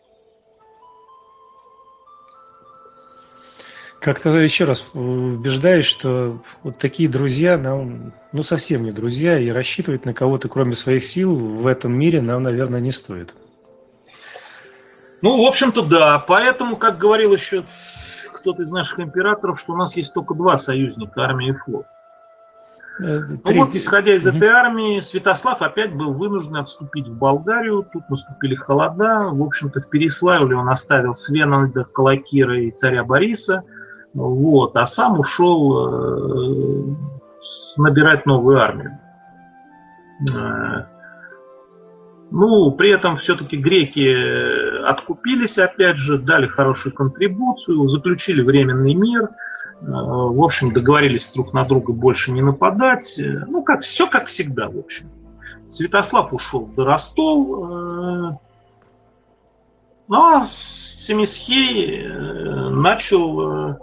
Как-то еще раз убеждаюсь, что вот такие друзья нам, ну, совсем не друзья, и рассчитывать на кого-то, кроме своих сил, в этом мире нам, наверное, не стоит. Ну, в общем-то, да. Поэтому, как говорил еще кто-то из наших императоров, что у нас есть только два союзника, армия и флот. Ну вот, исходя из этой армии, Святослав опять был вынужден отступить в Болгарию. Тут наступили холода. В общем-то, в Переславле он оставил Свенельда, Калакира и царя Бориса. Вот, а сам ушел э, набирать новую армию. Э, ну, при этом все-таки греки откупились, опять же, дали хорошую контрибуцию, заключили временный мир. В общем, договорились друг на друга больше не нападать. Ну, как, все как всегда, в общем. Святослав ушел в Доростол. Ну, а Семисхей начал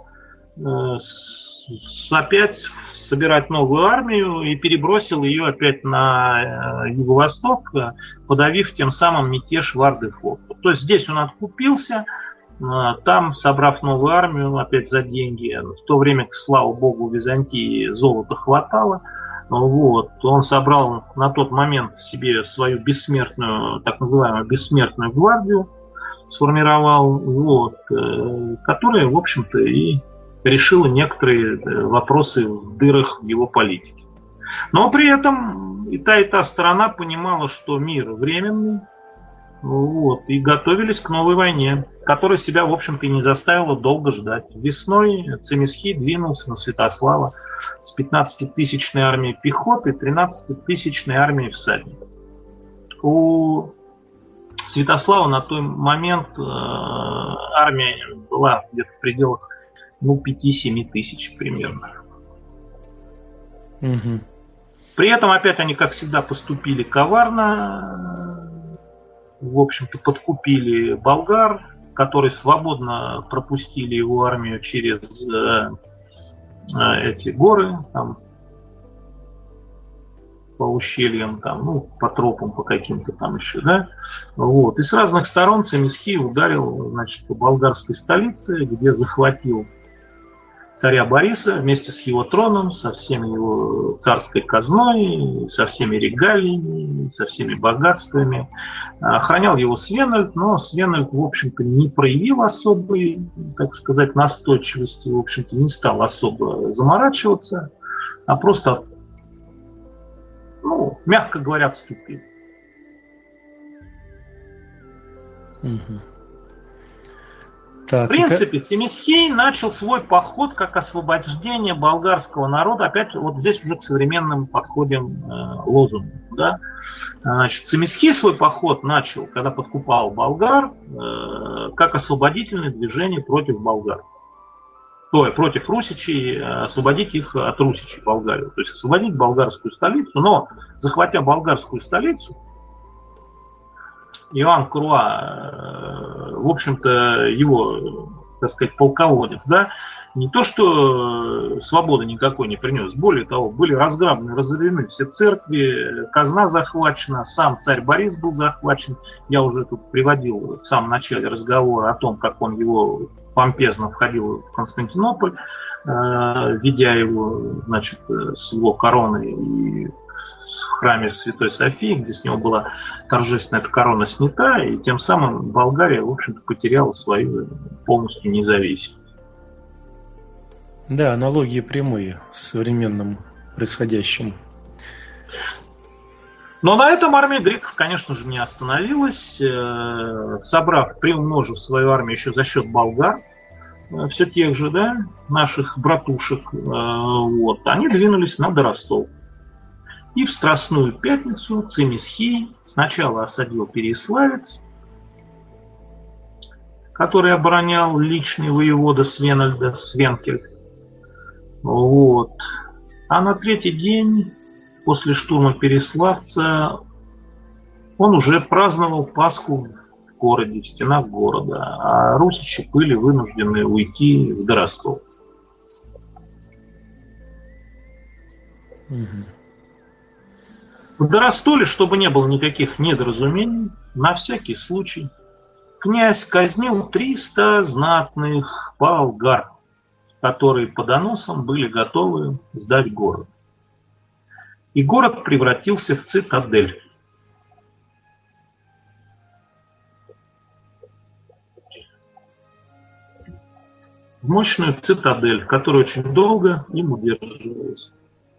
опять собирать новую армию и перебросил ее опять на юго-восток, подавив тем самым мятеж Варды флота. То есть здесь он откупился. Там, собрав новую армию, опять за деньги, в то время, слава богу, в Византии золота хватало, вот, он собрал на тот момент себе свою бессмертную, так называемую бессмертную гвардию, сформировал, вот, которая, в общем-то, и решила некоторые вопросы в дырах в его политике. Но при этом и та, и та сторона понимала, что мир временный, вот, и готовились к новой войне, которая себя, в общем-то, и не заставила долго ждать. Весной Цимисхий двинулся на Святослава с пятнадцатитысячной армией пехоты и тринадцатитысячной армией всадников. У Святослава на тот момент э, армия была где-то в пределах ну, пяти-семи тысяч примерно. Угу. При этом опять они, как всегда, поступили коварно. В общем-то, подкупили болгар, которые свободно пропустили его армию через э, э, эти горы, там, по ущельям, там, ну, по тропам, по каким-то там еще, да. Вот. И с разных сторон Цимисхий ударил, значит, по болгарской столице, где захватил царя Бориса вместе с его троном, со всеми его царской казной, со всеми регалиями, со всеми богатствами. Охранял его Свенельд, но Свенельд, в общем-то, не проявил особой, так сказать, настойчивости, в общем-то, не стал особо заморачиваться, а просто, ну, мягко говоря, отступил. Угу. Так, в принципе, как... Цимисхей начал свой поход как освобождение болгарского народа. Опять вот здесь уже к современным подходим э, лозунгам. Да? Значит, Цимисхей свой поход начал, когда подкупал болгар, э, как освободительное движение против болгар. То есть против русичей, освободить их от русичей Болгарию. То есть освободить болгарскую столицу. Но, захватя болгарскую столицу, Иоанн Круа, в общем-то, его, так сказать, полководец, да, не то что свободы никакой не принес, более того, были разграблены, разорены все церкви, казна захвачена, сам царь Борис был захвачен. Я уже тут приводил в самом начале разговора о том, как он его помпезно входил в Константинополь, ведя его, значит, с его короной и в храме Святой Софии, где с него была торжественная корона снята, и тем самым Болгария, в общем-то, потеряла свою полностью независимость. Да, аналогии прямые с современным происходящим. Но на этом армия греков, конечно же, не остановилась. Собрав, приумножив свою армию еще за счет болгар, все тех же, да, наших братушек, вот, они двинулись на Доростол. И в Страстную пятницу Цимисхий сначала осадил Переяславец, который оборонял личный воевода Свенельда Свенкельд. Вот. А на третий день после штурма Переславца он уже праздновал Пасху в городе, в стенах города, а русичи были вынуждены уйти в Доростов. Угу. В Доростоле, чтобы не было никаких недоразумений, на всякий случай князь казнил триста знатных болгар, которые по доносам были готовы сдать город. И город превратился в цитадель. В мощную цитадель, которая очень долго им удерживалась.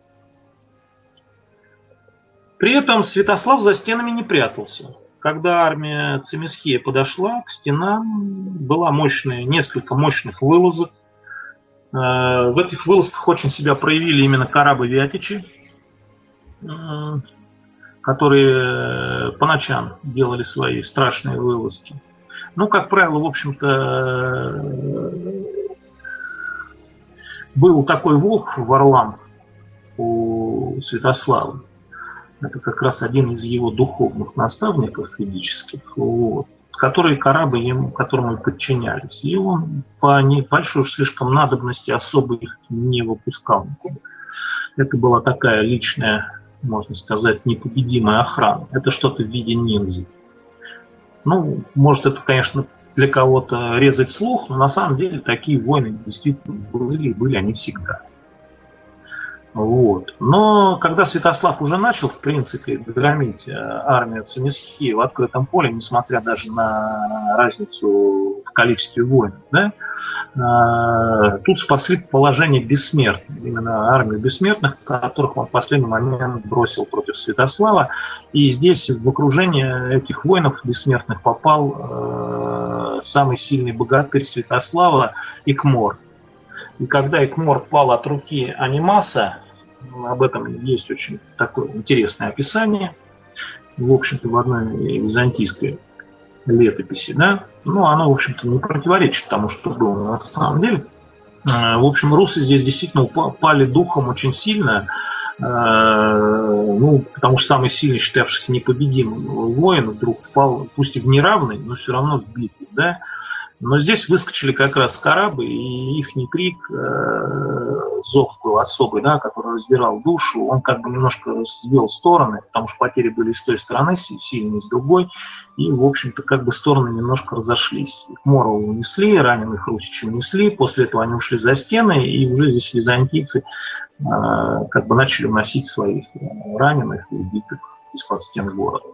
При этом Святослав за стенами не прятался. Когда армия Цимисхея подошла к стенам, была мощная, несколько мощных вылазок. В этих вылазках очень себя проявили именно карабы-вятичи, которые по ночам делали свои страшные вылазки. Ну, как правило, в общем-то, был такой волк Варлам у Святослава. Это как раз один из его духовных наставников физических, вот, которые карабы ему, которому подчинялись. И он по небольшой уж слишком надобности особо их не выпускал. Это была такая личная, можно сказать, непобедимая охрана. Это что-то в виде ниндзя. Ну, может, это, конечно, для кого-то резать слух, но на самом деле такие войны действительно были, и были они всегда. Вот. Но когда Святослав уже начал, в принципе, громить армию Цимисхея в открытом поле, несмотря даже на разницу в количестве воинов, да, тут спасли положение бессмертных, именно армию бессмертных, которых он в последний момент бросил против Святослава. И здесь в окружение этих воинов бессмертных попал э, самый сильный богатырь Святослава Икмор. И когда Икмор пал от руки Анимаса, об этом есть очень такое интересное описание, в общем-то, в одной византийской летописи, да, ну, оно, в общем-то, не противоречит тому, что было на самом деле. В общем, русы здесь действительно пали духом очень сильно, ну, потому что самый сильный, считавшийся непобедимым воин, вдруг пал, пусть и в неравной, но все равно в битве, да. Но здесь выскочили как раз карабы, и их крик, э, зов был особый, да, который раздирал душу, он как бы немножко развел стороны, потому что потери были и с той стороны сильные, и с другой, и, в общем-то, как бы стороны немножко разошлись. Морова унесли, раненых русичей унесли, после этого они ушли за стены, и уже здесь византийцы э, как бы начали уносить своих раненых и убитых из-под стен города.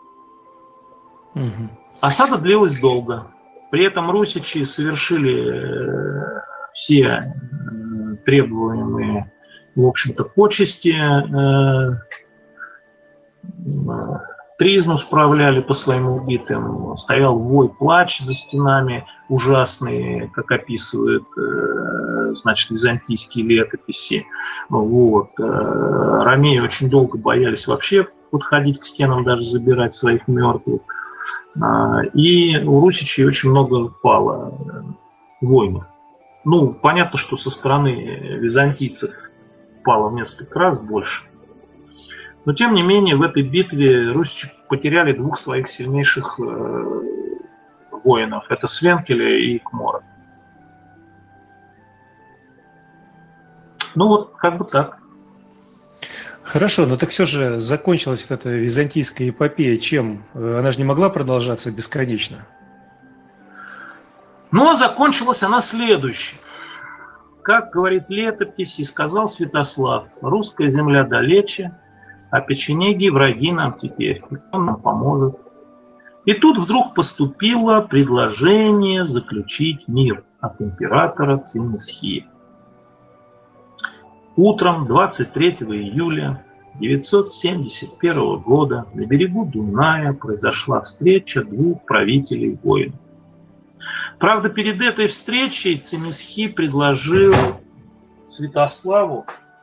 Угу. Осада длилась долго. При этом русичи совершили все требуемые, в общем-то, почести, тризну справляли по своим убитым, стоял вой, плач за стенами ужасный, как описывают, значит, византийские летописи. Вот. Ромеи очень долго боялись вообще подходить к стенам, даже забирать своих мертвых. И у русичей очень много пало воинов. Ну, понятно, что со стороны византийцев пало в несколько раз больше. Но, тем не менее, в этой битве русичи потеряли двух своих сильнейших э, воинов. Это Свенкеля и Икмора. Ну вот, как бы так. Хорошо, но так все же закончилась эта византийская эпопея чем? Она же не могла продолжаться бесконечно. Но закончилась она следующей. Как говорит летопись, и сказал Святослав: русская земля далече, а печенеги враги нам теперь, кто нам поможет. И тут вдруг поступило предложение заключить мир от императора Цимисхея. Утром двадцать третьего июля девятьсот семьдесят первого года на берегу Дуная произошла встреча двух правителей воинов. Правда, перед этой встречей Цимисхий предложил Святославу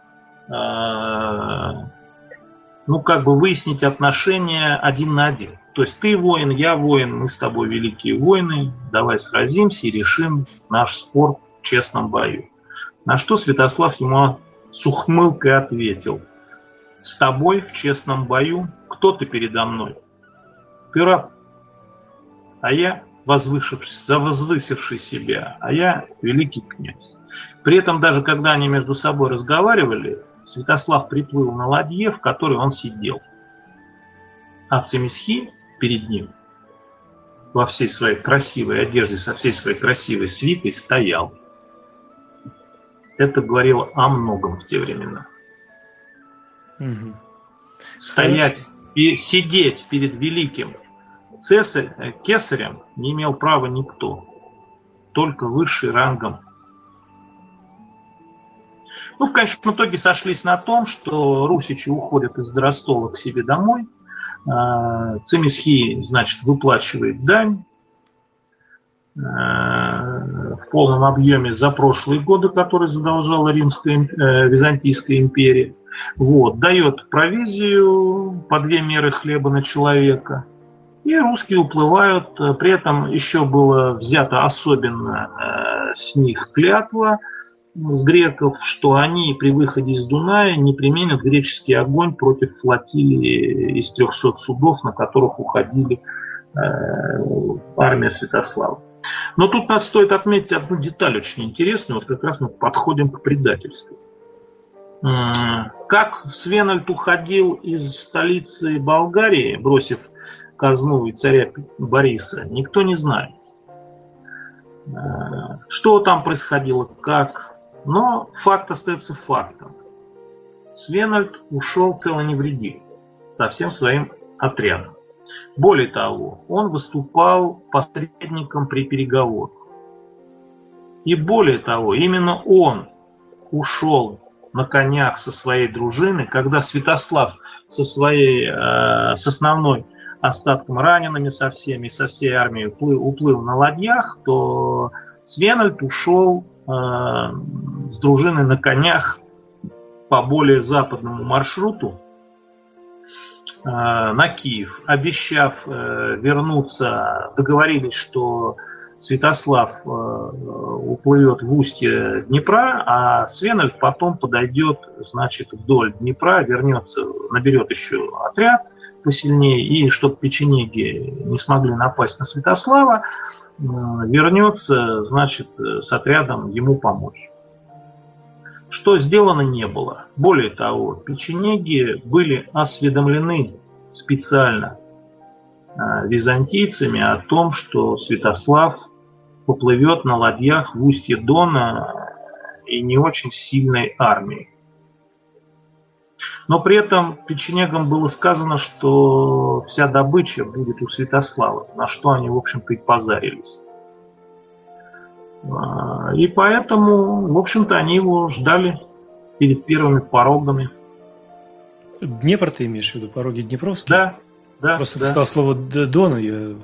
э, ну, как бы выяснить отношения один на один. То есть ты воин, я воин, мы с тобой великие воины, давай сразимся и решим наш спор в честном бою. На что Святослав ему с ухмылкой ответил: с тобой в честном бою. Кто ты передо мной? Пират. А я возвысивший, возвысивший себя, а я великий князь. При этом даже когда они между собой разговаривали, Святослав приплыл на ладье, в которой он сидел. А Цимисхи перед ним во всей своей красивой одежде, со всей своей красивой свитой стоял. Это говорило о многом в те времена. Угу. Стоять и сидеть перед великим цесарь, кесарем не имел права никто, только высший рангом. Ну, в конечном итоге сошлись на том, что русичи уходят из Доростола к себе домой. Цимисхи, значит, выплачивает дань в полном объеме за прошлые годы, которые задолжала Римская, Византийская империя. Вот, дает провизию по две меры хлеба на человека. И русские уплывают. При этом еще было взято особенно с них клятва, с греков, что они при выходе из Дуная не применят греческий огонь против флотилии из трехсот судов, на которых уходили э, армия Святослава. Но тут нас стоит отметить одну деталь очень интересную. Вот как раз мы подходим к предательству. Как Свенельд уходил из столицы Болгарии, бросив казну и царя Бориса, никто не знает. Что там происходило, как. Но факт остается фактом. Свенельд ушел цело невредим со всем своим отрядом. Более того, он выступал посредником при переговорах. И более того, именно он ушел на конях со своей дружиной, когда Святослав со своей, э, с основной остатком ранеными со всеми, со всей армией уплыл, уплыл на ладьях, то Свенельд ушел э, с дружиной на конях по более западному маршруту э, на Киев, обещав э, вернуться, договорились, что Святослав э, уплывет в устье Днепра, а Свенельд потом подойдет, значит, вдоль Днепра, вернется, наберет еще отряд посильнее, и чтобы печенеги не смогли напасть на Святослава, э, вернется, значит, с отрядом ему помочь. Что сделано не было. Более того, печенеги были осведомлены специально э, византийцами о том, что Святослав поплывет на ладьях в устье Дона и не очень сильной армией. Но при этом печенегам было сказано, что вся добыча будет у Святослава, на что они, в общем-то, и позарились. И поэтому, в общем-то, они его ждали перед первыми порогами. Днепр ты имеешь в виду, пороги Днепровские? Да, да. Просто да. ты сказал слово Дону, я...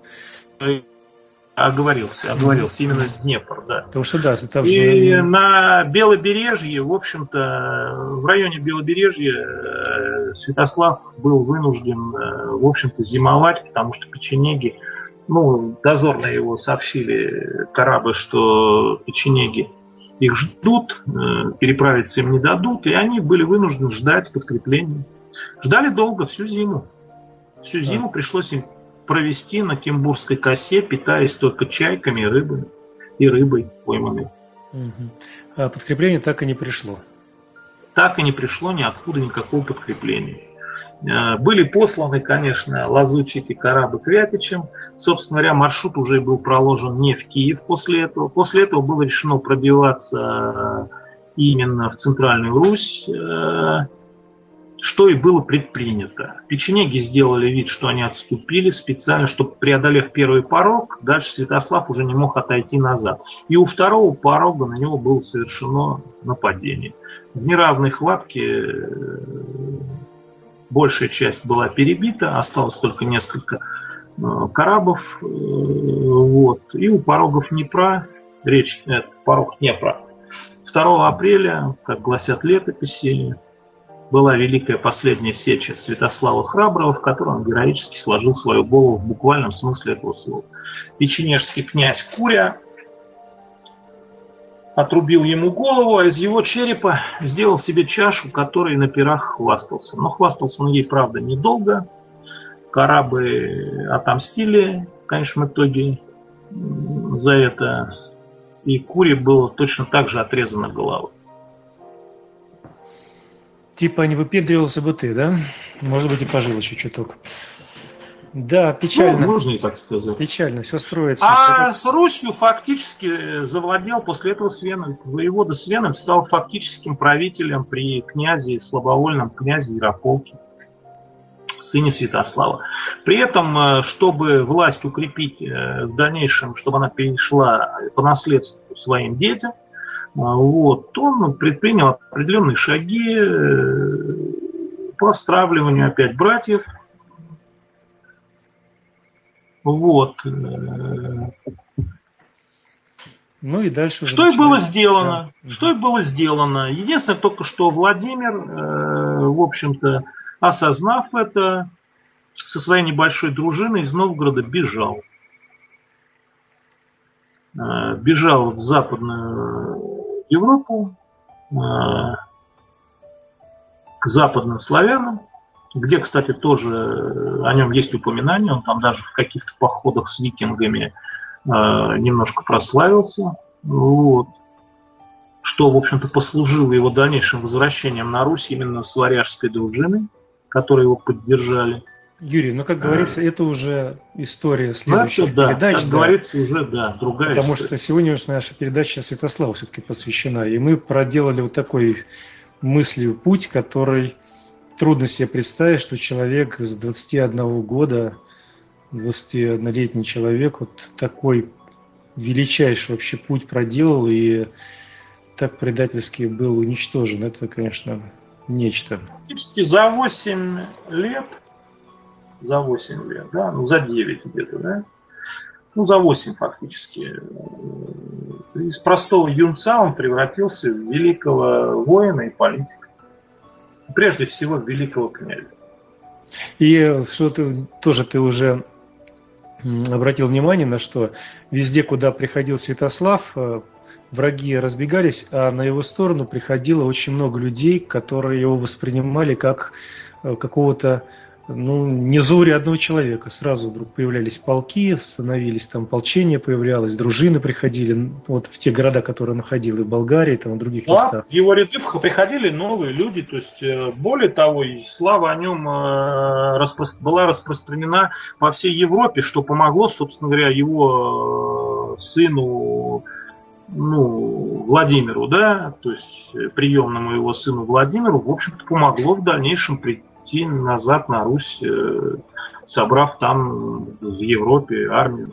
Оговорился, оговорился. Именно Днепр, да. Потому что да, там же... И же... на Белобережье, в общем-то, в районе Белобережья Святослав был вынужден, в общем-то, зимовать, потому что печенеги, ну, дозорные его сообщили, корабль, что печенеги их ждут, переправиться им не дадут, и они были вынуждены ждать подкрепления. Ждали долго, всю зиму. Всю зиму да. пришлось им провести на Кимбургской косе, питаясь только чайками и рыбами, и рыбой пойманной. Угу. А подкрепление так и не пришло? Так и не пришло ниоткуда никакого подкрепления. Были посланы, конечно, лазутчики корабль к Вятичам. Собственно говоря, маршрут уже был проложен не в Киев после этого. После этого было решено пробиваться именно в Центральную Русь, что и было предпринято. Печенеги сделали вид, что они отступили специально, чтобы, преодолев первый порог, дальше Святослав уже не мог отойти назад. И у второго порога на него было совершено нападение. В неравной хватке большая часть была перебита, осталось только несколько кораблей. Вот. И у порогов Днепра, речь, это порог Днепра, второго апреля, как гласят летописи, была великая последняя сеча Святослава Храброго, в которой он героически сложил свою голову в буквальном смысле этого слова. Печенежский князь Куря отрубил ему голову, а из его черепа сделал себе чашу, которой на пирах хвастался. Но хвастался он ей, правда, недолго. Карабы отомстили в конечном итоге за это. И Куре было точно так же отрезана голова. Типа не выпендривался бы ты, да? Может быть, и пожил еще чуток. Да, печально. Ну, можно и так сказать. Печально, все строится. А с Русью фактически завладел после этого Свен. Воевода Свен стал фактическим правителем при князе, слабовольном князе Ярополке, сыне Святослава. При этом, чтобы власть укрепить в дальнейшем, чтобы она перешла по наследству своим детям, вот, он предпринял определенные шаги по стравливанию опять братьев. Вот. Ну и дальше. Что и было сделано? Да. Что и было сделано? Единственное, только что Владимир, в общем-то, осознав это, со своей небольшой дружиной из Новгорода бежал. Бежал в Западную Европу, к западным славянам, где, кстати, тоже о нем есть упоминание, он там даже в каких-то походах с викингами немножко прославился, вот. Что, в общем-то, послужило его дальнейшим возвращением на Русь именно с варяжской дружиной, которые его поддержали. Юрий, ну, как говорится, а, это уже история следующих да, передач. Как да, говорится, уже, да, другая Потому история. что сегодня уже наша передача Святославу все-таки посвящена. И мы проделали вот такой мыслью путь, который трудно себе представить, что человек с двадцати одного года, двадцатиоднолетний человек, вот такой величайший вообще путь проделал и так предательски был уничтожен. Это, конечно, нечто. За восемь лет, за восемь лет, да, ну за девять где-то, да, ну за восемь фактически, из простого юнца он превратился в великого воина и политика. Прежде всего, в великого князя. И что ты тоже ты уже обратил внимание на что? Везде, куда приходил Святослав, враги разбегались, а на его сторону приходило очень много людей, которые его воспринимали как какого-то, ну, незаурядного человека. Сразу вдруг появлялись полки, становились там ополчения, появлялось, дружины приходили, вот в те города, которые он находил, и в Болгарии, там, и в других да, местах. В его ряды приходили новые люди, то есть, более того, слава о нем распро... была распространена по всей Европе, что помогло, собственно говоря, его сыну, ну, Владимиру, да, то есть приемному его сыну Владимиру, в общем-то, помогло в дальнейшем прийти назад на Русь, собрав там в Европе армию.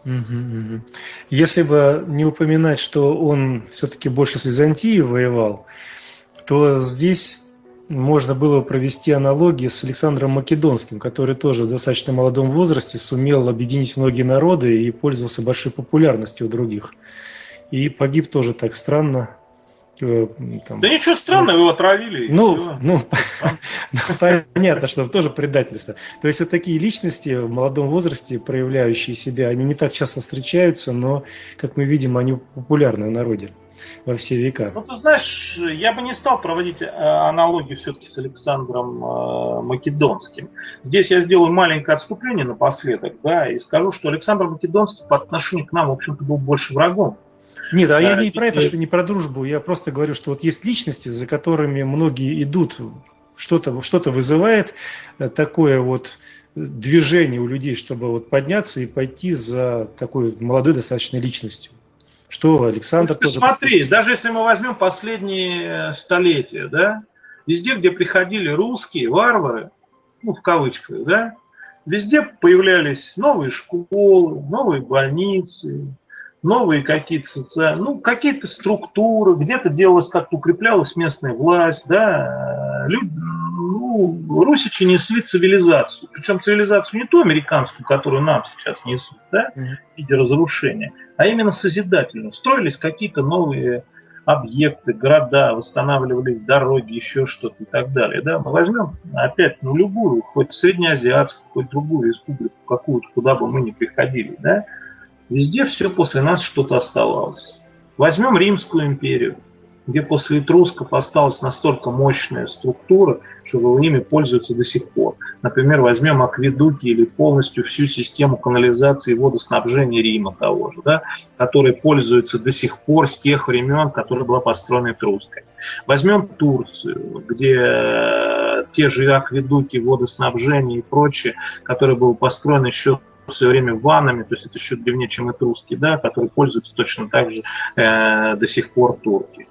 Если бы не упоминать, что он все-таки больше с Византией воевал, то здесь можно было провести аналогии с Александром Македонским, который тоже в достаточно молодом возрасте сумел объединить многие народы и пользовался большой популярностью у других. И погиб тоже так странно. Там, да ничего странного, ну, его отравили. Ну, ну, понятно, что тоже предательство. То есть вот такие личности в молодом возрасте, проявляющие себя, они не так часто встречаются, но, как мы видим, они популярны в народе во все века. Ну, ты знаешь, я бы не стал проводить аналогию все-таки с Александром Македонским. Здесь я сделаю маленькое отступление напоследок, да, и скажу, что Александр Македонский по отношению к нам, в общем-то, был больше врагом. Нет, а я не про это, что не про дружбу. Я просто говорю, что вот есть личности, за которыми многие идут, что-то что-то вызывает такое вот движение у людей, чтобы вот подняться и пойти за такой молодой достаточно личностью. Что Александр тоже... Смотри, даже если мы возьмем последние столетия, да, везде, где приходили русские, варвары, ну, в кавычках, да, везде появлялись новые школы, новые больницы, новые какие-то социальные, ну, какие-то структуры, где-то делалось как-то, укреплялась местная власть, да, люди, ну, русичи несли цивилизацию, причем цивилизацию не ту американскую, которую нам сейчас несут, да, в виде разрушения, а именно созидательную. Строились какие-то новые объекты, города, восстанавливались дороги, еще что-то и так далее, да. Мы возьмем опять, ну, любую, хоть среднеазиатскую, хоть другую республику, какую-то, куда бы мы ни приходили, да, везде все после нас что-то оставалось. Возьмем Римскую империю, где после этрусков осталась настолько мощная структура, что ими пользуются до сих пор. Например, возьмем акведуки или полностью всю систему канализации и водоснабжения Рима того же, да, которые пользуются до сих пор с тех времен, которая была построена этрусками. Возьмем Турцию, где те же акведуки, водоснабжение и прочее, которые были построены еще в свое время ваннами, то есть это еще древнее, чем этруски, да, которые пользуются точно так же э, до сих пор турки.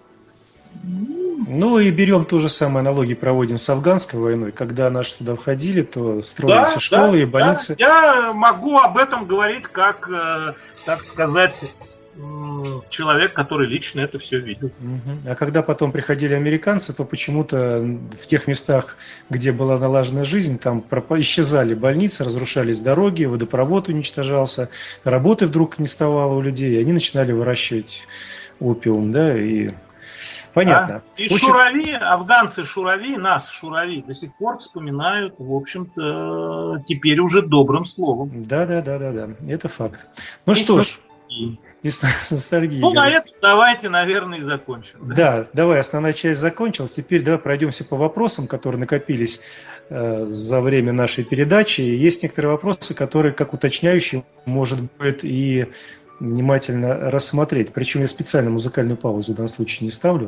Ну и берем ту же самую аналогию, проводим с афганской войной. Когда наши туда входили, то строились да, школы да, и больницы. Да. Я могу об этом говорить как, так сказать, человек, который лично это все видел. Угу. А когда потом приходили американцы, то почему-то в тех местах, где была налажена жизнь, там исчезали больницы, разрушались дороги, водопровод уничтожался, работы вдруг не ставало у людей, и они начинали выращивать опиум, да, и... Понятно. А? И Очень... шурави, афганцы шурави, нас шурави до сих пор вспоминают, в общем-то, теперь уже добрым словом. Да, да, да, да, да. Это факт. Ну и что ж. И с ностальгией. Ну, на это давайте, наверное, и закончим. Да? да, давай, основная часть закончилась. Теперь давай пройдемся по вопросам, которые накопились э, за время нашей передачи. Есть некоторые вопросы, которые, как уточняющие, может быть, и внимательно рассмотреть. Причем я специально музыкальную паузу в данном случае не ставлю.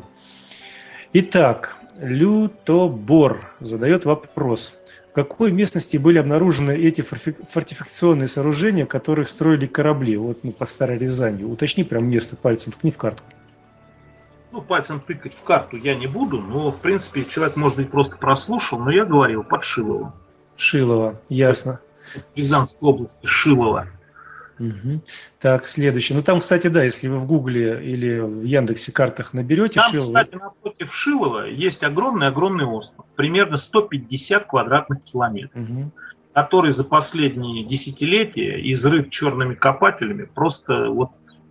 Итак, Лютобор задает вопрос. В какой местности были обнаружены эти фортификационные сооружения, которых строили корабли? Вот ну, по Старой Рязани. Уточни прям место, пальцем ткни в карту. Ну, пальцем тыкать в карту я не буду, но, в принципе, человек, может быть, просто прослушал, но я говорил под Шилово. Шилово, ясно. В Рязанской области Шилово. Угу. Так, следующий. Ну там, кстати, да, если вы в Гугле или в Яндексе картах наберете там, Шилово. Кстати, напротив Шилова есть огромный-огромный остров, примерно сто пятьдесят квадратных километров, угу. который за последние десятилетия изрыт черными копателями просто вот...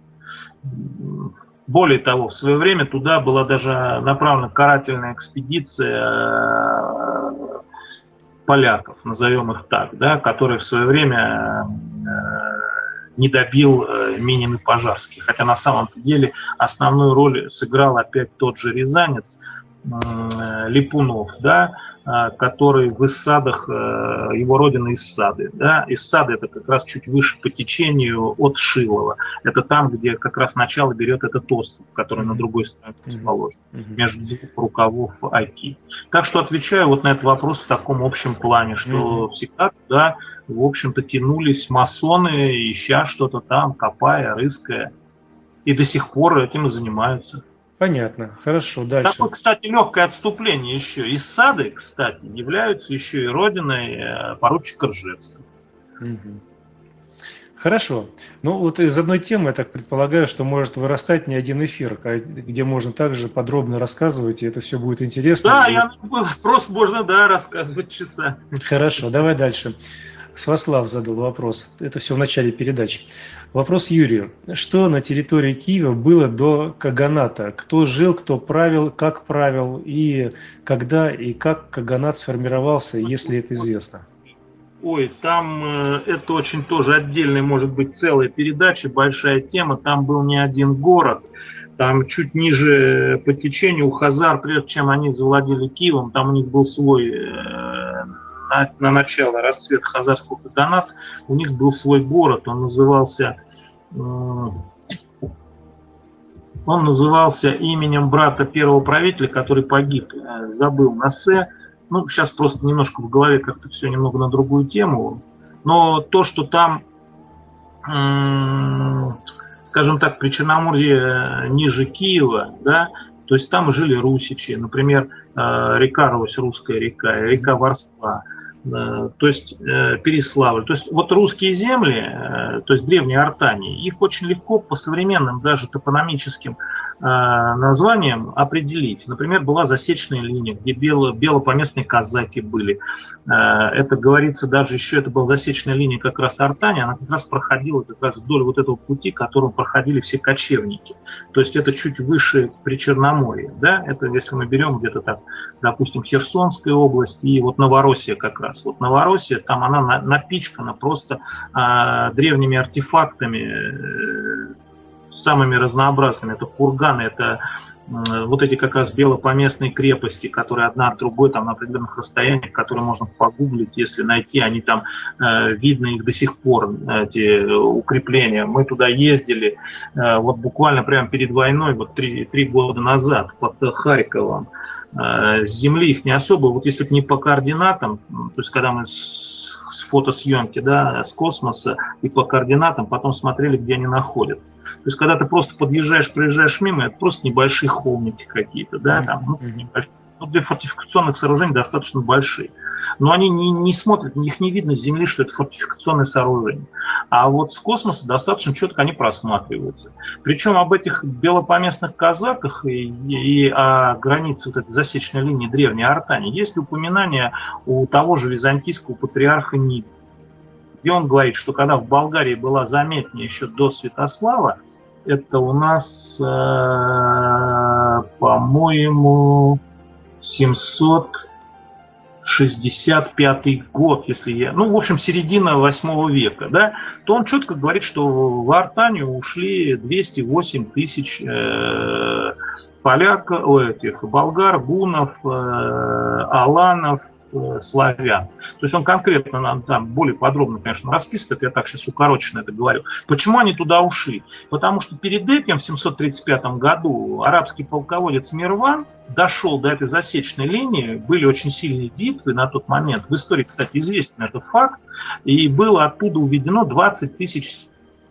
Более того, в свое время туда была даже направлена карательная экспедиция поляков, назовем их так, да, которые в свое время не добил Минин и Пожарский. Хотя на самом деле основную роль сыграл опять тот же рязанец Липунов, да, который в Иссадах, его родина Иссады. Да? Иссады это как раз чуть выше по течению от Шилова. Это там, где как раз начало берет этот остров, который на другой стороне расположен, mm-hmm. между двух рукавов Оки. Так что отвечаю вот на этот вопрос в таком общем плане, что mm-hmm. всегда туда, в общем-то, тянулись масоны, ища что-то там, копая, рыская. И до сих пор этим и занимаются. Понятно, хорошо, дальше. Такое, кстати, легкое отступление еще. Иссады, кстати, являются еще и родиной поручика Ржевского. Угу. Хорошо. Ну вот из одной темы, я так предполагаю, что может вырастать не один эфир, где можно также подробно рассказывать, и это все будет интересно. Да, и... я просто можно, да, рассказывать часа. Хорошо, давай дальше. Сваслав задал вопрос. Это все в начале передачи. Вопрос Юрию. Что на территории Киева было до Каганата? Кто жил, кто правил, как правил, и когда и как Каганат сформировался, если это известно? Ой, там э, это очень тоже отдельная, может быть, целая передача, большая тема. Там был не один город. Там чуть ниже по течению у хазар, прежде чем они завладели Киевом, там у них был свой... Э, На, на начало расцвет хазарского каганата, у них был свой город, он назывался э, он назывался именем брата первого правителя, который погиб, э, забыл Насе. Ну, сейчас просто немножко в голове как-то все немного на другую тему, но то, что там, э, скажем так, при Черноморье ниже Киева, да, то есть там жили русичи, например, э, река Рось, русская река, река Ворскла, то есть Переславль. То есть вот русские земли, то есть древние Артании, их очень легко по современным даже топономическим названиям определить. Например, была засечная линия, где бело, белопоместные казаки были. Это говорится даже еще, это была засечная линия как раз Артании, она как раз проходила как раз вдоль вот этого пути, которым проходили все кочевники. То есть это чуть выше при Черноморье. Да? Это если мы берем где-то так, допустим, Херсонская область и вот Новороссия как раз. Вот Новороссия, там она напичкана просто а, древними артефактами, самыми разнообразными. Это курганы, это вот эти как раз белопоместные крепости, которые одна от другой там на определенных расстояниях, которые можно погуглить, если найти, они там э, видно их до сих пор, эти укрепления. Мы туда ездили э, вот буквально прямо перед войной, вот три, три года назад под Харьковом. Э, с земли их не особо, вот если бы не по координатам, то есть когда мы с, с фотосъемки, да, с космоса и по координатам потом смотрели, где они находят. То есть, когда ты просто подъезжаешь, проезжаешь мимо, это просто небольшие холмики какие-то, да, там, ну, небольшие. Ну, для фортификационных сооружений достаточно большие. Но они не, не смотрят, их не видно с земли, что это фортификационное сооружение. А вот с космоса достаточно четко они просматриваются. Причем об этих белопоместных казаках и, и о границе вот этой засечной линии древней Артани есть упоминание у того же византийского патриарха Никона, где он говорит, что когда в Болгарии была заметнее еще до Святослава, это у нас, э, по-моему, семьсот шестьдесят пятый год, если я, ну, в общем, середина восьмого века, да, то он четко говорит, что в Артанию ушли двести восемь тысяч э, поляков, о, этих, болгар, гуннов, э, аланов, славян. То есть он конкретно нам там более подробно, конечно, расписывает, я так сейчас укороченно это говорю. Почему они туда ушли? Потому что перед этим, в семьсот тридцать пятом году, арабский полководец Мирван дошел до этой засечной линии, были очень сильные битвы на тот момент. В истории, кстати, известен этот факт, и было оттуда уведено двадцать тысяч.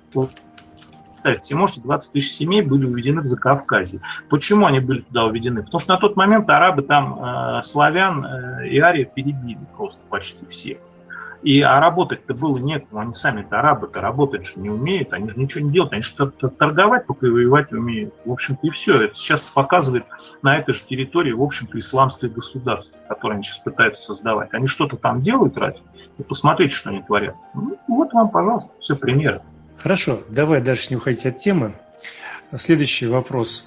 Кстати, можете, двадцать тысяч семей были уведены в Закавказье. Почему они были туда уведены? Потому что на тот момент арабы там э, славян э, и ариев перебили просто почти всех. И, а работать-то было некому, они сами-то арабы-то работать же не умеют, они же ничего не делают, они же торговать только и воевать умеют. В общем-то и все. Это сейчас показывает на этой же территории, в общем-то, исламское государство, которое они сейчас пытаются создавать. Они что-то там делают, ради, и посмотрите, что они творят. Ну, вот вам, пожалуйста, все примеры. Хорошо, давай дальше не уходить от темы. Следующий вопрос.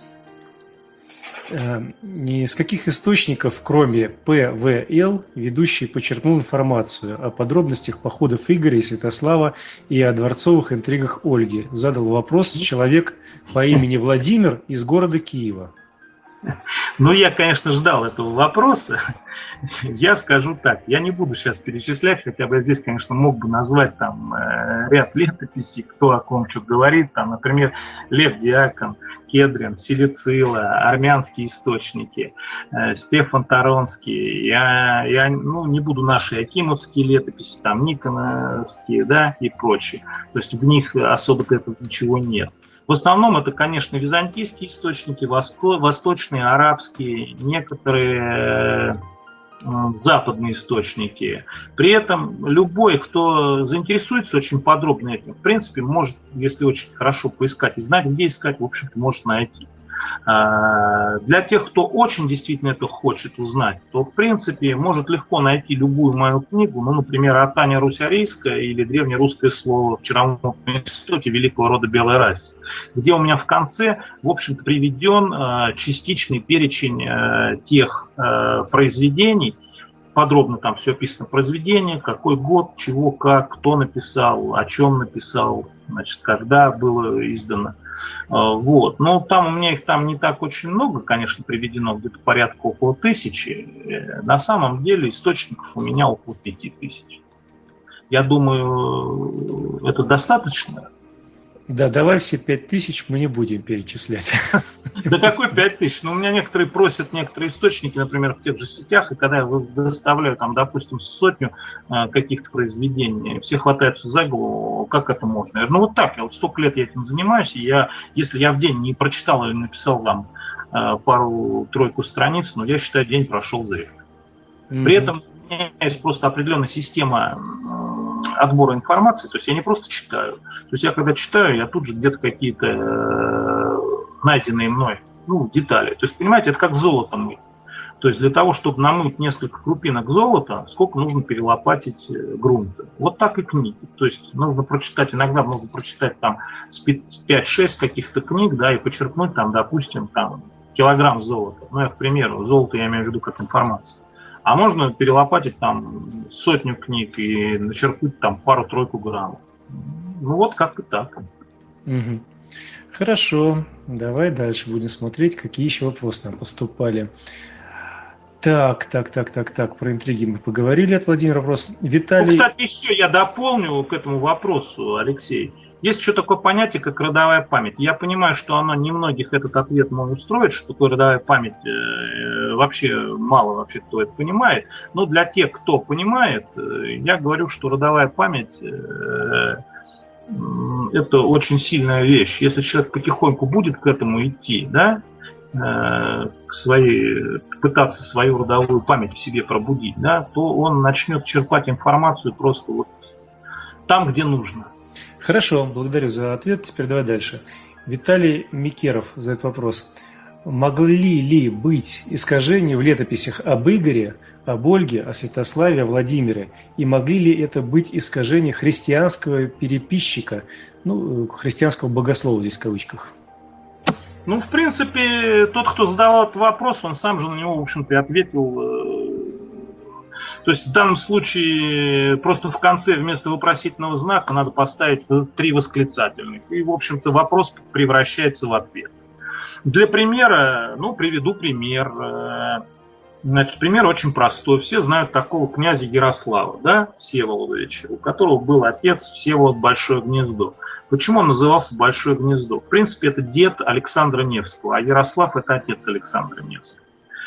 Из каких источников, кроме П В Л, ведущий подчеркнул информацию о подробностях походов Игоря и Святослава и о дворцовых интригах Ольги? Задал вопрос человек по имени Владимир из города Киева. Ну, я, конечно, ждал этого вопроса. Я скажу так, я не буду сейчас перечислять, хотя бы я здесь, конечно, мог бы назвать там э, ряд летописей, кто о ком что говорит, там, например, Лев Диакон, Кедрин, Силицила, армянские источники, э, Стефан Таронский, я, я ну, не буду наши акимовские летописи, там, Никоновские, да, и прочие, то есть в них особо-то этого ничего нет. В основном это, конечно, византийские источники, восточные, арабские, некоторые западные источники. При этом любой, кто заинтересуется очень подробно этим, в принципе, может, если очень хорошо поискать и знать, где искать, в общем-то, может найти. Для тех, кто очень действительно это хочет узнать, то, в принципе, может легко найти любую мою книгу, ну, например, «Артания Русь-Арийская» или «Древнерусское слово в Черновом истоке великого рода белой расы», где у меня в конце, в общем-то, приведен частичный перечень тех произведений, подробно там все описано, произведение, какой год, чего, как, кто написал, о чем написал, значит, когда было издано. Вот. Но там у меня их там не так очень много, конечно, приведено, где-то порядка около тысячи. На самом деле источников у меня около пяти тысяч. Я думаю, это достаточно. Да, давай все пять тысяч мы не будем перечислять. Да какой пять тысяч? Ну, у меня некоторые просят, некоторые источники, например, в тех же сетях, и когда я выставляю там, допустим, сотню э, каких-то произведений, все хватаются за голову, как это можно? Я говорю, ну, вот так, я вот столько лет я этим занимаюсь, и я, если я в день не прочитал или написал там э, пару-тройку страниц, но я считаю, день прошел зря. Mm-hmm. При этом у меня есть просто определенная система отбора информации, то есть я не просто читаю. То есть я когда читаю, я тут же где-то какие-то э, найденные мной, ну, детали. То есть, понимаете, это как золото мыть. То есть для того, чтобы намыть несколько крупинок золота, сколько нужно перелопатить грунта. Вот так и книги. То есть нужно прочитать, иногда нужно прочитать там пять-шесть каких-то книг, да, и подчеркнуть там, допустим, там килограмм золота. Ну, я, к примеру, золото я имею в виду как информацию. А можно перелопатить там сотню книг и начерпнуть там пару-тройку граммов. Ну вот как-то так. Угу. Хорошо, давай дальше будем смотреть, какие еще вопросы нам поступали. Так, так, так, так, так, про интриги мы поговорили от Владимира вопрос. Виталий... Ну, кстати, еще я дополню к этому вопросу, Алексей. Есть еще такое понятие, как родовая память. Я понимаю, что оно немногих этот ответ может устроить, что такое родовая память, э, вообще мало вообще кто это понимает. Но для тех, кто понимает, э, я говорю, что родовая память э, это очень сильная вещь. Если человек потихоньку будет к этому идти, да, э, к своей, пытаться свою родовую память в себе пробудить, да, то он начнет черпать информацию просто вот там, где нужно. Хорошо, благодарю за ответ. Теперь давай дальше. Виталий Микеров задает вопрос. Могли ли быть искажения в летописях об Игоре, об Ольге, о Святославе, о Владимире? И могли ли это быть искажения христианского переписчика, ну, христианского богослова здесь в кавычках? Ну, в принципе, тот, кто задавал этот вопрос, он сам же на него, в общем-то, и ответил. То есть в данном случае просто в конце вместо вопросительного знака надо поставить три восклицательных. И, в общем-то, вопрос превращается в ответ. Для примера, ну, приведу пример. Значит, пример очень простой. Все знают такого князя Ярослава, да, Всеволодовича, у которого был отец Всеволод Большое Гнездо. Почему он назывался Большое Гнездо? В принципе, это дед Александра Невского, а Ярослав – это отец Александра Невского.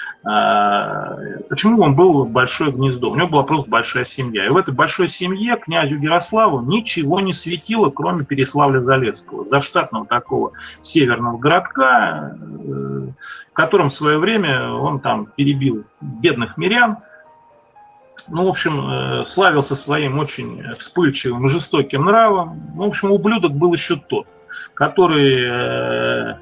Почему он был Большое Гнездо? У него была просто большая семья. И в этой большой семье князю Ярославу ничего не светило, кроме Переславля-Залесского, заштатного такого северного городка, в котором в свое время он там перебил бедных мирян. Ну, в общем, славился своим очень вспыльчивым и жестоким нравом. Ну, в общем, ублюдок был еще тот, который,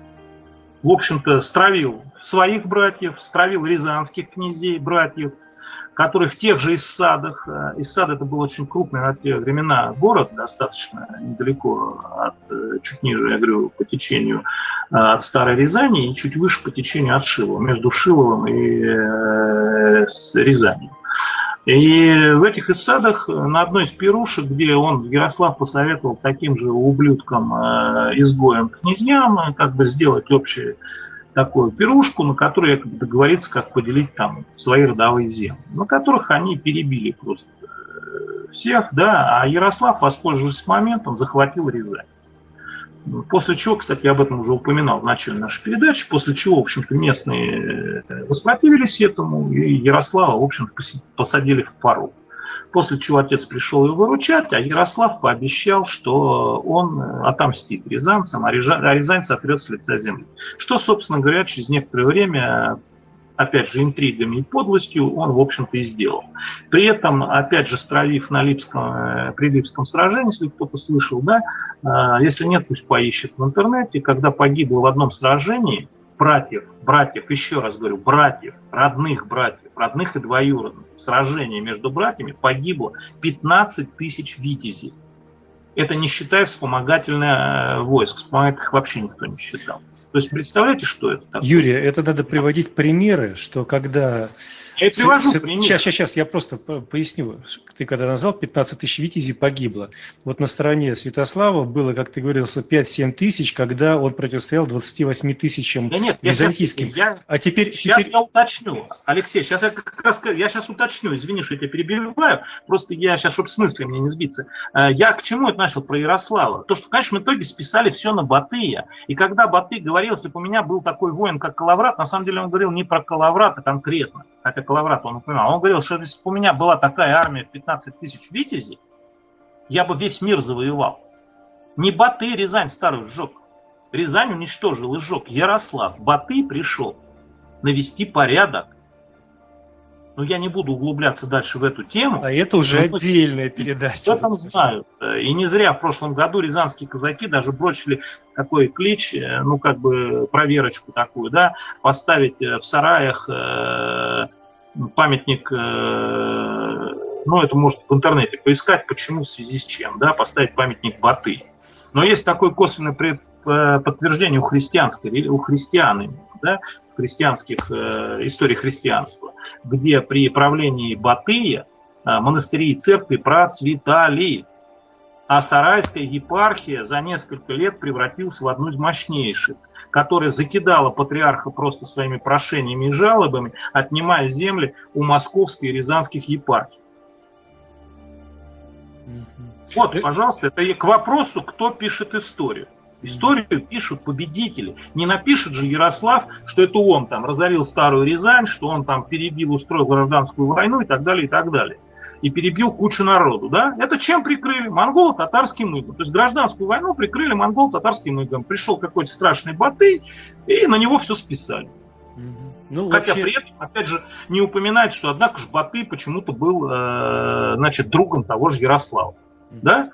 в общем-то, стравил своих братьев, стравил рязанских князей, братьев, которые в тех же Иссадах, Иссад это был очень крупный на те времена город, достаточно недалеко от, чуть ниже, я говорю, по течению от Старой Рязани и чуть выше по течению от Шилова, между Шиловым и э, Рязанью. И в этих Иссадах на одной из пирушек, где он, Ярослав, посоветовал таким же ублюдкам, э, изгоям, князьям, как бы сделать общее такую пирушку, на которой договориться, как поделить там свои родовые земли, на которых они перебили просто всех, да, а Ярослав, воспользовавшись моментом, захватил Рязань. После чего, кстати, я об этом уже упоминал в начале нашей передачи, после чего, в общем-то, местные воспротивились этому, и Ярослава, в общем-то, посадили в пору. После чего отец пришел его выручать, а Ярослав пообещал, что он отомстит рязанцам, а Рязань сотрет с лица земли. Что, собственно говоря, через некоторое время, опять же, интригами и подлостью он, в общем-то, и сделал. При этом, опять же, стравив на Липском, при Липском сражении, если кто-то слышал, да, если нет, пусть поищет в интернете, когда погибло в одном сражении братьев, братьев, еще раз говорю, братьев, родных братьев, родных и двоюродных, в сражении между братьями погибло пятнадцать тысяч витязей. Это не считая вспомогательное войск, вспомогательных вообще никто не считал. То есть представляете, что это такое? Юрий, это надо приводить примеры, что когда... Я и привожу примеры. Сейчас, сейчас, сейчас, я просто поясню. Ты когда назвал, пятнадцать тысяч витязей погибло. Вот на стороне Святослава было, как ты говорил, пять-семь тысяч, когда он противостоял двадцати восьми тысячам да нет, византийским. Я, я, а теперь... Сейчас теперь... я уточню. Алексей, сейчас я как раз я сейчас уточню. Извини, что я тебя перебиваю. Просто я сейчас, чтобы с мысли мне не сбиться. Я к чему это начал про Ярослава? То, что, конечно, в итоге списали все на Батыя. И когда Батый говорил, если бы у меня был такой воин, как Калаврат, на самом деле он говорил не про Калаврата конкретно, хотя Калаврат он упоминал. Он говорил, что если бы у меня была такая армия в пятнадцать тысяч витязей, я бы весь мир завоевал. Не Батый Рязань старую сжег. Рязань уничтожил и сжег Ярослав. Батый пришел навести порядок. Но я не буду углубляться дальше в эту тему. А это уже но отдельная передача. В этом знают. И не зря в прошлом году рязанские казаки даже бросили такой клич, ну как бы проверочку такую, да, поставить в сараях памятник, ну это может в интернете поискать, почему, в связи с чем, да, поставить памятник Батыя. Но есть такое косвенное подтверждение у христианской, у христиан, да, в христианских э, истории христианства, где при правлении Батыя э, монастыри и церкви процветали. А Сарайская епархия за несколько лет превратилась в одну из мощнейших, которая закидала патриарха просто своими прошениями и жалобами, отнимая земли у московской и рязанских епархий. Вот, пожалуйста, это к вопросу, кто пишет историю. Историю пишут победители. Не напишет же Ярослав, что это он там разорил старую Рязань, что он там перебил, устроил гражданскую войну и так далее, и так далее. И перебил кучу народу, да? Это чем прикрыли? Монголо-татарским игом. То есть гражданскую войну прикрыли монголо-татарским игом. Пришел какой-то страшный Батый, и на него все списали. Ну, Хотя вообще... при этом, опять же, не упоминает, что, однако же, Батый почему-то был, э, значит, другом того же Ярослава. Да?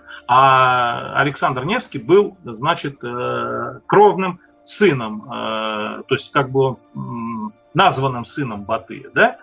А Александр Невский был, значит, э, кровным сыном, э, то есть как бы э, названным сыном Батыя, да?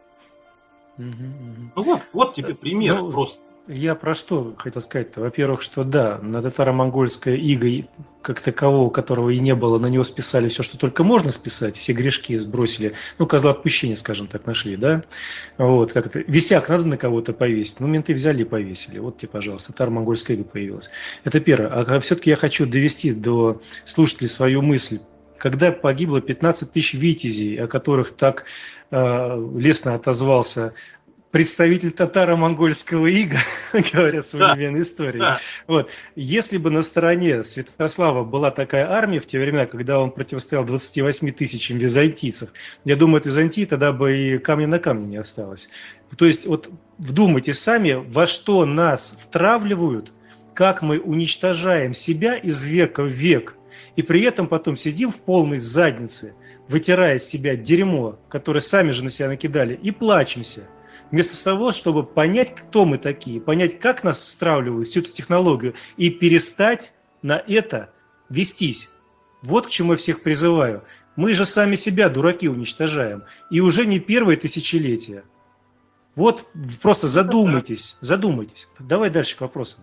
Угу, угу. Ну вот, вот тебе пример ну, просто. Я про что хотел сказать-то? Во-первых, что да, на татаро-монгольское иго, как такового, которого и не было, на него списали все, что только можно списать, все грешки сбросили, ну, козла отпущения, скажем так, нашли, да? Вот, как это, висяк надо на кого-то повесить, ну, менты взяли и повесили, вот тебе, пожалуйста, татаро-монгольское иго появилось. Это первое. А все-таки я хочу довести до слушателей свою мысль. Когда погибло пятнадцать тысяч витязей, о которых так э, лестно отозвался представитель татаро-монгольского ига, говорят в современной да, истории. Да. Вот. Если бы на стороне Святослава была такая армия в те времена, когда он противостоял двадцати восьми тысячам византийцев, я думаю, от Византии тогда бы и камня на камне не осталось. То есть вот вдумайтесь сами, во что нас втравливают, как мы уничтожаем себя из века в век, и при этом потом сидим в полной заднице, вытирая с себя дерьмо, которое сами же на себя накидали, и плачемся. Вместо того, чтобы понять, кто мы такие, понять, как нас стравливают, всю эту технологию, и перестать на это вестись. Вот к чему я всех призываю. Мы же сами себя, дураки, уничтожаем. И уже не первое тысячелетие. Вот просто задумайтесь, задумайтесь. Давай дальше к вопросам.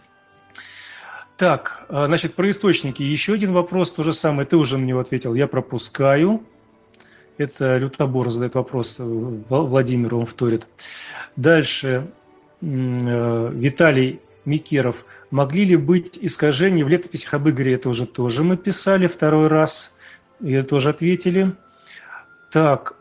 Так, значит, про источники. Еще один вопрос, то же самое. Ты уже на него ответил, я пропускаю. Это Лютобор задает вопрос, Владимиру он вторит. Дальше Виталий Микеров. Могли ли быть искажения в летописях об Игоре? Это уже тоже мы писали второй раз. И это тоже ответили. Так.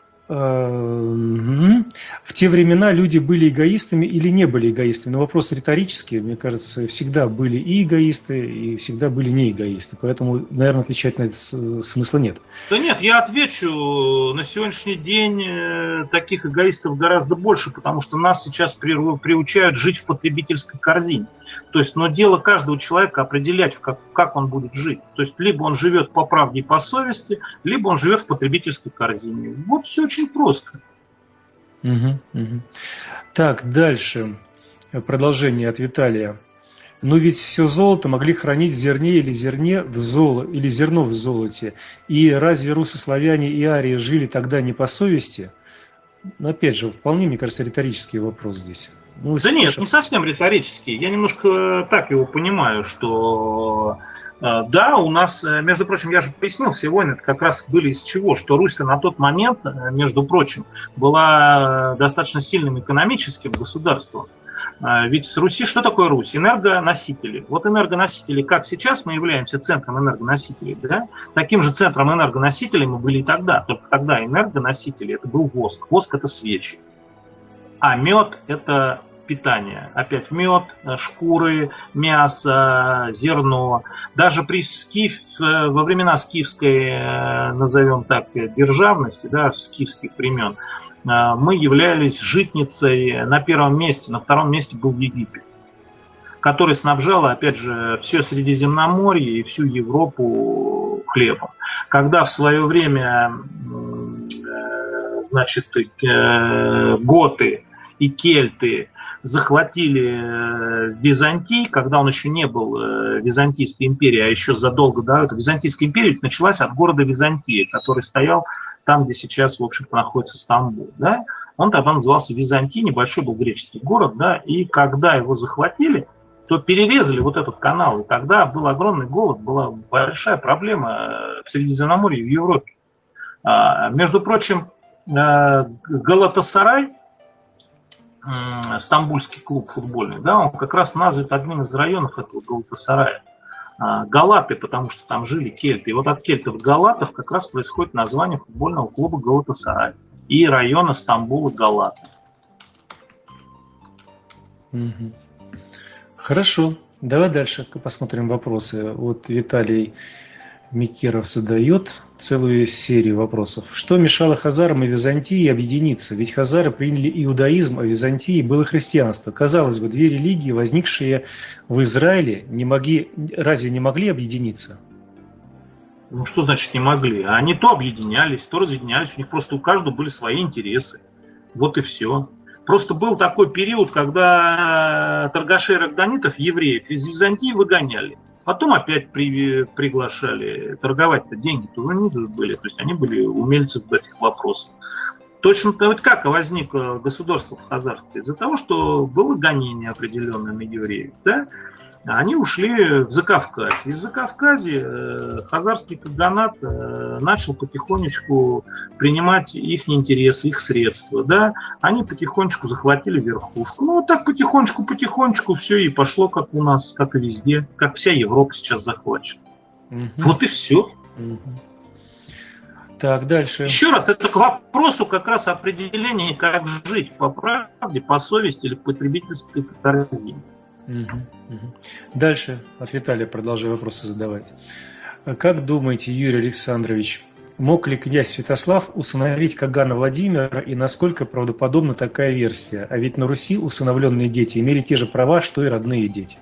В те времена люди были эгоистами или не были эгоистами? Но вопрос риторический, мне кажется, всегда были и эгоисты, и всегда были не эгоисты. Поэтому, наверное, отвечать на это смысла нет. Да нет, я отвечу. На сегодняшний день таких эгоистов гораздо больше, потому что нас сейчас приучают жить в потребительской корзине. То есть, но дело каждого человека определять, как, как он будет жить. То есть, либо он живет по правде и по совести, либо он живет в потребительской корзине. Вот все очень просто. Угу, угу. Так, дальше. Продолжение от Виталия. Но ведь все золото могли хранить в зерне или зерне в золо, или зерно в золоте. И разве руссо-славяне и арии жили тогда не по совести? Но опять же, вполне, мне кажется, риторический вопрос здесь. Ну, да нет, не совсем риторический. Я немножко так его понимаю, что да, у нас, между прочим, я же пояснил сегодня, это как раз были из чего, что Русь на тот момент, между прочим, была достаточно сильным экономическим государством. Ведь с Руси что такое Русь? Энергоносители. Вот энергоносители, как сейчас мы являемся центром энергоносителей, да? Таким же центром энергоносителей мы были и тогда. Только тогда энергоносители это был воск. Воск это свечи. А мед это питание. Опять мед, шкуры, мясо, зерно. Даже при скиф, во времена скифской, назовем так, державности, да, скифских времен, мы являлись житницей на первом месте, на втором месте был Египет, который снабжал, опять же, все Средиземноморье и всю Европу хлебом. Когда в свое время, значит, готы и кельты захватили Византий, когда он еще не был Византийской империей, а еще задолго до этого. Византийская империя началась от города Византия, который стоял там, где сейчас, в общем-то, находится Стамбул. Да? Он тогда назывался Византий, небольшой был греческий город, да? И когда его захватили, то перерезали вот этот канал, и тогда был огромный голод, была большая проблема в Средиземноморье и в Европе. А, между прочим, Галатасарай, Стамбульский клуб футбольный, да, он как раз назван одним из районов этого Галатасарая. Галаты, потому что там жили кельты. И вот от кельтов галатов как раз происходит название футбольного клуба Галатасарай и района Стамбула Галат. Угу. Хорошо. Давай дальше посмотрим вопросы. Вот Виталий Микеров задает целую серию вопросов. Что мешало хазарам и Византии объединиться? Ведь хазары приняли иудаизм, а в Византии было христианство. Казалось бы, две религии, возникшие в Израиле, не могли, разве не могли объединиться? Ну что значит не могли? Они то объединялись, то разъединялись. У них просто у каждого были свои интересы. Вот и все. Просто был такой период, когда торгашей рогданитов, евреев, из Византии выгоняли. Потом опять при, приглашали. Торговать-то деньги-то у них были. То есть они были умельцы в этих вопросах. Точно-то вот как возникло государство в Хазарстве? Из-за того, что было гонение определенное на евреев. Да? Они ушли в Закавказье. Из Закавказья э, хазарский каганат э, начал потихонечку принимать их интересы, их средства. Да? Они потихонечку захватили верхушку. Ну, вот так потихонечку-потихонечку все и пошло, как у нас, как и везде, как вся Европа сейчас захвачена. Угу. Вот и все. Угу. Так, дальше. Еще раз, это к вопросу как раз определения, как жить по правде, по совести или в потребительской корзине. Угу, угу. Дальше от Виталия продолжаю вопросы задавать. Как думаете, Юрий Александрович, мог ли князь Святослав усыновить Кагана Владимира и насколько правдоподобна такая версия? А ведь на Руси усыновленные дети имели те же права, что и родные дети.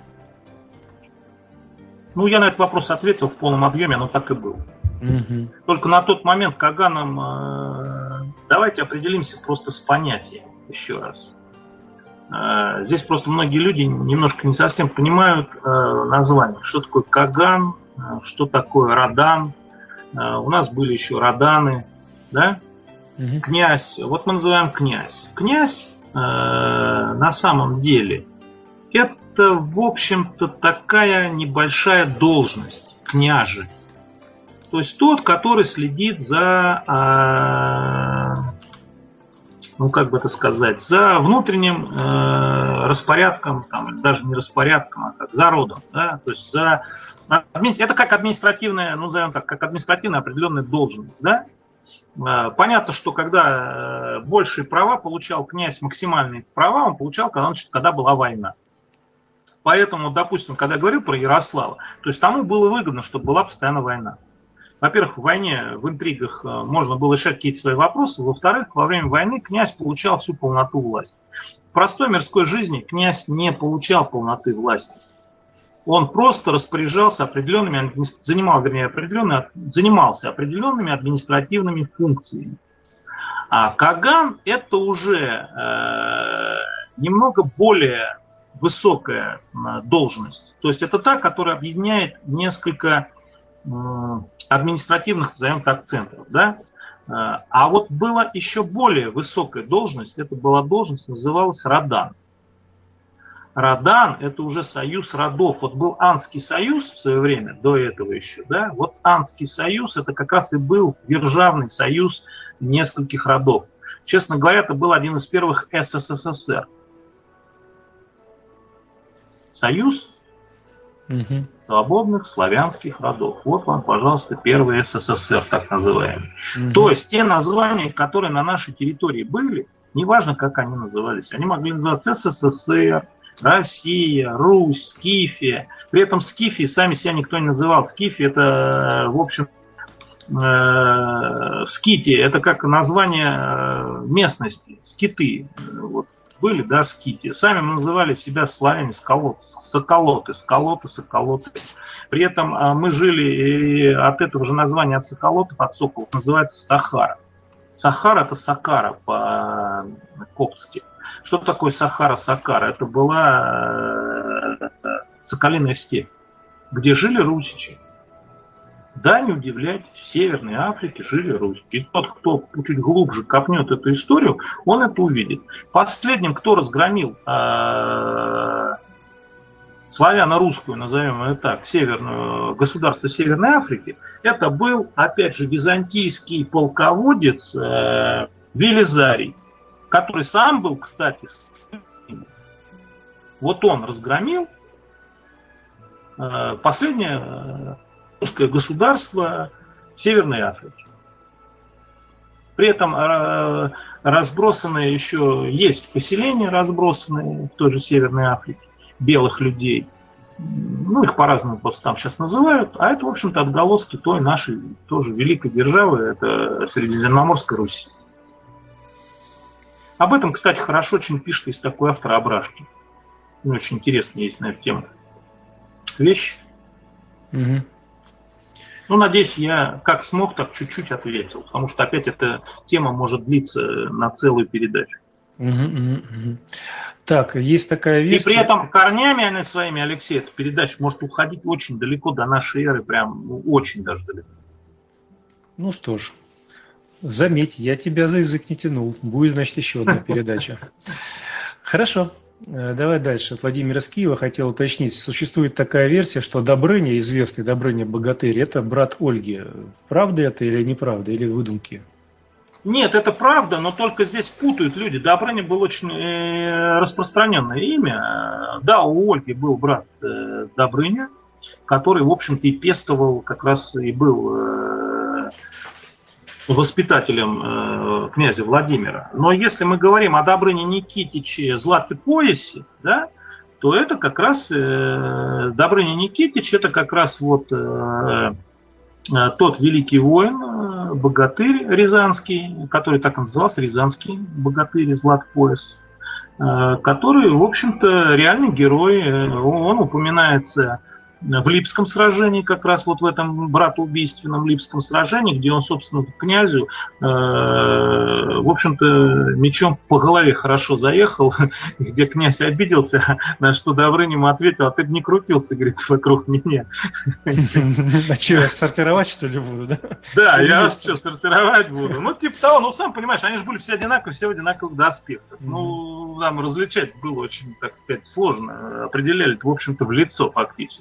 Ну, я на этот вопрос ответил в полном объеме, оно так и было. Угу. Только на тот момент Каганом, э, давайте определимся просто с понятием еще раз. Здесь просто многие люди немножко не совсем понимают э, название. Что такое Каган, э, что такое Радан. Э, у нас были еще Раданы, да? Угу. Князь. Вот мы называем князь. Князь э, на самом деле это, в общем-то, такая небольшая должность, княжи. То есть тот, который следит за... Э, ну, как бы это сказать, за внутренним э, распорядком, там, даже не распорядком, а как за родом, да, то есть за, это как административная, ну, назовем так, как административная определенная должность, да. Э, понятно, что когда э, большие права получал князь, максимальные права он получал, когда, когда была война. Поэтому, допустим, когда я говорю про Ярослава, то есть тому было выгодно, чтобы была постоянно война. Во-первых, в войне, в интригах можно было решать какие-то свои вопросы. Во-вторых, во время войны князь получал всю полноту власти. В простой мирской жизни князь не получал полноты власти. Он просто распоряжался определенными, занимал, вернее, определенные, занимался определенными административными функциями. А Каган это уже э, немного более высокая должность. То есть это та, которая объединяет несколько административных, назовем так, центров, да? А вот была еще более высокая должность, это была должность, называлась Радан. Радан – это уже союз родов. Вот был Анский союз в свое время, до этого еще, да? Вот Анский союз – это как раз и был державный союз нескольких родов. Честно говоря, это был один из первых СССР. Союз Угу. свободных славянских родов. Вот вам, пожалуйста, первый СССР, так называемый. Угу. То есть те названия, которые на нашей территории были, неважно, как они назывались, они могли называться СССР, Россия, Русь, Скифия. При этом Скифии сами себя никто не называл. Скифия это, в общем, э, Скития, это как название местности, скиты. Вот. Были, да, скити. Сами называли себя славяне сколоты, соколоты, сколоты, соколоты. При этом а, мы жили и от этого же названия, от соколотов, от соколов, называется Сахара. Сахара это Сакара по-коптски. Что такое Сахара-Сакара? Это была э, Соколиная степь, где жили русичи. Да, не удивляйтесь, в Северной Африке жили русичи. И тот, кто чуть глубже копнет эту историю, он это увидит. Последним, кто разгромил э, славяно-русскую, назовем ее так, северную, государство Северной Африки, это был, опять же, византийский полководец э, Велизарий. который сам был, кстати, вот он разгромил последнее русское государство Северной Африки. При этом разбросанные еще есть поселения, разбросанные в той же Северной Африке, белых людей. Ну, их по-разному просто там сейчас называют. А это, в общем-то, отголоски той нашей тоже великой державы, это Средиземноморской Руси. Об этом, кстати, хорошо очень пишет есть такой автор Абрашкин. Очень интересная есть на эту тему вещь. Угу. Ну, надеюсь, я как смог, так чуть-чуть ответил, потому что опять эта тема может длиться на целую передачу. Угу, угу, угу. Так, есть такая версия. И при этом корнями они своими, Алексей, эта передача может уходить очень далеко до нашей эры, прям ну, очень даже далеко. Ну что ж, заметь, я тебя за язык не тянул. Будет, значит, еще одна передача. Хорошо. Давай дальше. От Владимира из Киева хотел уточнить. Существует такая версия, что Добрыня, известный Добрыня Богатырь, это брат Ольги. Правда это или неправда, или выдумки? Нет, это правда, но только здесь путают люди. Добрыня был очень э, распространенное имя. Да, у Ольги был брат э, Добрыня, который, в общем-то, и пестовал, как раз и был э, воспитателем э, князя Владимира. Но если мы говорим о Добрыне Никитиче Златопоясе, да, то это как раз э, Добрыня Никитич, это как раз вот э, э, тот великий воин, э, богатырь рязанский, который так и назывался, рязанский богатырь Златопояс, э, который, в общем-то, реальный герой. Он упоминается в Липском сражении, как раз вот в этом братоубийственном Липском сражении, где он, собственно, к князю, э, в общем-то, мечом по голове хорошо заехал, где князь обиделся, на что Добрыня ему ответил: а ты бы не крутился, говорит, вокруг меня. А что, я сортировать, что ли, буду, да? Да, я вас что, сортировать буду? Ну, типа того, ну, сам понимаешь, они же были все одинаковые, все в одинаковых доспехах. Ну, нам различать было очень, так сказать, сложно. Определяли, в общем-то, в лицо фактически.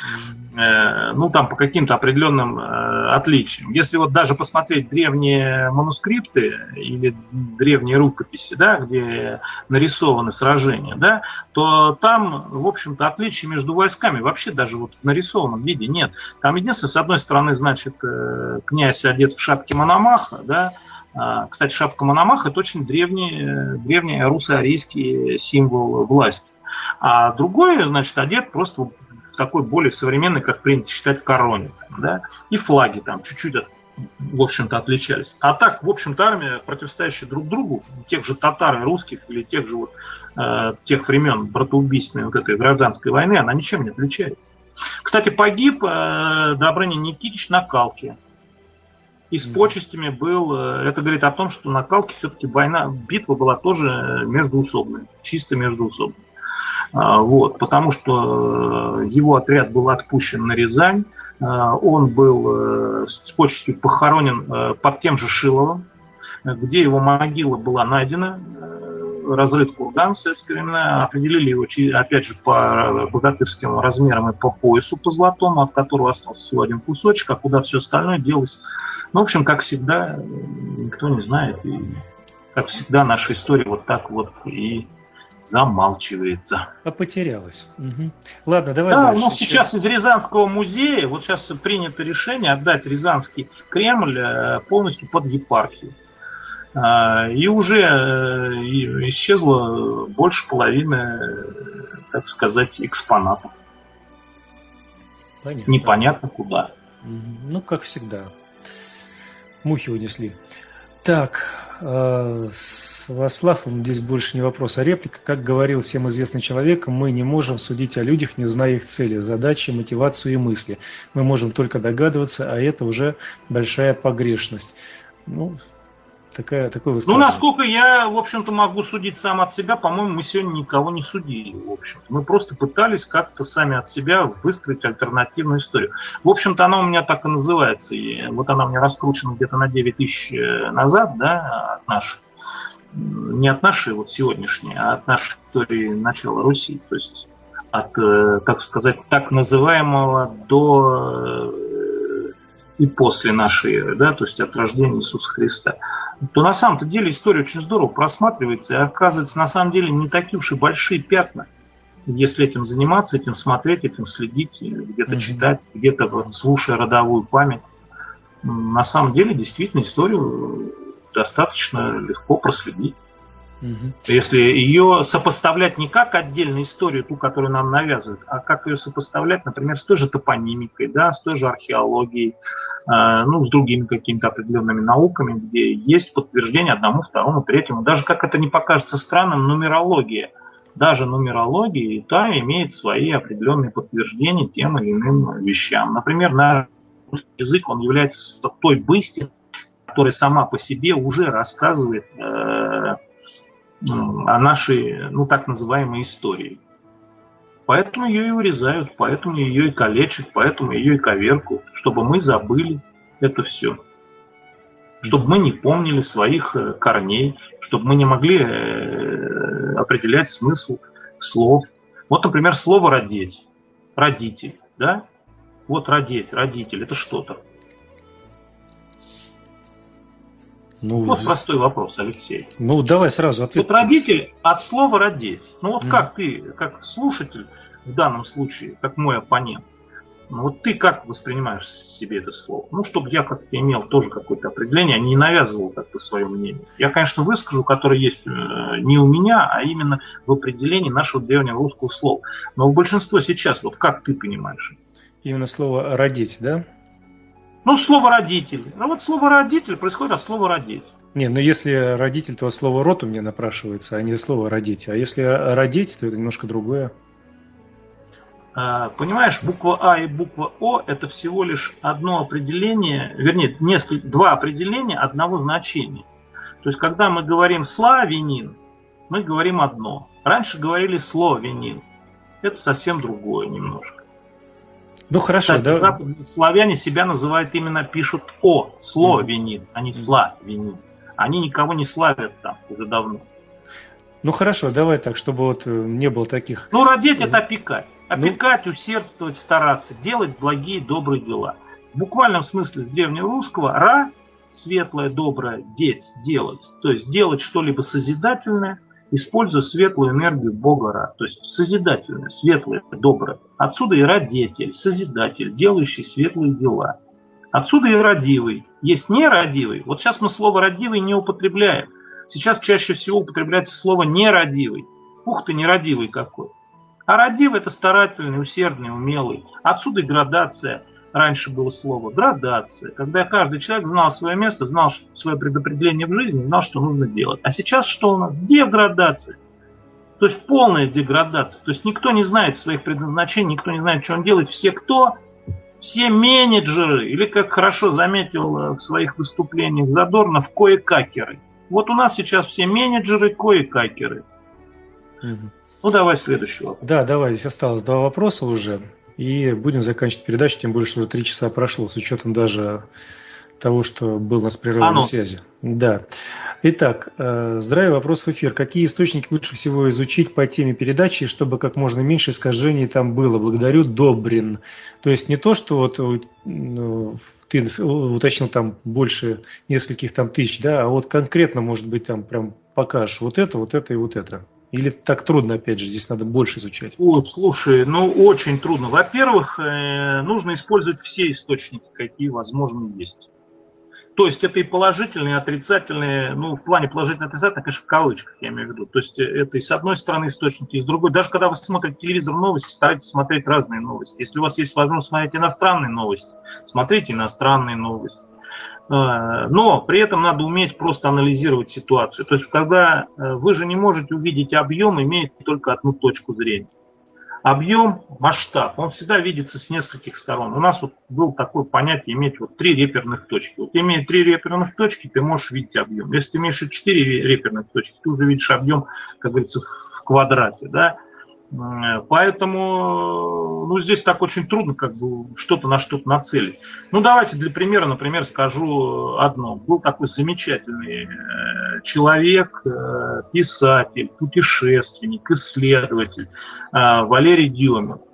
Ну, там по каким-то определенным э, отличиям. Если вот даже посмотреть древние манускрипты или древние рукописи, да, где нарисованы сражения, да, то там, в общем-то, отличий между войсками вообще даже вот в нарисованном виде нет. Там единственное, с одной стороны, значит, э, князь одет в шапке Мономаха, да. А, кстати, шапка Мономаха — это очень древний, древний русско-арийский символ власти. А другой, значит, одет просто такой более современный, как принято считать, короне, да, и флаги там чуть-чуть, в общем-то, отличались. А так, в общем-то, армия, противостоящая друг другу, тех же татар и русских, или тех же вот, э, тех времен братоубийственной вот этой гражданской войны, она ничем не отличается. Кстати, погиб э, Добрыня Никитич на Калке. И с почестями был, э, это говорит о том, что на Калке все-таки война, битва была тоже междоусобная, чисто междоусобная. Вот, потому что его отряд был отпущен на Рязань, он был с почестью похоронен под тем же Шиловым, где его могила была найдена, разрыт курган в советские времена, определили его, опять же, по богатырским размерам и по поясу, по золотому, от которого остался всего один кусочек, а куда все остальное делось. Ну, в общем, как всегда, никто не знает, и как всегда наша история вот так вот и замалчивается. А потерялась. Угу. Ладно, давай да, дальше. Да, ну сейчас из Рязанского музея, вот сейчас принято решение отдать Рязанский Кремль полностью под епархию. И уже исчезло больше половины, так сказать, экспонатов. Понятно. Непонятно куда. Ну, как всегда. Мухи унесли. Так, с Ваславом здесь больше не вопрос, а реплика. Как говорил всем известный человек, мы не можем судить о людях, не зная их цели, задачи, мотивацию и мысли. Мы можем только догадываться, а это уже большая погрешность. Ну, такая, такое высказывание. Ну, насколько я, в общем-то, могу судить сам от себя, по-моему, мы сегодня никого не судили, в общем-то. Мы просто пытались как-то сами от себя выстроить альтернативную историю. В общем-то, она у меня так и называется. И вот она у меня раскручена где-то на девять тысяч назад, да, от нашей. Не от нашей вот сегодняшней, а от нашей истории начала Руси. То есть от, так сказать, так называемого до и после нашей эры, да, то есть от рождения Иисуса Христа. то на самом-то деле история очень здорово просматривается, и оказывается, на самом деле не такие уж и большие пятна. Если этим заниматься, этим смотреть, этим следить, где-то mm-hmm. читать, где-то вот, слушая родовую память, на самом деле действительно историю достаточно легко проследить. Mm-hmm. Если ее сопоставлять не как отдельную историю, ту, которую нам навязывают, а как ее сопоставлять, например, с той же топонимикой, да, с той же археологией, э, ну, с другими какими-то определенными науками, где есть подтверждение одному, второму, третьему. Даже, как это не покажется странным, нумерология. Даже нумерология, и та имеет свои определенные подтверждения тем или иным вещам. Например, наш русский язык, он является той быстью, которая сама по себе уже рассказывает э, о нашей, ну, так называемой истории. Поэтому ее и урезают, поэтому ее и калечат, поэтому ее и коверкают, чтобы мы забыли это все. Чтобы мы не помнили своих корней, чтобы мы не могли определять смысл слов. Вот, например, слово «родить», «родитель», да? Вот «родить», «родитель» — это что-то. Ну, вот простой вопрос, Алексей. Ну, давай сразу ответ. Вот родитель от слова «родить». Ну, вот mm. как ты, как слушатель, в данном случае, как мой оппонент, ну, вот ты как воспринимаешь себе это слово? Ну, чтобы я как-то имел тоже какое-то определение, а не навязывал как-то свое мнение. Я, конечно, выскажу, которое есть не у меня, а именно в определении нашего древнего русского слова. Но большинство сейчас, вот как ты понимаешь? Именно слово «родить», да? Ну, слово «родитель». Ну, вот слово «родитель» происходит от слова «родить». Не, ну если родитель, то слово «род» у меня напрашивается, а не слово «родить». А если родить, то это немножко другое. Понимаешь, буква А и буква О — это всего лишь одно определение, вернее, несколько, два определения одного значения. То есть, когда мы говорим «славянин», мы говорим одно. Раньше говорили «словенин». Это совсем другое немножко. Ну хорошо, кстати, да. Западные славяне себя называют именно, пишут «о», «словенин», а не «славянин». Они никого не славят там уже давно. Ну хорошо, давай так, чтобы вот не было таких... Ну, родить — это опекать. Опекать, ну... усердствовать, стараться, делать благие, добрые дела. В буквальном смысле с древнерусского «ра» — светлое, доброе, деть, делать. То есть делать что-либо созидательное, используя светлую энергию Бога Ра. То есть созидательное, светлое, доброе. Отсюда и родитель, созидатель, делающий светлые дела. Отсюда и родивый. Есть нерадивый. Вот сейчас мы слово «родивый» не употребляем. Сейчас чаще всего употребляется слово «нерадивый». Ух ты, нерадивый какой. А родивый — это старательный, усердный, умелый. Отсюда и градация. Раньше было слово градация, когда каждый человек знал свое место, знал свое предопределение в жизни, знал, что нужно делать. А сейчас что у нас? Деградация. То есть полная деградация. То есть никто не знает своих предназначений, никто не знает, что он делает. Все кто? Все менеджеры, или, как хорошо заметил в своих выступлениях Задорнов, кое-какеры. Вот у нас сейчас все менеджеры, кое-какеры. Угу. Ну, давай следующий вопрос. Да, давай, здесь осталось два вопроса уже. И будем заканчивать передачу, тем более, что уже три часа прошло, с учетом даже того, что был у нас прерывание а ну. связи. Да. Итак, здравия, вопрос в эфир. Какие источники лучше всего изучить по теме передачи, чтобы как можно меньше искажений там было? Благодарю, Добрин. То есть не то, что вот ну, ты уточнил там больше нескольких там тысяч, да, а вот конкретно, может быть, там прям покажешь вот это, вот это и вот это. Или так трудно, опять же, здесь надо больше изучать? О, слушай, ну очень трудно. Во-первых, э, нужно использовать все источники, какие возможно есть. То есть это и положительные, и отрицательные, ну в плане положительно отрицательно, конечно, в кавычках я имею в виду. То есть это и с одной стороны источники, и с другой. Даже когда вы смотрите телевизор, новости, старайтесь смотреть разные новости. Если у вас есть возможность смотреть иностранные новости, смотрите иностранные новости. Но при этом надо уметь просто анализировать ситуацию. То есть, когда вы же не можете увидеть объем, имеет только одну точку зрения. Объем, масштаб, он всегда видится с нескольких сторон. У нас вот было такое понятие иметь вот три реперных точки. Вот имея три реперных точки, ты можешь видеть объем. Если ты имеешь четыре реперных точки, ты уже видишь объем, как говорится, в квадрате, да. Поэтому ну, здесь так очень трудно как бы что-то на что-то нацелить. Ну давайте для примера, например, скажу одно. Был такой замечательный человек, писатель, путешественник, исследователь Валерий Демин.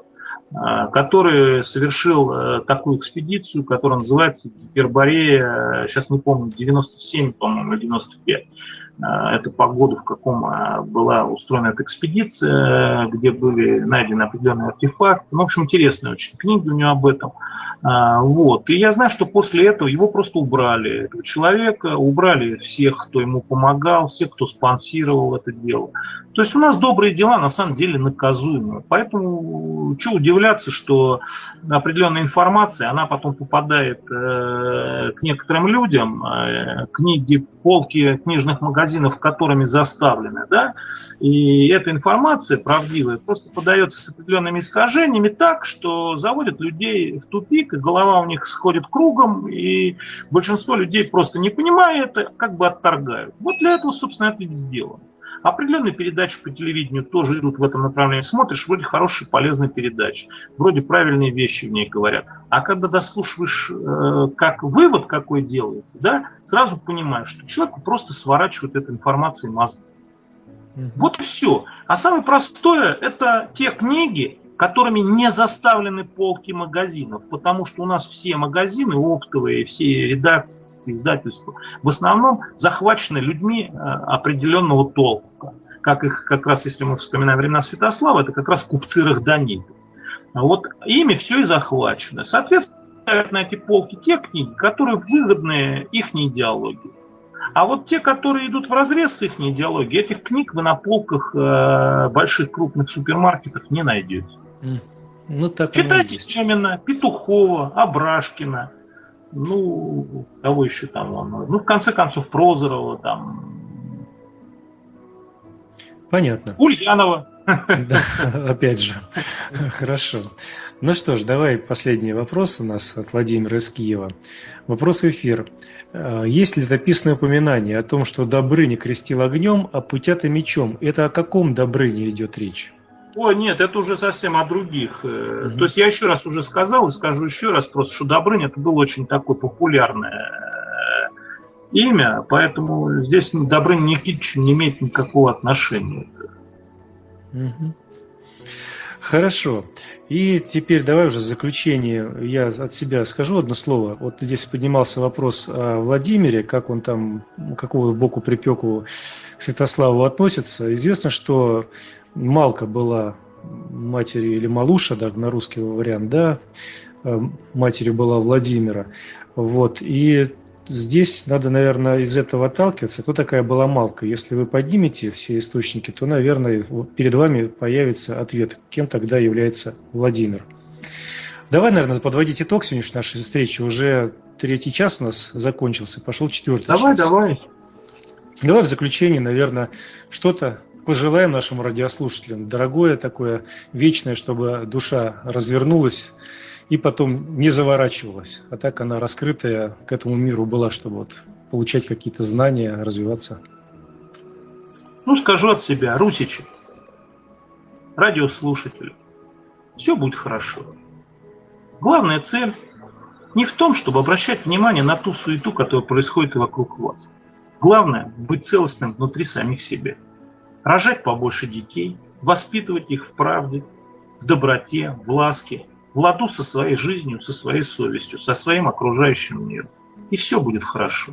который совершил такую экспедицию, которая называется Гиперборея, сейчас не помню, девяносто семь, по-моему, или девяносто пять. Это по году, в каком была устроена эта экспедиция, где были найдены определенные артефакты. Ну, в общем, интересная очень книга у него об этом. Вот. И я знаю, что после этого его просто убрали, этого человека, убрали всех, кто ему помогал, всех, кто спонсировал это дело. То есть у нас добрые дела на самом деле наказуемы. Поэтому что удивляться, что определенная информация, она потом попадает э, к некоторым людям, э, книги, полки книжных магазинов, которыми заставлены, да, и эта информация правдивая просто подается с определенными искажениями так, что заводит людей в тупик, и голова у них сходит кругом, и большинство людей просто не понимая это, как бы отторгают. Вот для этого, собственно, это и сделано. Определенные передачи по телевидению тоже идут в этом направлении. Смотришь, вроде хорошие, полезные передачи, вроде правильные вещи в ней говорят. А когда дослушиваешь, э, как вывод какой делается, да, сразу понимаешь, что человеку просто сворачивают эту информацию мозги. Mm-hmm. Вот и все. А самое простое – это те книги, которыми не заставлены полки магазинов, потому что у нас все магазины оптовые, все редакции, издательства в основном захвачены людьми определенного толка. Как их, как раз, если мы вспоминаем времена Святослава, это как раз купцы Рахданиты. Вот ими все и захвачено. Соответственно, на эти полки те книги, которые выгодны их идеологии. А вот те, которые идут вразрез с их идеологией, этих книг вы на полках э, больших крупных супермаркетов не найдете. Ну, так читайте именно Петухова, Абрашкина, ну, кого еще там он, ну, в конце концов, Прозорова, там. Понятно. Ульянова. Да, опять же. Хорошо. Ну что ж, давай последний вопрос у нас от Владимира из Киева. Вопрос в эфир. Есть ли летописное упоминание о том, что Добрыня крестил огнем, а Путята мечом? Это о каком Добрыне идет речь? О, нет, это уже совсем о других. Mm-hmm. То есть я еще раз уже сказал и скажу еще раз, просто что Добрыня это было очень такое популярное имя, поэтому здесь Добрыня Никитич не имеет никакого отношения. Mm-hmm. Хорошо. И теперь давай уже в заключение я от себя скажу одно слово. Вот здесь поднимался вопрос о Владимире, как он там, какого боку припеку к Святославу относится. Известно, что Малка была матерью, или Малуша, да, на русский вариант, да, матерью была Владимира. Вот. И здесь надо, наверное, из этого отталкиваться. Кто такая была Малка? Если вы поднимете все источники, то, наверное, перед вами появится ответ, кем тогда является Владимир. Давай, наверное, подводить итог сегодняшней нашей встречи. Уже третий час у нас закончился, пошел четвертый давай, час. Давай, давай. Давай в заключение, наверное, что-то пожелаем нашим радиослушателям. Дорогое такое, вечное, чтобы душа развернулась и потом не заворачивалась. А так она раскрытая к этому миру была, чтобы вот получать какие-то знания, развиваться. Ну, скажу от себя, русичи, радиослушатели, все будет хорошо. Главная цель не в том, чтобы обращать внимание на ту суету, которая происходит вокруг вас. Главное – быть целостным внутри самих себя. Рожать побольше детей, воспитывать их в правде, в доброте, в ласке, в ладу со своей жизнью, со своей совестью, со своим окружающим миром. И все будет хорошо.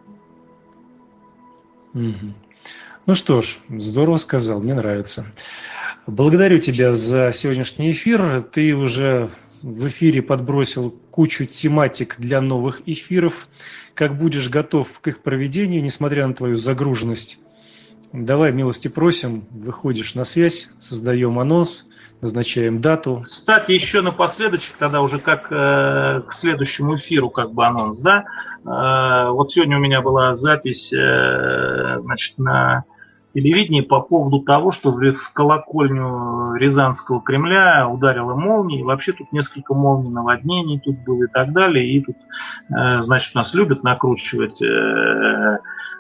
Угу. Ну что ж, здорово сказал, мне нравится. Благодарю тебя за сегодняшний эфир. Ты уже в эфире подбросил кучу тематик для новых эфиров. Как будешь готов к их проведению, несмотря на твою загруженность, давай, милости просим, выходишь на связь, создаем анонс, назначаем дату. Кстати, еще напоследочек, тогда уже как э, к следующему эфиру, как бы анонс, да. Э, вот сегодня у меня была запись, э, значит, на телевидении по поводу того, что в колокольню Рязанского Кремля ударила молния. И вообще тут несколько молний, наводнений тут было и так далее. И тут, э, значит, нас любят накручивать э,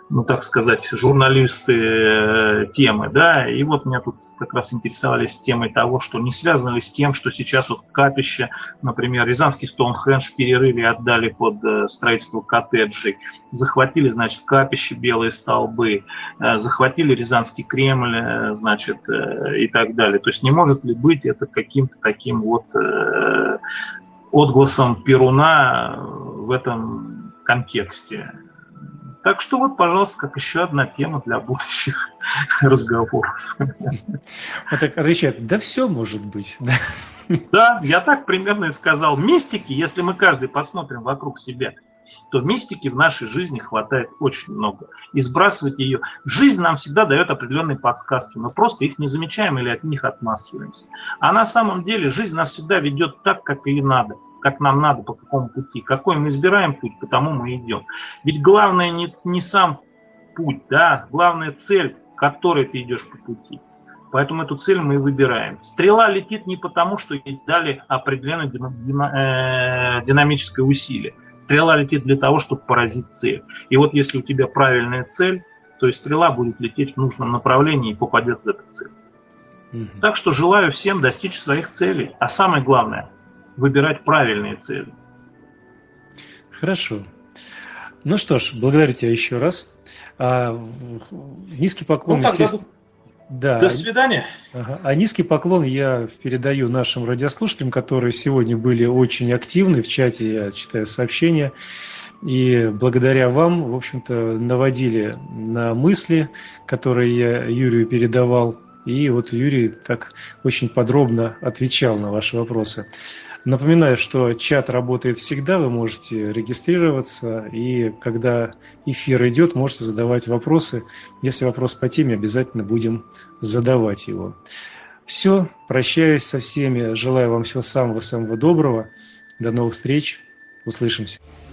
ну, так сказать, журналисты э, темы, да, и вот меня тут как раз интересовались темой того, что не связано ли с тем, что сейчас вот капище, например, Рязанский Стоунхендж в перерыве отдали под э, строительство коттеджей, захватили, значит, капище, белые столбы, э, захватили Рязанский Кремль, э, значит, э, и так далее. То есть не может ли быть это каким-то таким вот э, отгласом Перуна в этом контексте? Так что вот, пожалуйста, как еще одна тема для будущих разговоров. Вот так отвечает, да все может быть. Да. Да, я так примерно и сказал. Мистики, если мы каждый посмотрим вокруг себя, то мистики в нашей жизни хватает очень много. И сбрасывать ее. Жизнь нам всегда дает определенные подсказки. Мы просто их не замечаем или от них отмахиваемся. А на самом деле жизнь нас всегда ведет так, как и надо. Как нам надо, по какому пути. Какой мы избираем путь, по тому мы идем. Ведь главное не, не сам путь, да, главная цель, к которой ты идешь по пути. Поэтому эту цель мы и выбираем. Стрела летит не потому, что ей дали определенное динамическое усилие. Стрела летит для того, чтобы поразить цель. И вот если у тебя правильная цель, то и стрела будет лететь в нужном направлении и попадет в эту цель. Mm-hmm. Так что желаю всем достичь своих целей. А самое главное – выбирать правильные цели. Хорошо. Ну что ж, благодарю тебя еще раз. А, низкий поклон, ну, естественно. Да. До свидания. Ага. А низкий поклон я передаю нашим радиослушателям, которые сегодня были очень активны в чате, я читаю сообщения. И благодаря вам, в общем-то, наводили на мысли, которые я Юрию передавал. И вот Юрий так очень подробно отвечал на ваши вопросы. Напоминаю, что чат работает всегда, вы можете регистрироваться, и когда эфир идет, можете задавать вопросы. Если вопрос по теме, обязательно будем задавать его. Все, прощаюсь со всеми, желаю вам всего самого-самого доброго. До новых встреч, услышимся.